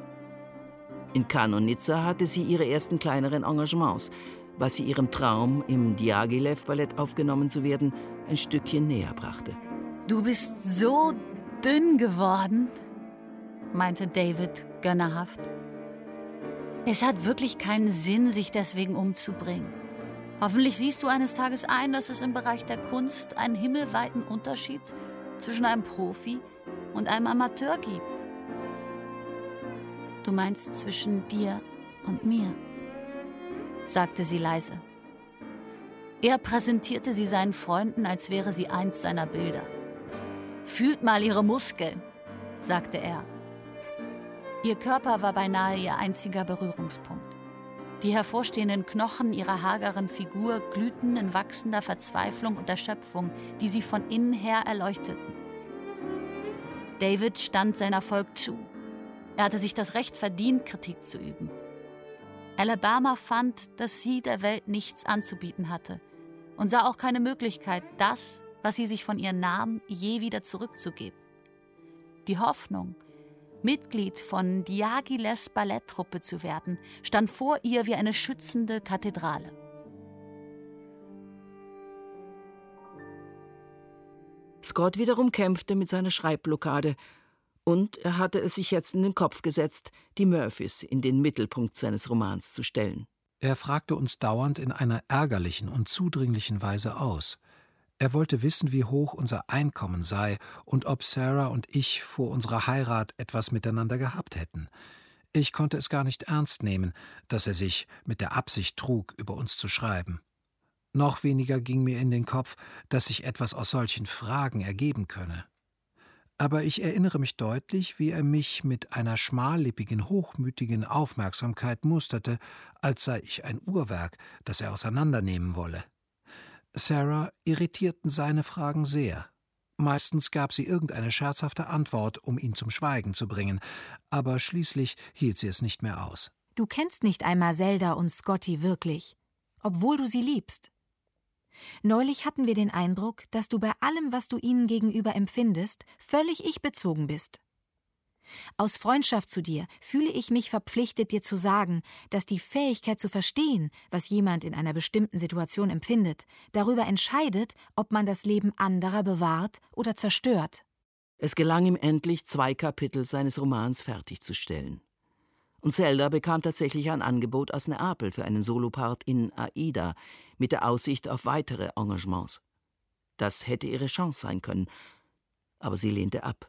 In Cannes und Nizza hatte sie ihre ersten kleineren Engagements, was sie ihrem Traum, im Diaghilev-Ballett aufgenommen zu werden, ein Stückchen näher brachte. »Du bist so dünn geworden«, meinte David gönnerhaft. »Es hat wirklich keinen Sinn, sich deswegen umzubringen. Hoffentlich siehst du eines Tages ein, dass es im Bereich der Kunst einen himmelweiten Unterschied zwischen einem Profi und einem Amateur gibt. Du meinst zwischen dir und mir«, sagte sie leise. Er präsentierte sie seinen Freunden, als wäre sie eins seiner Bilder. »Fühlt mal ihre Muskeln«, sagte er. Ihr Körper war beinahe ihr einziger Berührungspunkt. Die hervorstehenden Knochen ihrer hageren Figur glühten in wachsender Verzweiflung und Erschöpfung, die sie von innen her erleuchteten. David stand sein Erfolg zu. Er hatte sich das Recht verdient, Kritik zu üben. Alabama fand, dass sie der Welt nichts anzubieten hatte und sah auch keine Möglichkeit, das, was sie sich von ihr nahm, je wieder zurückzugeben. Die Hoffnung, Mitglied von Diaghilevs Balletttruppe zu werden, stand vor ihr wie eine schützende Kathedrale. Scott wiederum kämpfte mit seiner Schreibblockade und er hatte es sich jetzt in den Kopf gesetzt, die Murphys in den Mittelpunkt seines Romans zu stellen. Er fragte uns dauernd in einer ärgerlichen und zudringlichen Weise aus. Er wollte wissen, wie hoch unser Einkommen sei und ob Sarah und ich vor unserer Heirat etwas miteinander gehabt hätten. Ich konnte es gar nicht ernst nehmen, dass er sich mit der Absicht trug, über uns zu schreiben. Noch weniger ging mir in den Kopf, dass sich etwas aus solchen Fragen ergeben könne. Aber ich erinnere mich deutlich, wie er mich mit einer schmallippigen, hochmütigen Aufmerksamkeit musterte, als sei ich ein Uhrwerk, das er auseinandernehmen wolle. Sarah irritierten seine Fragen sehr. Meistens gab sie irgendeine scherzhafte Antwort, um ihn zum Schweigen zu bringen, aber schließlich hielt sie es nicht mehr aus. Du kennst nicht einmal Zelda und Scotty wirklich, obwohl du sie liebst. Neulich hatten wir den Eindruck, dass du bei allem, was du ihnen gegenüber empfindest, völlig ich-bezogen bist. Aus Freundschaft zu dir fühle ich mich verpflichtet, dir zu sagen, dass die Fähigkeit zu verstehen, was jemand in einer bestimmten Situation empfindet, darüber entscheidet, ob man das Leben anderer bewahrt oder zerstört. Es gelang ihm endlich, 2 Kapitel seines Romans fertigzustellen. Und Zelda bekam tatsächlich ein Angebot aus Neapel für einen Solopart in Aida mit der Aussicht auf weitere Engagements. Das hätte ihre Chance sein können, aber sie lehnte ab.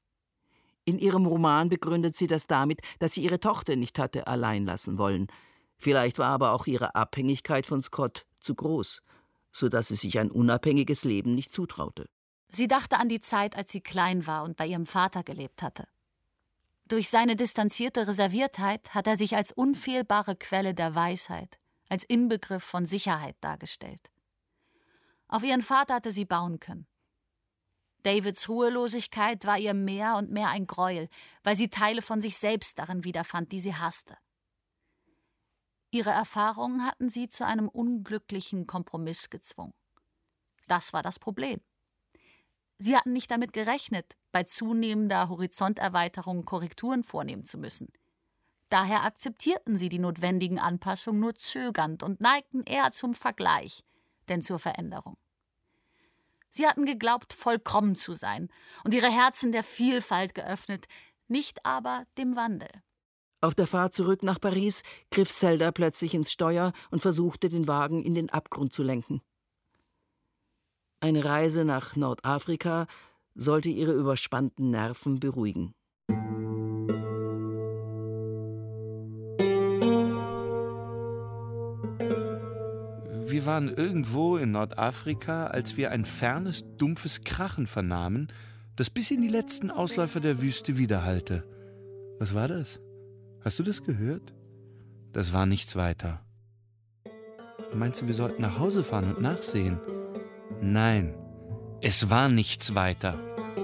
In ihrem Roman begründet sie das damit, dass sie ihre Tochter nicht hatte allein lassen wollen. Vielleicht war aber auch ihre Abhängigkeit von Scott zu groß, so dass sie sich ein unabhängiges Leben nicht zutraute. Sie dachte an die Zeit, als sie klein war und bei ihrem Vater gelebt hatte. Durch seine distanzierte Reserviertheit hat er sich als unfehlbare Quelle der Weisheit, als Inbegriff von Sicherheit dargestellt. Auf ihren Vater hatte sie bauen können. Davids Ruhelosigkeit war ihr mehr und mehr ein Gräuel, weil sie Teile von sich selbst darin wiederfand, die sie hasste. Ihre Erfahrungen hatten sie zu einem unglücklichen Kompromiss gezwungen. Das war das Problem. Sie hatten nicht damit gerechnet, bei zunehmender Horizonterweiterung Korrekturen vornehmen zu müssen. Daher akzeptierten sie die notwendigen Anpassungen nur zögernd und neigten eher zum Vergleich, denn zur Veränderung. Sie hatten geglaubt, vollkommen zu sein und ihre Herzen der Vielfalt geöffnet, nicht aber dem Wandel. Auf der Fahrt zurück nach Paris griff Zelda plötzlich ins Steuer und versuchte, den Wagen in den Abgrund zu lenken. Eine Reise nach Nordafrika sollte ihre überspannten Nerven beruhigen. Wir waren irgendwo in Nordafrika, als wir ein fernes, dumpfes Krachen vernahmen, das bis in die letzten Ausläufer der Wüste widerhallte. Was war das? Hast du das gehört? Das war nichts weiter. Meinst du, wir sollten nach Hause fahren und nachsehen? Nein, es war nichts weiter.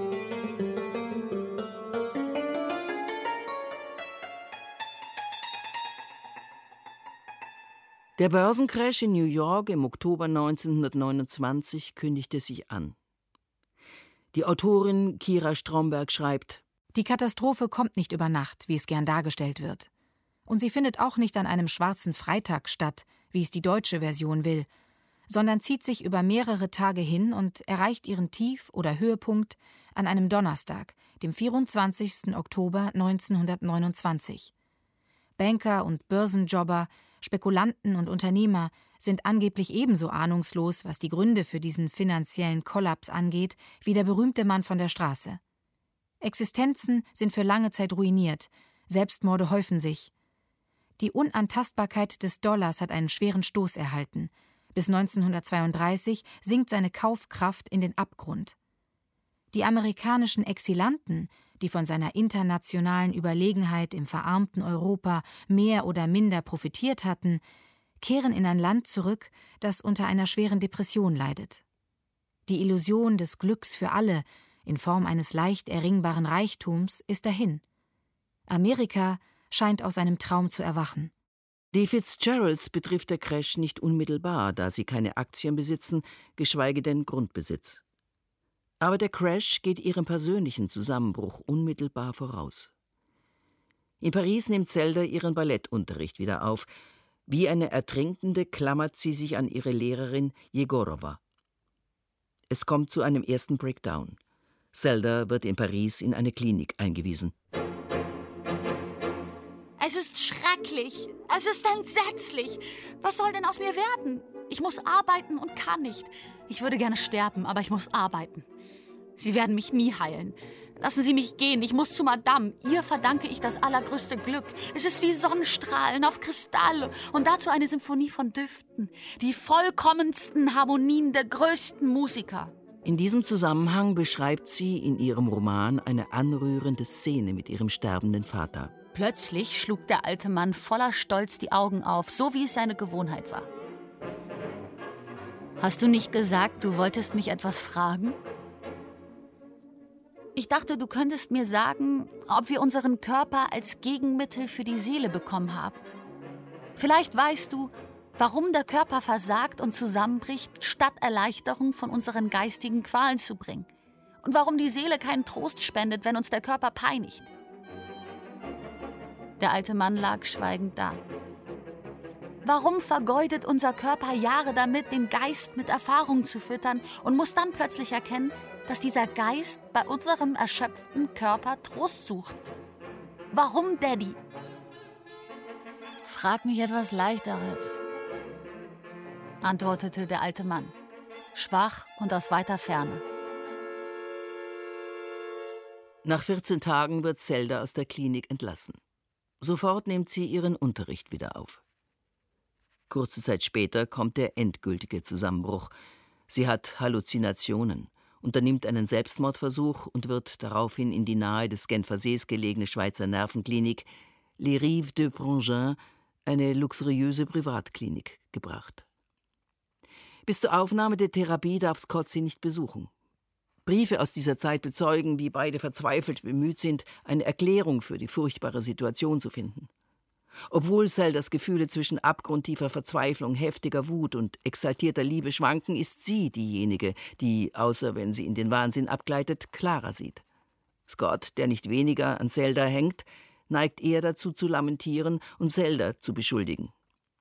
Der Börsencrash in New York im Oktober 1929 kündigte sich an. Die Autorin Kira Stromberg schreibt: Die Katastrophe kommt nicht über Nacht, wie es gern dargestellt wird. Und sie findet auch nicht an einem schwarzen Freitag statt, wie es die deutsche Version will, sondern zieht sich über mehrere Tage hin und erreicht ihren Tief- oder Höhepunkt an einem Donnerstag, dem 24. Oktober 1929. Banker und Börsenjobber, Spekulanten und Unternehmer sind angeblich ebenso ahnungslos, was die Gründe für diesen finanziellen Kollaps angeht, wie der berühmte Mann von der Straße. Existenzen sind für lange Zeit ruiniert, Selbstmorde häufen sich. Die Unantastbarkeit des Dollars hat einen schweren Stoß erhalten. Bis 1932 sinkt seine Kaufkraft in den Abgrund. Die amerikanischen Exilanten, die von seiner internationalen Überlegenheit im verarmten Europa mehr oder minder profitiert hatten, kehren in ein Land zurück, das unter einer schweren Depression leidet. Die Illusion des Glücks für alle in Form eines leicht erringbaren Reichtums ist dahin. Amerika scheint aus einem Traum zu erwachen. Die Fitzgeralds betrifft der Crash nicht unmittelbar, da sie keine Aktien besitzen, geschweige denn Grundbesitz. Aber der Crash geht ihrem persönlichen Zusammenbruch unmittelbar voraus. In Paris nimmt Zelda ihren Ballettunterricht wieder auf. Wie eine Ertrinkende klammert sie sich an ihre Lehrerin Jegorowa. Es kommt zu einem ersten Breakdown. Zelda wird in Paris in eine Klinik eingewiesen. Es ist schrecklich. Es ist entsetzlich. Was soll denn aus mir werden? Ich muss arbeiten und kann nicht. Ich würde gerne sterben, aber ich muss arbeiten. Sie werden mich nie heilen. Lassen Sie mich gehen, ich muss zu Madame. Ihr verdanke ich das allergrößte Glück. Es ist wie Sonnenstrahlen auf Kristall und dazu eine Symphonie von Düften. Die vollkommensten Harmonien der größten Musiker. In diesem Zusammenhang beschreibt sie in ihrem Roman eine anrührende Szene mit ihrem sterbenden Vater. Plötzlich schlug der alte Mann voller Stolz die Augen auf, so wie es seine Gewohnheit war. Hast du nicht gesagt, du wolltest mich etwas fragen? Ich dachte, du könntest mir sagen, ob wir unseren Körper als Gegenmittel für die Seele bekommen haben. Vielleicht weißt du, warum der Körper versagt und zusammenbricht, statt Erleichterung von unseren geistigen Qualen zu bringen. Und warum die Seele keinen Trost spendet, wenn uns der Körper peinigt. Der alte Mann lag schweigend da. Warum vergeudet unser Körper Jahre damit, den Geist mit Erfahrung zu füttern und muss dann plötzlich erkennen, dass dieser Geist bei unserem erschöpften Körper Trost sucht? Warum, Daddy? Frag mich etwas Leichteres, antwortete der alte Mann, schwach und aus weiter Ferne. Nach 14 Tagen wird Zelda aus der Klinik entlassen. Sofort nimmt sie ihren Unterricht wieder auf. Kurze Zeit später kommt der endgültige Zusammenbruch. Sie hat Halluzinationen, unternimmt einen Selbstmordversuch und wird daraufhin in die nahe des Genfersees gelegene Schweizer Nervenklinik Les Rives de Prangin, eine luxuriöse Privatklinik, gebracht. Bis zur Aufnahme der Therapie darf Scott sie nicht besuchen. Briefe aus dieser Zeit bezeugen, wie beide verzweifelt bemüht sind, eine Erklärung für die furchtbare Situation zu finden. Obwohl Zeldas Gefühle zwischen abgrundtiefer Verzweiflung, heftiger Wut und exaltierter Liebe schwanken, ist sie diejenige, die, außer wenn sie in den Wahnsinn abgleitet, klarer sieht. Scott, der nicht weniger an Zelda hängt, neigt eher dazu zu lamentieren und Zelda zu beschuldigen.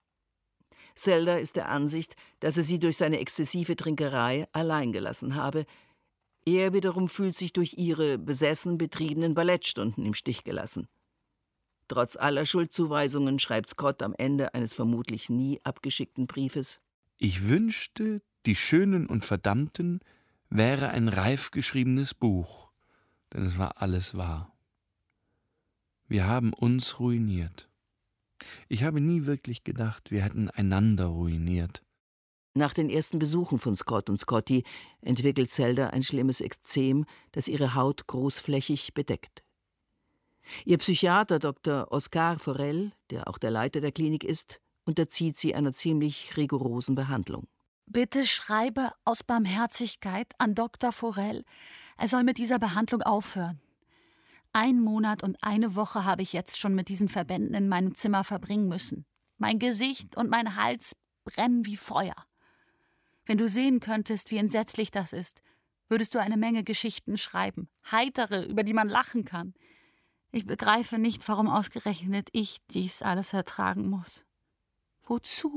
Zelda ist der Ansicht, dass er sie durch seine exzessive Trinkerei allein gelassen habe. Er wiederum fühlt sich durch ihre besessen betriebenen Ballettstunden im Stich gelassen. Trotz aller Schuldzuweisungen schreibt Scott am Ende eines vermutlich nie abgeschickten Briefes: Ich wünschte, Die Schönen und Verdammten wäre ein reif geschriebenes Buch, denn es war alles wahr. Wir haben uns ruiniert. Ich habe nie wirklich gedacht, wir hätten einander ruiniert. Nach den ersten Besuchen von Scott und Scotty entwickelt Zelda ein schlimmes Ekzem, das ihre Haut großflächig bedeckt. Ihr Psychiater Dr. Oskar Forel, der auch der Leiter der Klinik ist, unterzieht sie einer ziemlich rigorosen Behandlung. Bitte schreibe aus Barmherzigkeit an Dr. Forel, er soll mit dieser Behandlung aufhören. 1 Monat und 1 Woche habe ich jetzt schon mit diesen Verbänden in meinem Zimmer verbringen müssen. Mein Gesicht und mein Hals brennen wie Feuer. Wenn du sehen könntest, wie entsetzlich das ist, würdest du eine Menge Geschichten schreiben, heitere, über die man lachen kann. Ich begreife nicht, warum ausgerechnet ich dies alles ertragen muss. Wozu?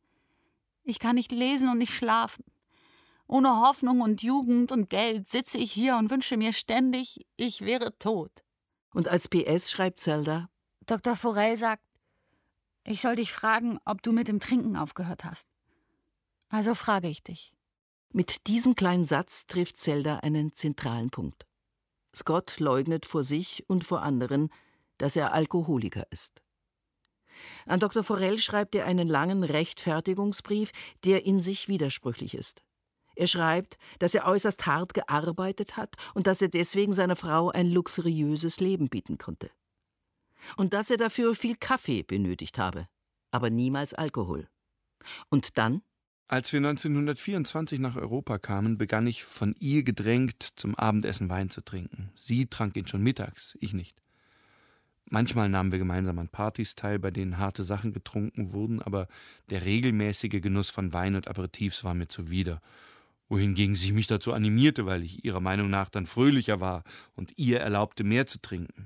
Ich kann nicht lesen und nicht schlafen. Ohne Hoffnung und Jugend und Geld sitze ich hier und wünsche mir ständig, ich wäre tot. Und als PS schreibt Zelda: Dr. Forel sagt, ich soll dich fragen, ob du mit dem Trinken aufgehört hast. Also frage ich dich. Mit diesem kleinen Satz trifft Zelda einen zentralen Punkt. Scott leugnet vor sich und vor anderen, dass er Alkoholiker ist. An Dr. Forel schreibt er einen langen Rechtfertigungsbrief, der in sich widersprüchlich ist. Er schreibt, dass er äußerst hart gearbeitet hat und dass er deswegen seiner Frau ein luxuriöses Leben bieten konnte. Und dass er dafür viel Kaffee benötigt habe, aber niemals Alkohol. Und dann? Als wir 1924 nach Europa kamen, begann ich, von ihr gedrängt, zum Abendessen Wein zu trinken. Sie trank ihn schon mittags, ich nicht. Manchmal nahmen wir gemeinsam an Partys teil, bei denen harte Sachen getrunken wurden, aber der regelmäßige Genuss von Wein und Aperitifs war mir zuwider. Wohingegen sie mich dazu animierte, weil ich ihrer Meinung nach dann fröhlicher war und ihr erlaubte, mehr zu trinken.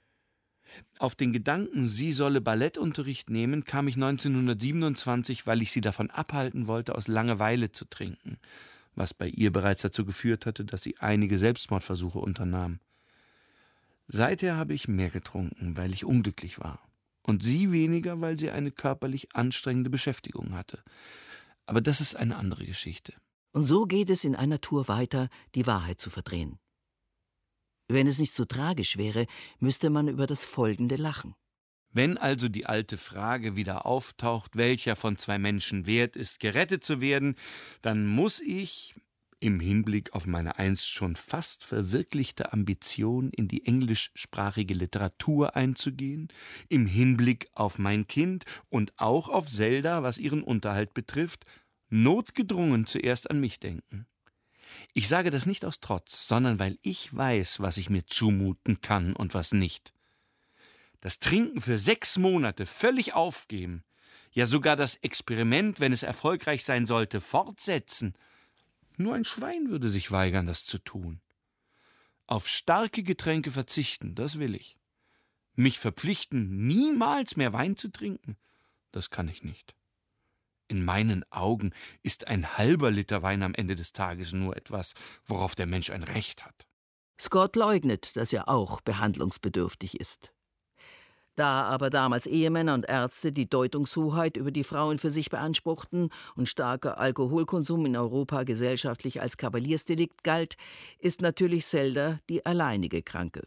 Auf den Gedanken, sie solle Ballettunterricht nehmen, kam ich 1927, weil ich sie davon abhalten wollte, aus Langeweile zu trinken, was bei ihr bereits dazu geführt hatte, dass sie einige Selbstmordversuche unternahm. Seither habe ich mehr getrunken, weil ich unglücklich war, und sie weniger, weil sie eine körperlich anstrengende Beschäftigung hatte. Aber das ist eine andere Geschichte. Und so geht es in einer Tour weiter, die Wahrheit zu verdrehen. Wenn es nicht so tragisch wäre, müsste man über das Folgende lachen. Wenn also die alte Frage wieder auftaucht, welcher von 2 Menschen wert ist, gerettet zu werden, dann muss ich, im Hinblick auf meine einst schon fast verwirklichte Ambition, in die englischsprachige Literatur einzugehen, im Hinblick auf mein Kind und auch auf Zelda, was ihren Unterhalt betrifft, notgedrungen zuerst an mich denken. Ich sage das nicht aus Trotz, sondern weil ich weiß, was ich mir zumuten kann und was nicht. Das Trinken für 6 Monate völlig aufgeben, ja sogar das Experiment, wenn es erfolgreich sein sollte, fortsetzen. Nur ein Schwein würde sich weigern, das zu tun. Auf starke Getränke verzichten, das will ich. Mich verpflichten, niemals mehr Wein zu trinken, das kann ich nicht. In meinen Augen ist ein halber Liter Wein am Ende des Tages nur etwas, worauf der Mensch ein Recht hat. Scott leugnet, dass er auch behandlungsbedürftig ist. Da aber damals Ehemänner und Ärzte die Deutungshoheit über die Frauen für sich beanspruchten und starker Alkoholkonsum in Europa gesellschaftlich als Kavaliersdelikt galt, ist natürlich Zelda die alleinige Kranke.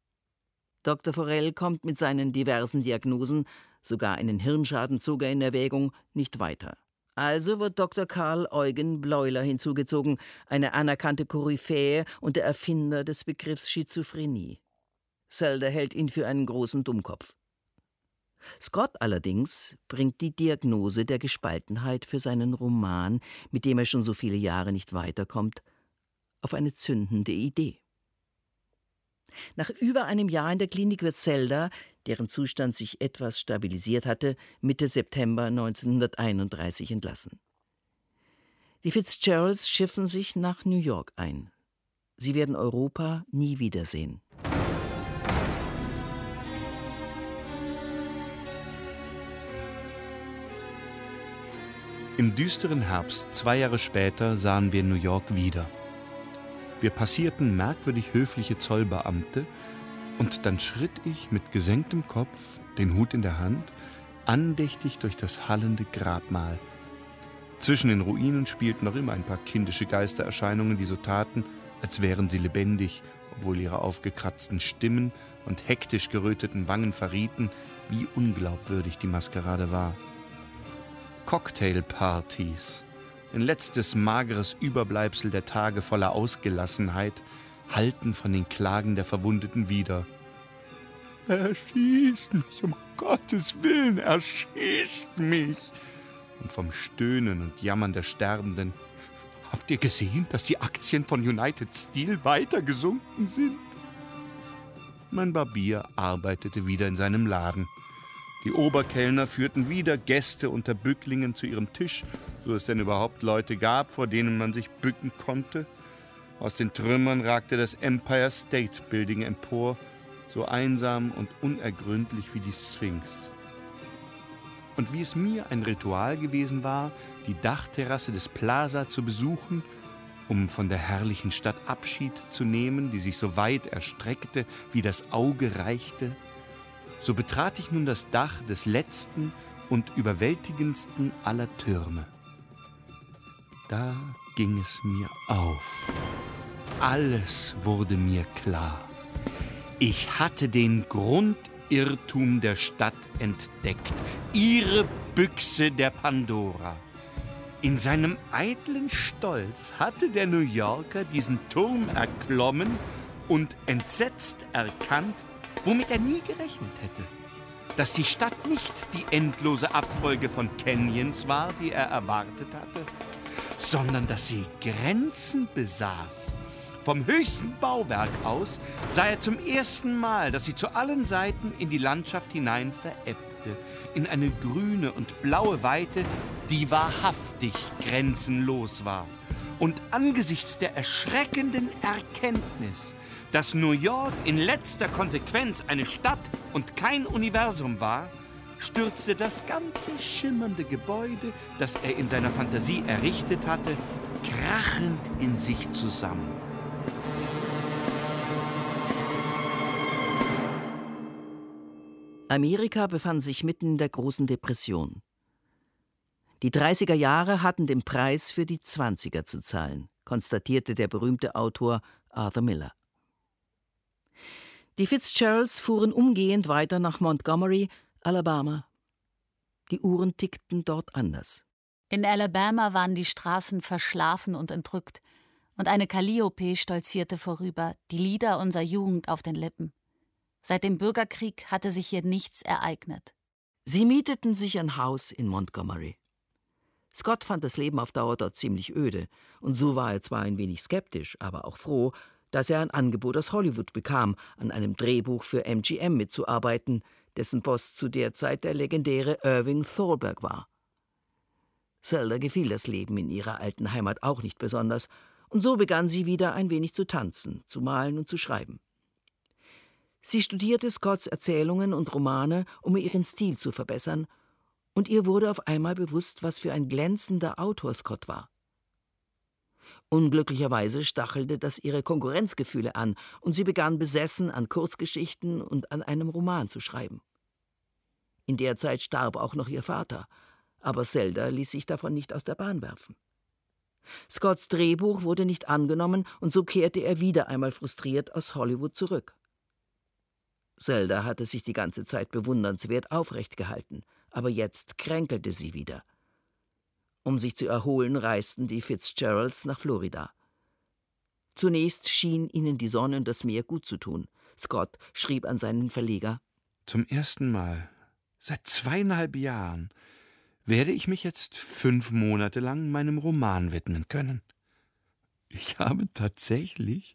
Dr. Forel kommt mit seinen diversen Diagnosen, sogar einen Hirnschaden zog er in Erwägung, nicht weiter. Also wird Dr. Karl Eugen Bleuler hinzugezogen, eine anerkannte Koryphäe und der Erfinder des Begriffs Schizophrenie. Zelda hält ihn für einen großen Dummkopf. Scott allerdings bringt die Diagnose der Gespaltenheit für seinen Roman, mit dem er schon so viele Jahre nicht weiterkommt, auf eine zündende Idee. Nach über einem Jahr in der Klinik wird Zelda, deren Zustand sich etwas stabilisiert hatte, Mitte September 1931 entlassen. Die Fitzgeralds schiffen sich nach New York ein. Sie werden Europa nie wiedersehen. Im düsteren Herbst, 2 Jahre später, sahen wir New York wieder. Wir passierten merkwürdig höfliche Zollbeamte und dann schritt ich mit gesenktem Kopf, den Hut in der Hand, andächtig durch das hallende Grabmal. Zwischen den Ruinen spielten noch immer ein paar kindische Geistererscheinungen, die so taten, als wären sie lebendig, obwohl ihre aufgekratzten Stimmen und hektisch geröteten Wangen verrieten, wie unglaubwürdig die Maskerade war. Cocktailpartys, ein letztes mageres Überbleibsel der Tage voller Ausgelassenheit, hallten von den Klagen der Verwundeten wider. »Erschießt mich, um Gottes Willen, erschießt mich!« Und vom Stöhnen und Jammern der Sterbenden. »Habt ihr gesehen, dass die Aktien von United Steel weiter gesunken sind?« Mein Barbier arbeitete wieder in seinem Laden. Die Oberkellner führten wieder Gäste unter Bücklingen zu ihrem Tisch, so es denn überhaupt Leute gab, vor denen man sich bücken konnte. Aus den Trümmern ragte das Empire State Building empor, so einsam und unergründlich wie die Sphinx. Und wie es mir ein Ritual gewesen war, die Dachterrasse des Plaza zu besuchen, um von der herrlichen Stadt Abschied zu nehmen, die sich so weit erstreckte, wie das Auge reichte, so betrat ich nun das Dach des letzten und überwältigendsten aller Türme. Da ging es mir auf. Alles wurde mir klar. Ich hatte den Grundirrtum der Stadt entdeckt, ihre Büchse der Pandora. In seinem eitlen Stolz hatte der New Yorker diesen Turm erklommen und entsetzt erkannt, womit er nie gerechnet hätte. Dass die Stadt nicht die endlose Abfolge von Canyons war, die er erwartet hatte, sondern dass sie Grenzen besaß. Vom höchsten Bauwerk aus sah er zum ersten Mal, dass sie zu allen Seiten in die Landschaft hinein verebbte, in eine grüne und blaue Weite, die wahrhaftig grenzenlos war. Und angesichts der erschreckenden Erkenntnis, dass New York in letzter Konsequenz eine Stadt und kein Universum war, stürzte das ganze schimmernde Gebäude, das er in seiner Fantasie errichtet hatte, krachend in sich zusammen. Amerika befand sich mitten in der großen Depression. Die 30er Jahre hatten den Preis für die 20er zu zahlen, konstatierte der berühmte Autor Arthur Miller. Die Fitzgeralds fuhren umgehend weiter nach Montgomery, Alabama. Die Uhren tickten dort anders. In Alabama waren die Straßen verschlafen und entrückt, und eine Calliope stolzierte vorüber, die Lieder unserer Jugend auf den Lippen. Seit dem Bürgerkrieg hatte sich hier nichts ereignet. Sie mieteten sich ein Haus in Montgomery. Scott fand das Leben auf Dauer dort ziemlich öde, und so war er zwar ein wenig skeptisch, aber auch froh, dass er ein Angebot aus Hollywood bekam, an einem Drehbuch für MGM mitzuarbeiten, dessen Boss zu der Zeit der legendäre Irving Thalberg war. Zelda gefiel das Leben in ihrer alten Heimat auch nicht besonders, und so begann sie wieder ein wenig zu tanzen, zu malen und zu schreiben. Sie studierte Scotts Erzählungen und Romane, um ihren Stil zu verbessern, und ihr wurde auf einmal bewusst, was für ein glänzender Autor Scott war. Unglücklicherweise stachelte das ihre Konkurrenzgefühle an, und sie begann besessen an Kurzgeschichten und an einem Roman zu schreiben. In der Zeit starb auch noch ihr Vater, aber Zelda ließ sich davon nicht aus der Bahn werfen. Scotts Drehbuch wurde nicht angenommen, und so kehrte er wieder einmal frustriert aus Hollywood zurück. Zelda hatte sich die ganze Zeit bewundernswert aufrecht gehalten, aber jetzt kränkelte sie wieder. Um sich zu erholen, reisten die Fitzgeralds nach Florida. Zunächst schien ihnen die Sonne und das Meer gut zu tun. Scott schrieb an seinen Verleger: Zum ersten Mal, seit 2,5 Jahren, werde ich mich jetzt 5 Monate lang meinem Roman widmen können. Ich habe tatsächlich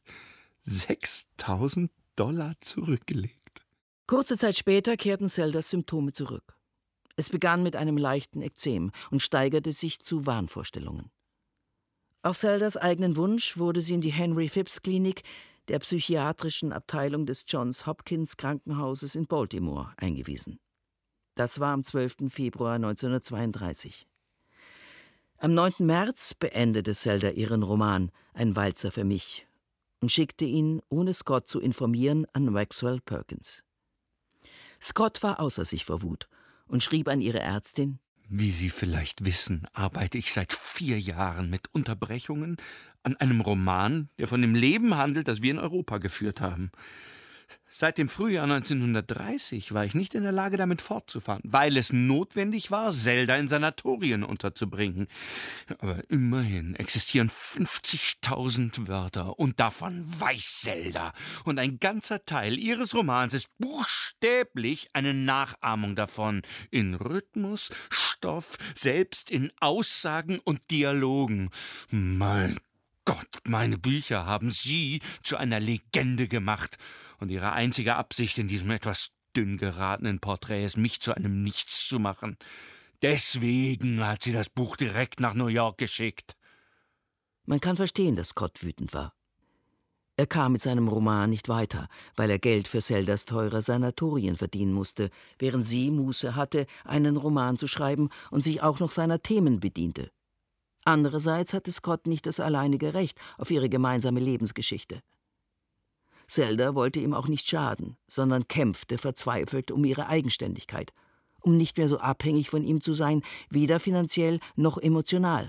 $6.000 zurückgelegt. Kurze Zeit später kehrten Zeldas Symptome zurück. Es begann mit einem leichten Ekzem und steigerte sich zu Wahnvorstellungen. Auf Zeldas eigenen Wunsch wurde sie in die Henry Phipps Klinik der psychiatrischen Abteilung des Johns Hopkins Krankenhauses in Baltimore eingewiesen. Das war am 12. Februar 1932. Am 9. März beendete Zelda ihren Roman »Ein Walzer für mich« und schickte ihn, ohne Scott zu informieren, an Maxwell Perkins. Scott war außer sich vor Wut und schrieb an ihre Ärztin: Wie Sie vielleicht wissen, arbeite ich seit 4 Jahren mit Unterbrechungen an einem Roman, der von dem Leben handelt, das wir in Europa geführt haben. Seit dem Frühjahr 1930 war ich nicht in der Lage, damit fortzufahren, weil es notwendig war, Zelda in Sanatorien unterzubringen. Aber immerhin existieren 50.000 Wörter und davon weiß Zelda. Und ein ganzer Teil ihres Romans ist buchstäblich eine Nachahmung davon. In Rhythmus, Stoff, selbst in Aussagen und Dialogen. Mein Gott, meine Bücher haben sie zu einer Legende gemacht. Und ihre einzige Absicht in diesem etwas dünn geratenen Porträt ist, mich zu einem Nichts zu machen. Deswegen hat sie das Buch direkt nach New York geschickt. Man kann verstehen, dass Scott wütend war. Er kam mit seinem Roman nicht weiter, weil er Geld für Zeldas teure Sanatorien verdienen musste, während sie Muße hatte, einen Roman zu schreiben und sich auch noch seiner Themen bediente. Andererseits hatte Scott nicht das alleinige Recht auf ihre gemeinsame Lebensgeschichte. Zelda wollte ihm auch nicht schaden, sondern kämpfte verzweifelt um ihre Eigenständigkeit, um nicht mehr so abhängig von ihm zu sein, weder finanziell noch emotional.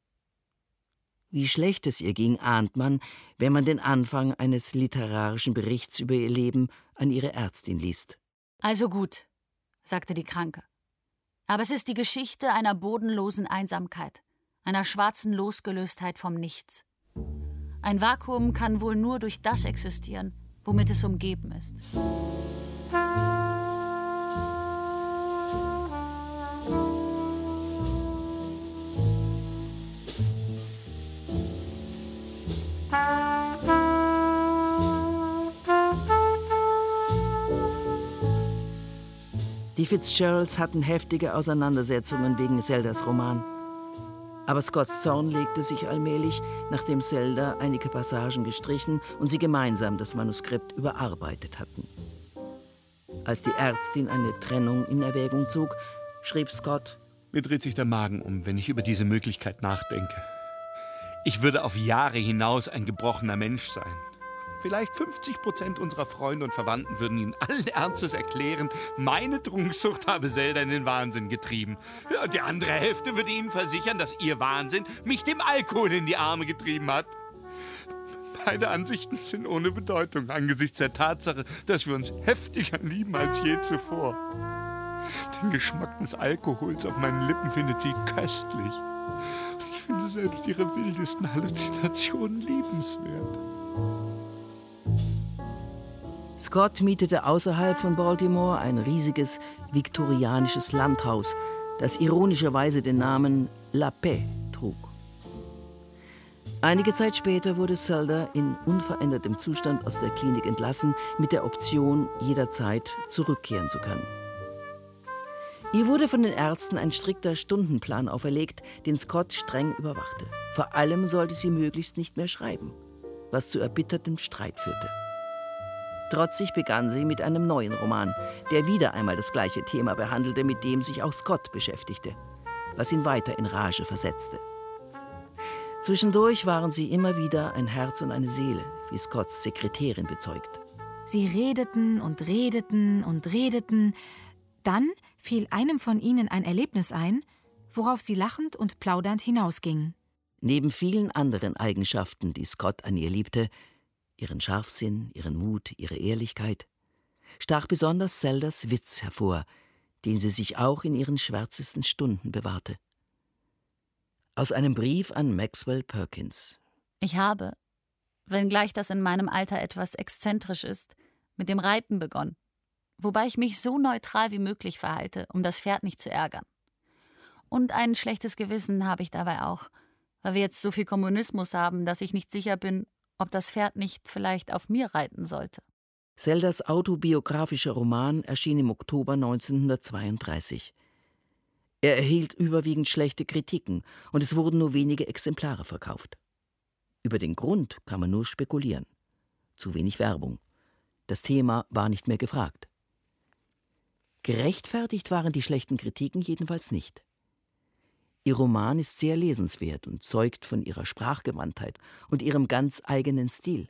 Wie schlecht es ihr ging, ahnt man, wenn man den Anfang eines literarischen Berichts über ihr Leben an ihre Ärztin liest. Also gut, sagte die Kranke. Aber es ist die Geschichte einer bodenlosen Einsamkeit, einer schwarzen Losgelöstheit vom Nichts. Ein Vakuum kann wohl nur durch das existieren, womit es umgeben ist. Die Fitzgeralds hatten heftige Auseinandersetzungen wegen Zeldas Roman. Aber Scotts Zorn legte sich allmählich, nachdem Zelda einige Passagen gestrichen und sie gemeinsam das Manuskript überarbeitet hatten. Als die Ärztin eine Trennung in Erwägung zog, schrieb Scott: Mir dreht sich der Magen um, wenn ich über diese Möglichkeit nachdenke. Ich würde auf Jahre hinaus ein gebrochener Mensch sein. Vielleicht 50% unserer Freunde und Verwandten würden Ihnen allen Ernstes erklären, meine Trunksucht habe Zelda in den Wahnsinn getrieben. Ja, die andere Hälfte würde Ihnen versichern, dass Ihr Wahnsinn mich dem Alkohol in die Arme getrieben hat. Beide Ansichten sind ohne Bedeutung angesichts der Tatsache, dass wir uns heftiger lieben als je zuvor. Den Geschmack des Alkohols auf meinen Lippen findet sie köstlich. Ich finde selbst ihre wildesten Halluzinationen liebenswert. Scott mietete außerhalb von Baltimore ein riesiges viktorianisches Landhaus, das ironischerweise den Namen La Paix trug. Einige Zeit später wurde Zelda in unverändertem Zustand aus der Klinik entlassen, mit der Option, jederzeit zurückkehren zu können. Ihr wurde von den Ärzten ein strikter Stundenplan auferlegt, den Scott streng überwachte. Vor allem sollte sie möglichst nicht mehr schreiben, was zu erbittertem Streit führte. Trotzig begann sie mit einem neuen Roman, der wieder einmal das gleiche Thema behandelte, mit dem sich auch Scott beschäftigte, was ihn weiter in Rage versetzte. Zwischendurch waren sie immer wieder ein Herz und eine Seele, wie Scotts Sekretärin bezeugt. Sie redeten und redeten und redeten. Dann fiel einem von ihnen ein Erlebnis ein, worauf sie lachend und plaudernd hinausgingen. Neben vielen anderen Eigenschaften, die Scott an ihr liebte, ihren Scharfsinn, ihren Mut, ihre Ehrlichkeit, stach besonders Zeldas Witz hervor, den sie sich auch in ihren schwärzesten Stunden bewahrte. Aus einem Brief an Maxwell Perkins. Ich habe, wenngleich das in meinem Alter etwas exzentrisch ist, mit dem Reiten begonnen, wobei ich mich so neutral wie möglich verhalte, um das Pferd nicht zu ärgern. Und ein schlechtes Gewissen habe ich dabei auch, weil wir jetzt so viel Kommunismus haben, dass ich nicht sicher bin, ob das Pferd nicht vielleicht auf mir reiten sollte. Zeldas autobiografischer Roman erschien im Oktober 1932. Er erhielt überwiegend schlechte Kritiken und es wurden nur wenige Exemplare verkauft. Über den Grund kann man nur spekulieren. Zu wenig Werbung. Das Thema war nicht mehr gefragt. Gerechtfertigt waren die schlechten Kritiken jedenfalls nicht. Ihr Roman ist sehr lesenswert und zeugt von ihrer Sprachgewandtheit und ihrem ganz eigenen Stil.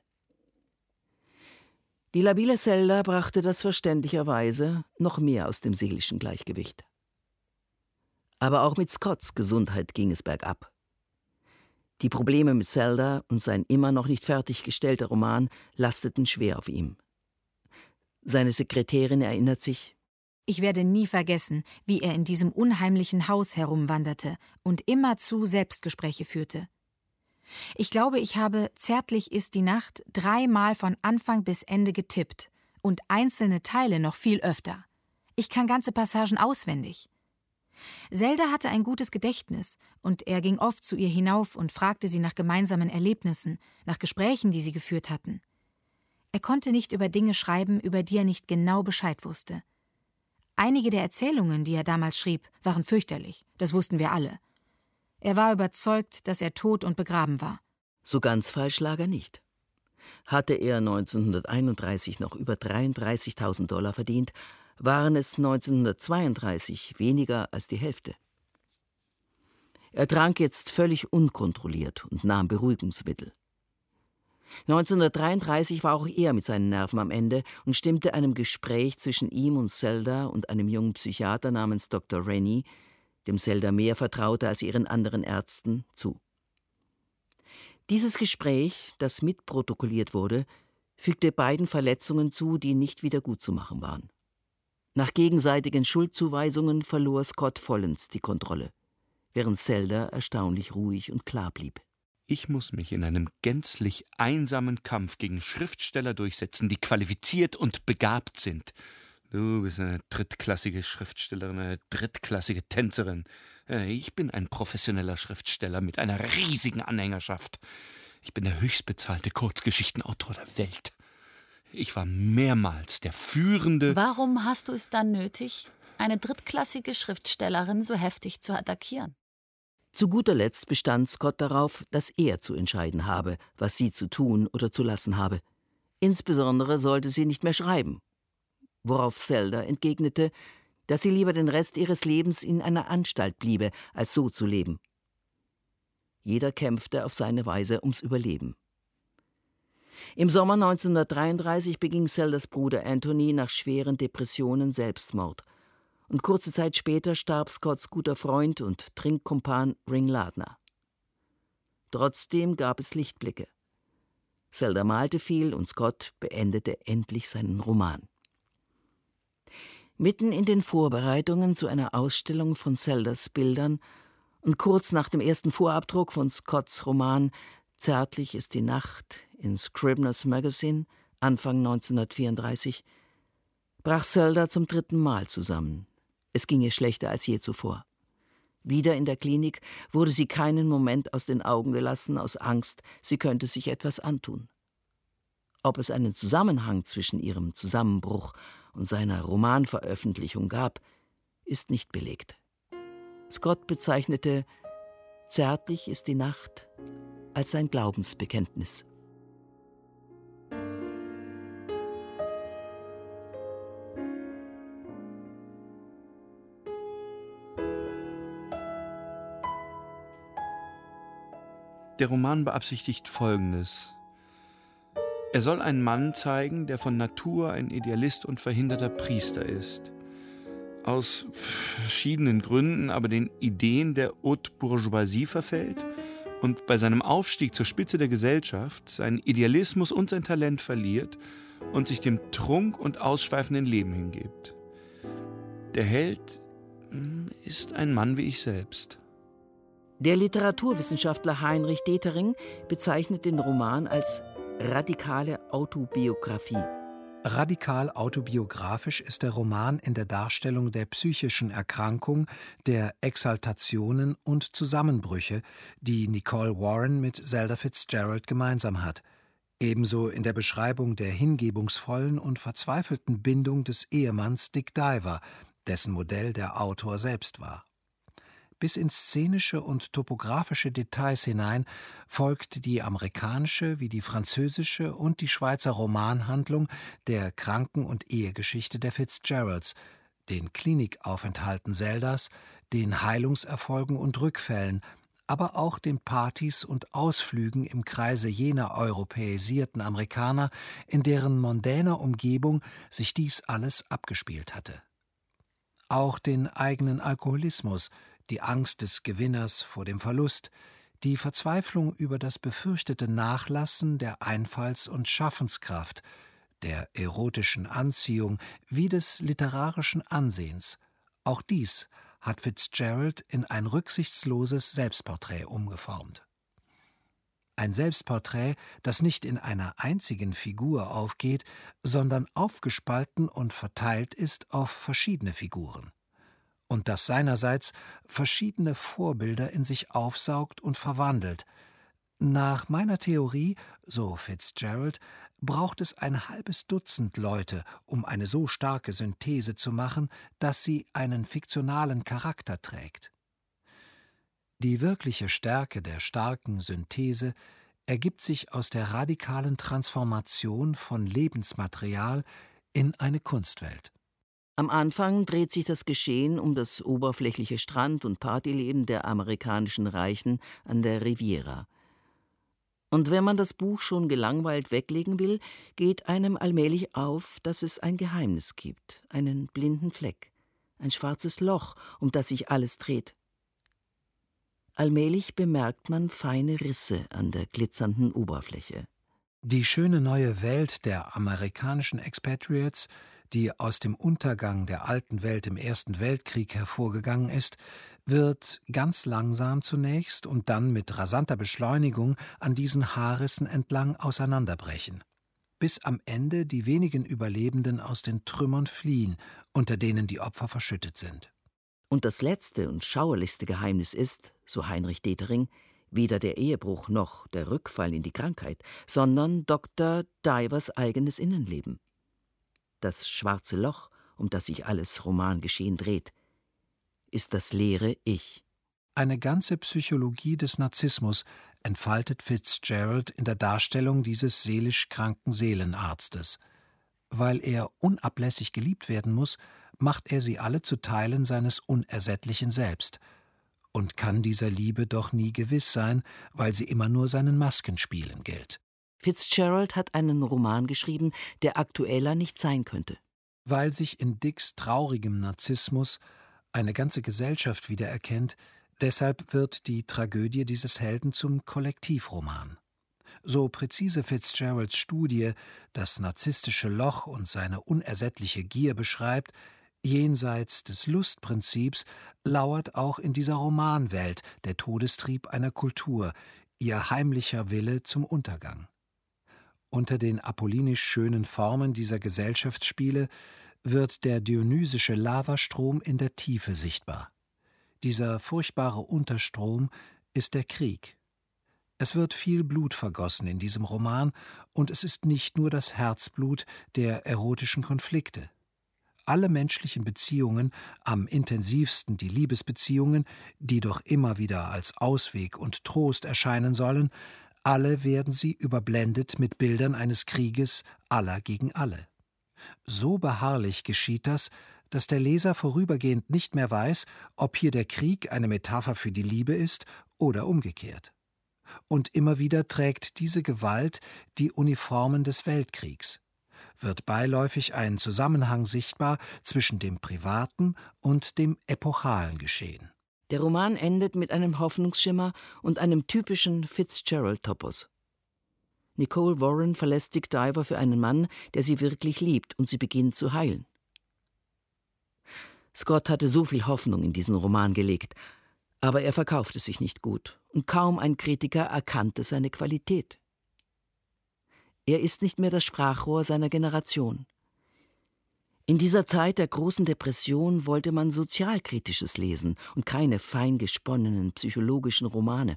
Die labile Zelda brachte das verständlicherweise noch mehr aus dem seelischen Gleichgewicht. Aber auch mit Scotts Gesundheit ging es bergab. Die Probleme mit Zelda und sein immer noch nicht fertiggestellter Roman lasteten schwer auf ihm. Seine Sekretärin erinnert sich: Ich werde nie vergessen, wie er in diesem unheimlichen Haus herumwanderte und immerzu Selbstgespräche führte. Ich glaube, ich habe »Zärtlich ist die Nacht« 3-mal von Anfang bis Ende getippt und einzelne Teile noch viel öfter. Ich kann ganze Passagen auswendig. Zelda hatte ein gutes Gedächtnis und er ging oft zu ihr hinauf und fragte sie nach gemeinsamen Erlebnissen, nach Gesprächen, die sie geführt hatten. Er konnte nicht über Dinge schreiben, über die er nicht genau Bescheid wusste. Einige der Erzählungen, die er damals schrieb, waren fürchterlich, das wussten wir alle. Er war überzeugt, dass er tot und begraben war. So ganz falsch lag er nicht. Hatte er 1931 noch über $33.000 verdient, waren es 1932 weniger als die Hälfte. Er trank jetzt völlig unkontrolliert und nahm Beruhigungsmittel. 1933 war auch er mit seinen Nerven am Ende und stimmte einem Gespräch zwischen ihm und Zelda und einem jungen Psychiater namens Dr. Rennie, dem Zelda mehr vertraute als ihren anderen Ärzten, zu. Dieses Gespräch, das mitprotokolliert wurde, fügte beiden Verletzungen zu, die nicht wieder gutzumachen waren. Nach gegenseitigen Schuldzuweisungen verlor Scott vollends die Kontrolle, während Zelda erstaunlich ruhig und klar blieb. Ich muss mich in einem gänzlich einsamen Kampf gegen Schriftsteller durchsetzen, die qualifiziert und begabt sind. Du bist eine drittklassige Schriftstellerin, eine drittklassige Tänzerin. Ich bin ein professioneller Schriftsteller mit einer riesigen Anhängerschaft. Ich bin der höchstbezahlte Kurzgeschichtenautor der Welt. Ich war mehrmals der führende... Warum hast du es dann nötig, eine drittklassige Schriftstellerin so heftig zu attackieren? Zu guter Letzt bestand Scott darauf, dass er zu entscheiden habe, was sie zu tun oder zu lassen habe. Insbesondere sollte sie nicht mehr schreiben. Worauf Zelda entgegnete, dass sie lieber den Rest ihres Lebens in einer Anstalt bliebe, als so zu leben. Jeder kämpfte auf seine Weise ums Überleben. Im Sommer 1933 beging Zeldas Bruder Anthony nach schweren Depressionen Selbstmord. Und kurze Zeit später starb Scotts guter Freund und Trinkkumpan Ring Lardner. Trotzdem gab es Lichtblicke. Zelda malte viel und Scott beendete endlich seinen Roman. Mitten in den Vorbereitungen zu einer Ausstellung von Zeldas Bildern und kurz nach dem ersten Vorabdruck von Scotts Roman »Zärtlich ist die Nacht« in Scribner's Magazine, Anfang 1934, brach Zelda zum 3. Mal zusammen. Es ging ihr schlechter als je zuvor. Wieder in der Klinik wurde sie keinen Moment aus den Augen gelassen, aus Angst, sie könnte sich etwas antun. Ob es einen Zusammenhang zwischen ihrem Zusammenbruch und seiner Romanveröffentlichung gab, ist nicht belegt. Scott bezeichnete »Zärtlich ist die Nacht« als sein Glaubensbekenntnis. Der Roman beabsichtigt Folgendes. Er soll einen Mann zeigen, der von Natur ein Idealist und verhinderter Priester ist. Aus verschiedenen Gründen aber den Ideen der Haute Bourgeoisie verfällt und bei seinem Aufstieg zur Spitze der Gesellschaft seinen Idealismus und sein Talent verliert und sich dem Trunk und ausschweifenden Leben hingibt. Der Held ist ein Mann wie ich selbst. Der Literaturwissenschaftler Heinrich Detering bezeichnet den Roman als radikale Autobiografie. Radikal autobiografisch ist der Roman in der Darstellung der psychischen Erkrankung, der Exaltationen und Zusammenbrüche, die Nicole Warren mit Zelda Fitzgerald gemeinsam hat. Ebenso in der Beschreibung der hingebungsvollen und verzweifelten Bindung des Ehemanns Dick Diver, dessen Modell der Autor selbst war. Bis ins szenische und topografische Details hinein folgt die amerikanische wie die französische und die Schweizer Romanhandlung der Kranken- und Ehegeschichte der Fitzgeralds, den Klinikaufenthalten Zeldas, den Heilungserfolgen und Rückfällen, aber auch den Partys und Ausflügen im Kreise jener europäisierten Amerikaner, in deren mondäner Umgebung sich dies alles abgespielt hatte. Auch den eigenen Alkoholismus, die Angst des Gewinners vor dem Verlust, die Verzweiflung über das befürchtete Nachlassen der Einfalls- und Schaffenskraft, der erotischen Anziehung wie des literarischen Ansehens, auch dies hat Fitzgerald in ein rücksichtsloses Selbstporträt umgeformt. Ein Selbstporträt, das nicht in einer einzigen Figur aufgeht, sondern aufgespalten und verteilt ist auf verschiedene Figuren. Und das seinerseits verschiedene Vorbilder in sich aufsaugt und verwandelt. Nach meiner Theorie, so Fitzgerald, braucht es ein halbes Dutzend Leute, um eine so starke Synthese zu machen, dass sie einen fiktionalen Charakter trägt. Die wirkliche Stärke der starken Synthese ergibt sich aus der radikalen Transformation von Lebensmaterial in eine Kunstwelt. Am Anfang dreht sich das Geschehen um das oberflächliche Strand- und Partyleben der amerikanischen Reichen an der Riviera. Und wenn man das Buch schon gelangweilt weglegen will, geht einem allmählich auf, dass es ein Geheimnis gibt, einen blinden Fleck, ein schwarzes Loch, um das sich alles dreht. Allmählich bemerkt man feine Risse an der glitzernden Oberfläche. Die schöne neue Welt der amerikanischen Expatriates, die aus dem Untergang der alten Welt im Ersten Weltkrieg hervorgegangen ist, wird ganz langsam zunächst und dann mit rasanter Beschleunigung an diesen Haarrissen entlang auseinanderbrechen, bis am Ende die wenigen Überlebenden aus den Trümmern fliehen, unter denen die Opfer verschüttet sind. Und das letzte und schauerlichste Geheimnis ist, so Heinrich Detering, weder der Ehebruch noch der Rückfall in die Krankheit, sondern Dr. Divers eigenes Innenleben. Das schwarze Loch, um das sich alles Romangeschehen dreht, ist das leere Ich. Eine ganze Psychologie des Narzissmus entfaltet Fitzgerald in der Darstellung dieses seelisch kranken Seelenarztes. Weil er unablässig geliebt werden muss, macht er sie alle zu Teilen seines unersättlichen Selbst und kann dieser Liebe doch nie gewiss sein, weil sie immer nur seinen Maskenspielen gilt. Fitzgerald hat einen Roman geschrieben, der aktueller nicht sein könnte. Weil sich in Dicks traurigem Narzissmus eine ganze Gesellschaft wiedererkennt, deshalb wird die Tragödie dieses Helden zum Kollektivroman. So präzise Fitzgeralds Studie das narzisstische Loch und seine unersättliche Gier beschreibt, jenseits des Lustprinzips lauert auch in dieser Romanwelt der Todestrieb einer Kultur, ihr heimlicher Wille zum Untergang. Unter den apollinisch schönen Formen dieser Gesellschaftsspiele wird der dionysische Lavastrom in der Tiefe sichtbar. Dieser furchtbare Unterstrom ist der Krieg. Es wird viel Blut vergossen in diesem Roman, und es ist nicht nur das Herzblut der erotischen Konflikte. Alle menschlichen Beziehungen, am intensivsten die Liebesbeziehungen, die doch immer wieder als Ausweg und Trost erscheinen sollen, alle werden sie überblendet mit Bildern eines Krieges aller gegen alle. So beharrlich geschieht das, dass der Leser vorübergehend nicht mehr weiß, ob hier der Krieg eine Metapher für die Liebe ist oder umgekehrt. Und immer wieder trägt diese Gewalt die Uniformen des Weltkriegs. Wird beiläufig ein Zusammenhang sichtbar zwischen dem privaten und dem epochalen Geschehen. Der Roman endet mit einem Hoffnungsschimmer und einem typischen Fitzgerald-Topos. Nicole Warren verlässt Dick Diver für einen Mann, der sie wirklich liebt, und sie beginnt zu heilen. Scott hatte so viel Hoffnung in diesen Roman gelegt, aber er verkaufte sich nicht gut und kaum ein Kritiker erkannte seine Qualität. Er ist nicht mehr das Sprachrohr seiner Generation. In dieser Zeit der großen Depression wollte man Sozialkritisches lesen und keine fein gesponnenen psychologischen Romane.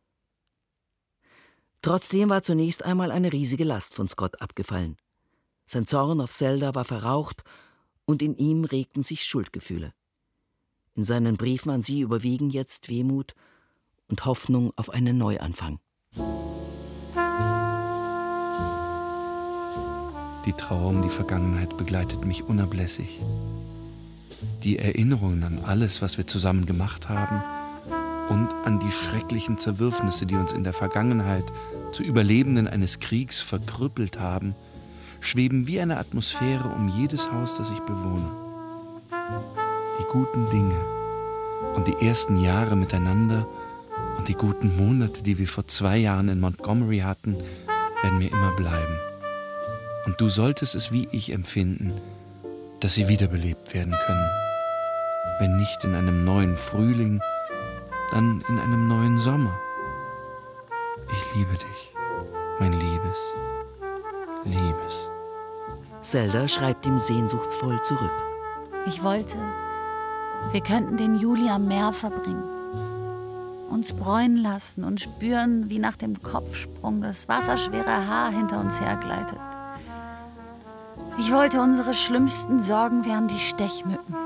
Trotzdem war zunächst einmal eine riesige Last von Scott abgefallen. Sein Zorn auf Zelda war verraucht und in ihm regten sich Schuldgefühle. In seinen Briefen an sie überwiegen jetzt Wehmut und Hoffnung auf einen Neuanfang. Die Trauer um die Vergangenheit begleitet mich unablässig. Die Erinnerungen an alles, was wir zusammen gemacht haben und an die schrecklichen Zerwürfnisse, die uns in der Vergangenheit zu Überlebenden eines Kriegs verkrüppelt haben, schweben wie eine Atmosphäre um jedes Haus, das ich bewohne. Die guten Dinge und die ersten Jahre miteinander und die guten Monate, die wir vor 2 Jahren in Montgomery hatten, werden mir immer bleiben. Und du solltest es wie ich empfinden, dass sie wiederbelebt werden können. Wenn nicht in einem neuen Frühling, dann in einem neuen Sommer. Ich liebe dich, mein Liebes. Zelda schreibt ihm sehnsuchtsvoll zurück. Ich wollte, wir könnten den Juli am Meer verbringen. Uns bräunen lassen und spüren, wie nach dem Kopfsprung das wasserschwere Haar hinter uns hergleitet. Ich wollte, unsere schlimmsten Sorgen wären die Stechmücken.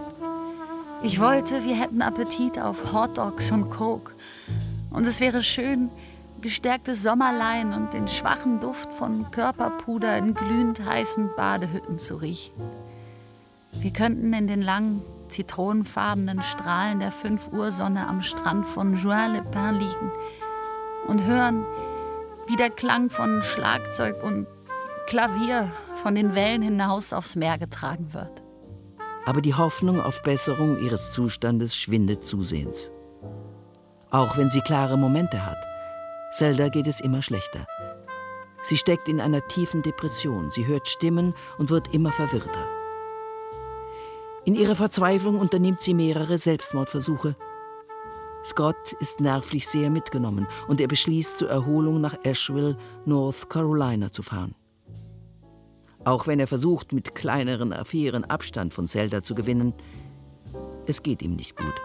Ich wollte, wir hätten Appetit auf Hotdogs und Coke. Und es wäre schön, gestärkte Sommerlein und den schwachen Duft von Körperpuder in glühend heißen Badehütten zu riechen. Wir könnten in den langen, zitronenfarbenen Strahlen der 5-Uhr-Sonne am Strand von Juin-les-Pins liegen und hören, wie der Klang von Schlagzeug und Klavier von den Wellen hinaus aufs Meer getragen wird. Aber die Hoffnung auf Besserung ihres Zustandes schwindet zusehends. Auch wenn sie klare Momente hat, Zelda geht es immer schlechter. Sie steckt in einer tiefen Depression, sie hört Stimmen und wird immer verwirrter. In ihrer Verzweiflung unternimmt sie mehrere Selbstmordversuche. Scott ist nervlich sehr mitgenommen und er beschließt, zur Erholung nach Asheville, North Carolina zu fahren. Auch wenn er versucht, mit kleineren Affären Abstand von Zelda zu gewinnen, es geht ihm nicht gut.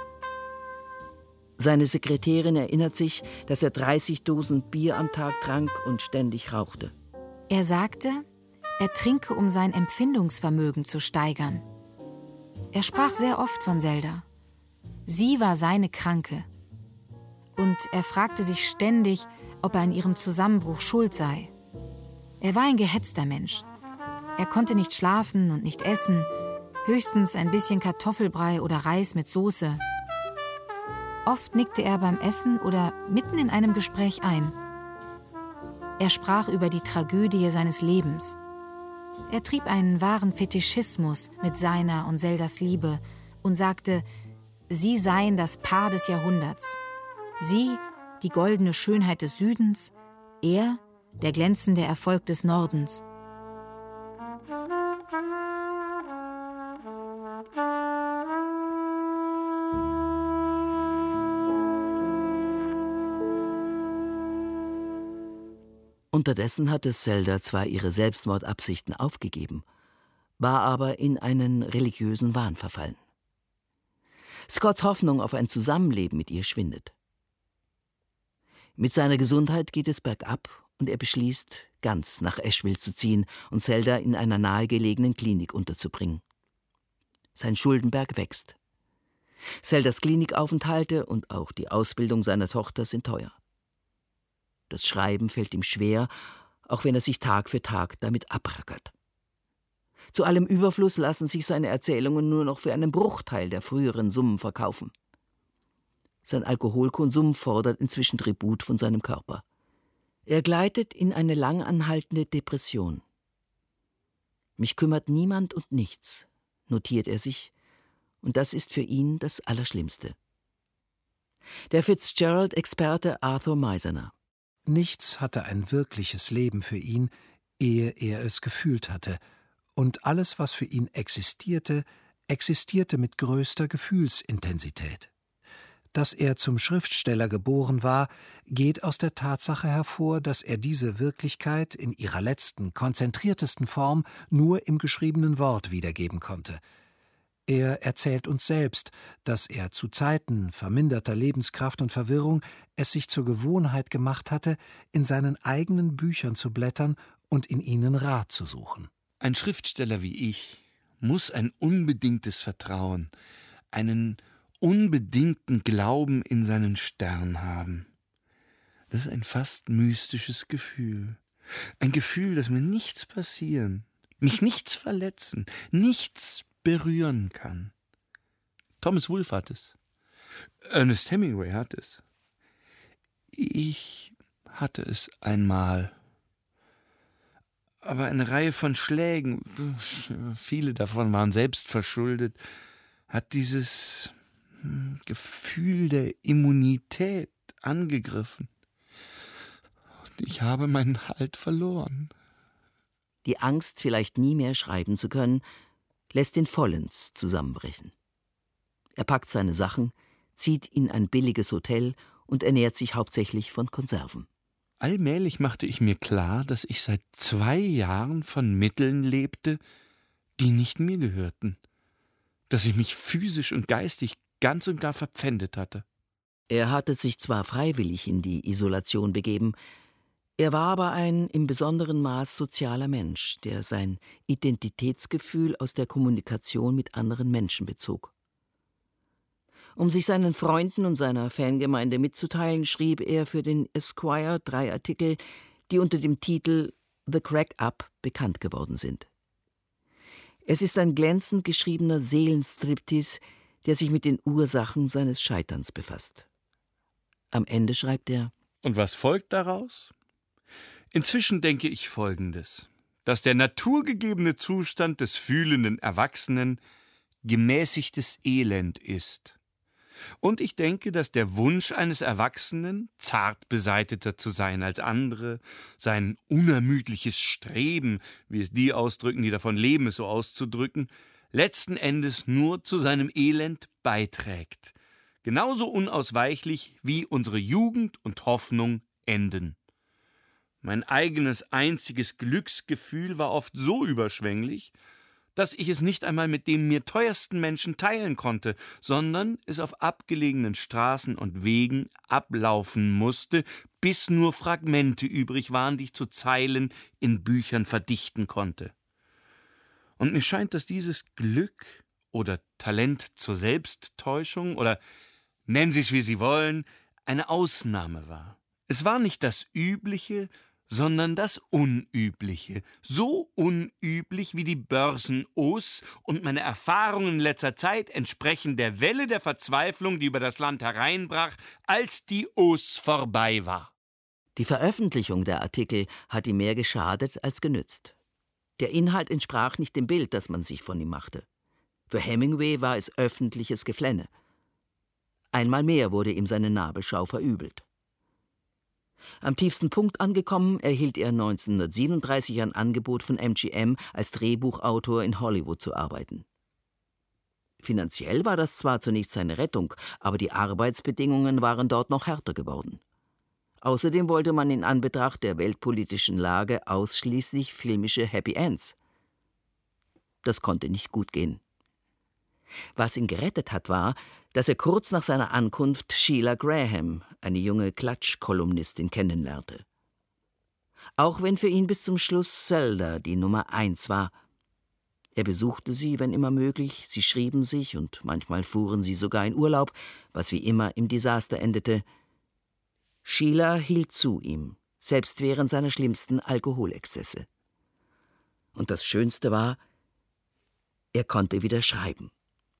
Seine Sekretärin erinnert sich, dass er 30 Dosen Bier am Tag trank und ständig rauchte. Er sagte, er trinke, um sein Empfindungsvermögen zu steigern. Er sprach sehr oft von Zelda. Sie war seine Kranke. Und er fragte sich ständig, ob er an ihrem Zusammenbruch schuld sei. Er war ein gehetzter Mensch. Er konnte nicht schlafen und nicht essen, höchstens ein bisschen Kartoffelbrei oder Reis mit Soße. Oft nickte er beim Essen oder mitten in einem Gespräch ein. Er sprach über die Tragödie seines Lebens. Er trieb einen wahren Fetischismus mit seiner und Zeldas Liebe und sagte, sie seien das Paar des Jahrhunderts. Sie, die goldene Schönheit des Südens, er, der glänzende Erfolg des Nordens. Unterdessen hatte Zelda zwar ihre Selbstmordabsichten aufgegeben, war aber in einen religiösen Wahn verfallen. Scotts Hoffnung auf ein Zusammenleben mit ihr schwindet. Mit seiner Gesundheit geht es bergab und er beschließt, ganz nach Asheville zu ziehen und Zelda in einer nahegelegenen Klinik unterzubringen. Sein Schuldenberg wächst. Zeldas Klinikaufenthalte und auch die Ausbildung seiner Tochter sind teuer. Das Schreiben fällt ihm schwer, auch wenn er sich Tag für Tag damit abrackert. Zu allem Überfluss lassen sich seine Erzählungen nur noch für einen Bruchteil der früheren Summen verkaufen. Sein Alkoholkonsum fordert inzwischen Tribut von seinem Körper. Er gleitet in eine lang anhaltende Depression. Mich kümmert niemand und nichts, notiert er sich, und das ist für ihn das Allerschlimmste. Der Fitzgerald-Experte Arthur Meisner. Nichts hatte ein wirkliches Leben für ihn, ehe er es gefühlt hatte, und alles, was für ihn existierte, existierte mit größter Gefühlsintensität. Dass er zum Schriftsteller geboren war, geht aus der Tatsache hervor, dass er diese Wirklichkeit in ihrer letzten, konzentriertesten Form nur im geschriebenen Wort wiedergeben konnte. Er erzählt uns selbst, dass er zu Zeiten verminderter Lebenskraft und Verwirrung es sich zur Gewohnheit gemacht hatte, in seinen eigenen Büchern zu blättern und in ihnen Rat zu suchen. Ein Schriftsteller wie ich muss ein unbedingtes Vertrauen, einen unbedingten Glauben in seinen Stern haben. Das ist ein fast mystisches Gefühl. Ein Gefühl, dass mir nichts passieren, mich nichts verletzen, nichts berühren kann. Thomas Wolfe hat es. Ernest Hemingway hat es. Ich hatte es einmal. Aber eine Reihe von Schlägen, viele davon waren selbst verschuldet, hat dieses Gefühl der Immunität angegriffen. Und ich habe meinen Halt verloren. Die Angst, vielleicht nie mehr schreiben zu können, lässt ihn vollends zusammenbrechen. Er packt seine Sachen, zieht in ein billiges Hotel und ernährt sich hauptsächlich von Konserven. Allmählich machte ich mir klar, dass ich seit 2 Jahren von Mitteln lebte, die nicht mir gehörten, dass ich mich physisch und geistig ganz und gar verpfändet hatte. Er hatte sich zwar freiwillig in die Isolation begeben, er war aber ein im besonderen Maß sozialer Mensch, der sein Identitätsgefühl aus der Kommunikation mit anderen Menschen bezog. Um sich seinen Freunden und seiner Fangemeinde mitzuteilen, schrieb er für den Esquire 3 Artikel, die unter dem Titel »The Crack-Up« bekannt geworden sind. Es ist ein glänzend geschriebener Seelenstriptease, der sich mit den Ursachen seines Scheiterns befasst. Am Ende schreibt er: Und was folgt daraus? Inzwischen denke ich Folgendes, dass der naturgegebene Zustand des fühlenden Erwachsenen gemäßigtes Elend ist. Und ich denke, dass der Wunsch eines Erwachsenen, zart beseiteter zu sein als andere, sein unermüdliches Streben, wie es die ausdrücken, die davon leben, es so auszudrücken, letzten Endes nur zu seinem Elend beiträgt. Genauso unausweichlich wie unsere Jugend und Hoffnung enden. Mein eigenes einziges Glücksgefühl war oft so überschwänglich, dass ich es nicht einmal mit dem mir teuersten Menschen teilen konnte, sondern es auf abgelegenen Straßen und Wegen ablaufen musste, bis nur Fragmente übrig waren, die ich zu Zeilen in Büchern verdichten konnte. Und mir scheint, dass dieses Glück oder Talent zur Selbsttäuschung oder nennen Sie es, wie Sie wollen, eine Ausnahme war. Es war nicht das Übliche, sondern das Unübliche. So unüblich wie die Börsen-Os, und meine Erfahrungen in letzter Zeit entsprechen der Welle der Verzweiflung, die über das Land hereinbrach, als die Os vorbei war. Die Veröffentlichung der Artikel hat ihm mehr geschadet als genützt. Der Inhalt entsprach nicht dem Bild, das man sich von ihm machte. Für Hemingway war es öffentliches Geflenne. Einmal mehr wurde ihm seine Nabelschau verübelt. Am tiefsten Punkt angekommen, erhielt er 1937 ein Angebot von MGM, als Drehbuchautor in Hollywood zu arbeiten. Finanziell war das zwar zunächst seine Rettung, aber die Arbeitsbedingungen waren dort noch härter geworden. Außerdem wollte man in Anbetracht der weltpolitischen Lage ausschließlich filmische Happy Ends. Das konnte nicht gut gehen. Was ihn gerettet hat, war, dass er kurz nach seiner Ankunft Sheila Graham, eine junge Klatsch-Kolumnistin, kennenlernte. Auch wenn für ihn bis zum Schluss Zelda die Nummer 1 war. Er besuchte sie, wenn immer möglich, sie schrieben sich und manchmal fuhren sie sogar in Urlaub, was wie immer im Desaster endete. Sheila hielt zu ihm, selbst während seiner schlimmsten Alkoholexzesse. Und das Schönste war, er konnte wieder schreiben.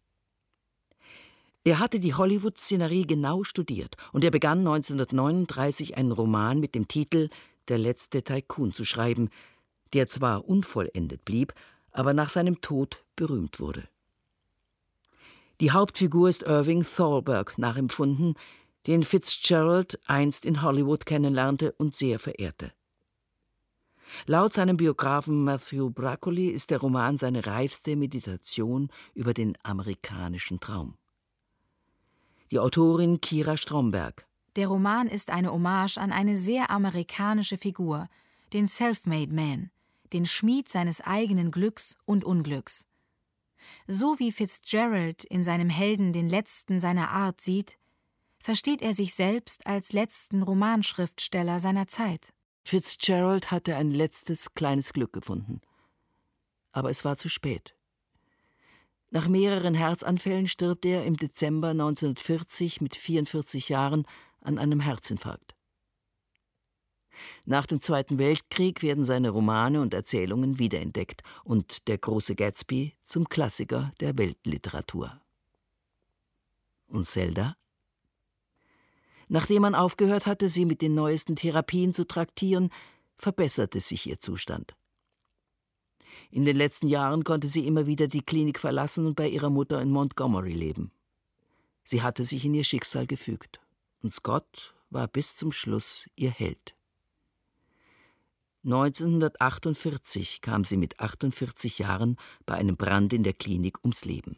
Er hatte die Hollywood-Szenerie genau studiert und er begann 1939 einen Roman mit dem Titel »Der letzte Tycoon« zu schreiben, der zwar unvollendet blieb, aber nach seinem Tod berühmt wurde. Die Hauptfigur ist Irving Thalberg nachempfunden, den Fitzgerald einst in Hollywood kennenlernte und sehr verehrte. Laut seinem Biografen Matthew Broccoli ist der Roman seine reifste Meditation über den amerikanischen Traum. die Autorin Kira Stromberg. Der Roman ist eine Hommage an eine sehr amerikanische Figur, den Self-Made Man, den Schmied seines eigenen Glücks und Unglücks. So wie Fitzgerald in seinem Helden den letzten seiner Art sieht, versteht er sich selbst als letzten Romanschriftsteller seiner Zeit. Fitzgerald hatte ein letztes kleines Glück gefunden. Aber es war zu spät. Nach mehreren Herzanfällen stirbt er im Dezember 1940 mit 44 Jahren an einem Herzinfarkt. Nach dem Zweiten Weltkrieg werden seine Romane und Erzählungen wiederentdeckt und Der große Gatsby zum Klassiker der Weltliteratur. Und Zelda? Nachdem man aufgehört hatte, sie mit den neuesten Therapien zu traktieren, verbesserte sich ihr Zustand. In den letzten Jahren konnte sie immer wieder die Klinik verlassen und bei ihrer Mutter in Montgomery leben. Sie hatte sich in ihr Schicksal gefügt. Und Scott war bis zum Schluss ihr Held. 1948 kam sie mit 48 Jahren bei einem Brand in der Klinik ums Leben.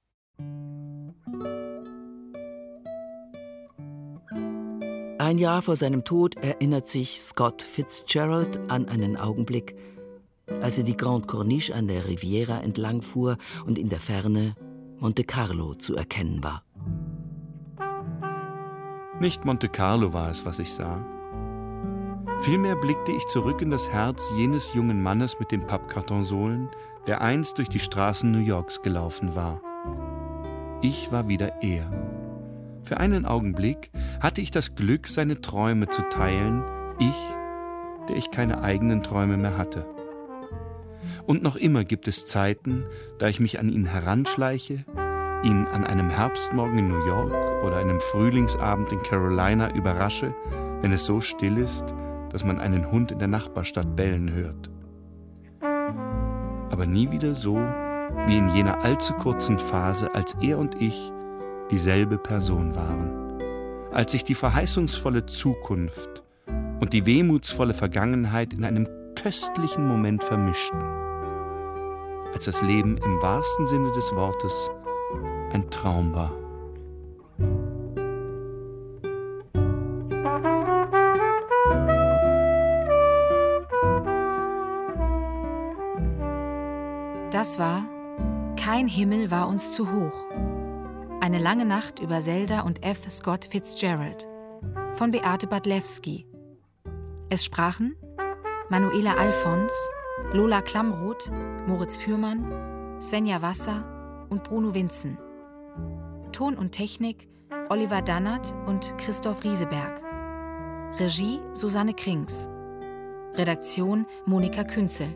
Ein Jahr vor seinem Tod erinnert sich Scott Fitzgerald an einen Augenblick, als er die Grande Corniche an der Riviera entlang fuhr und in der Ferne Monte Carlo zu erkennen war. Nicht Monte Carlo war es, was ich sah. Vielmehr blickte ich zurück in das Herz jenes jungen Mannes mit den Pappkartonsohlen, der einst durch die Straßen New Yorks gelaufen war. Ich war wieder er. Für einen Augenblick hatte ich das Glück, seine Träume zu teilen, ich, der ich keine eigenen Träume mehr hatte. Und noch immer gibt es Zeiten, da ich mich an ihn heranschleiche, ihn an einem Herbstmorgen in New York oder einem Frühlingsabend in Carolina überrasche, wenn es so still ist, dass man einen Hund in der Nachbarstadt bellen hört. Aber nie wieder so wie in jener allzu kurzen Phase, als er und ich dieselbe Person waren, als sich die verheißungsvolle Zukunft und die wehmutsvolle Vergangenheit in einem köstlichen Moment vermischten, als das Leben im wahrsten Sinne des Wortes ein Traum war. Das war Kein Himmel war uns zu hoch. Eine lange Nacht über Zelda und F. Scott Fitzgerald von Beate Badlewski. Es sprachen Manuela Alfons, Lola Klamroth, Moritz Fürmann, Svenja Wasser und Bruno Winzen. Ton und Technik Oliver Dannert und Christoph Rieseberg. Regie Susanne Krings. Redaktion Monika Künzel.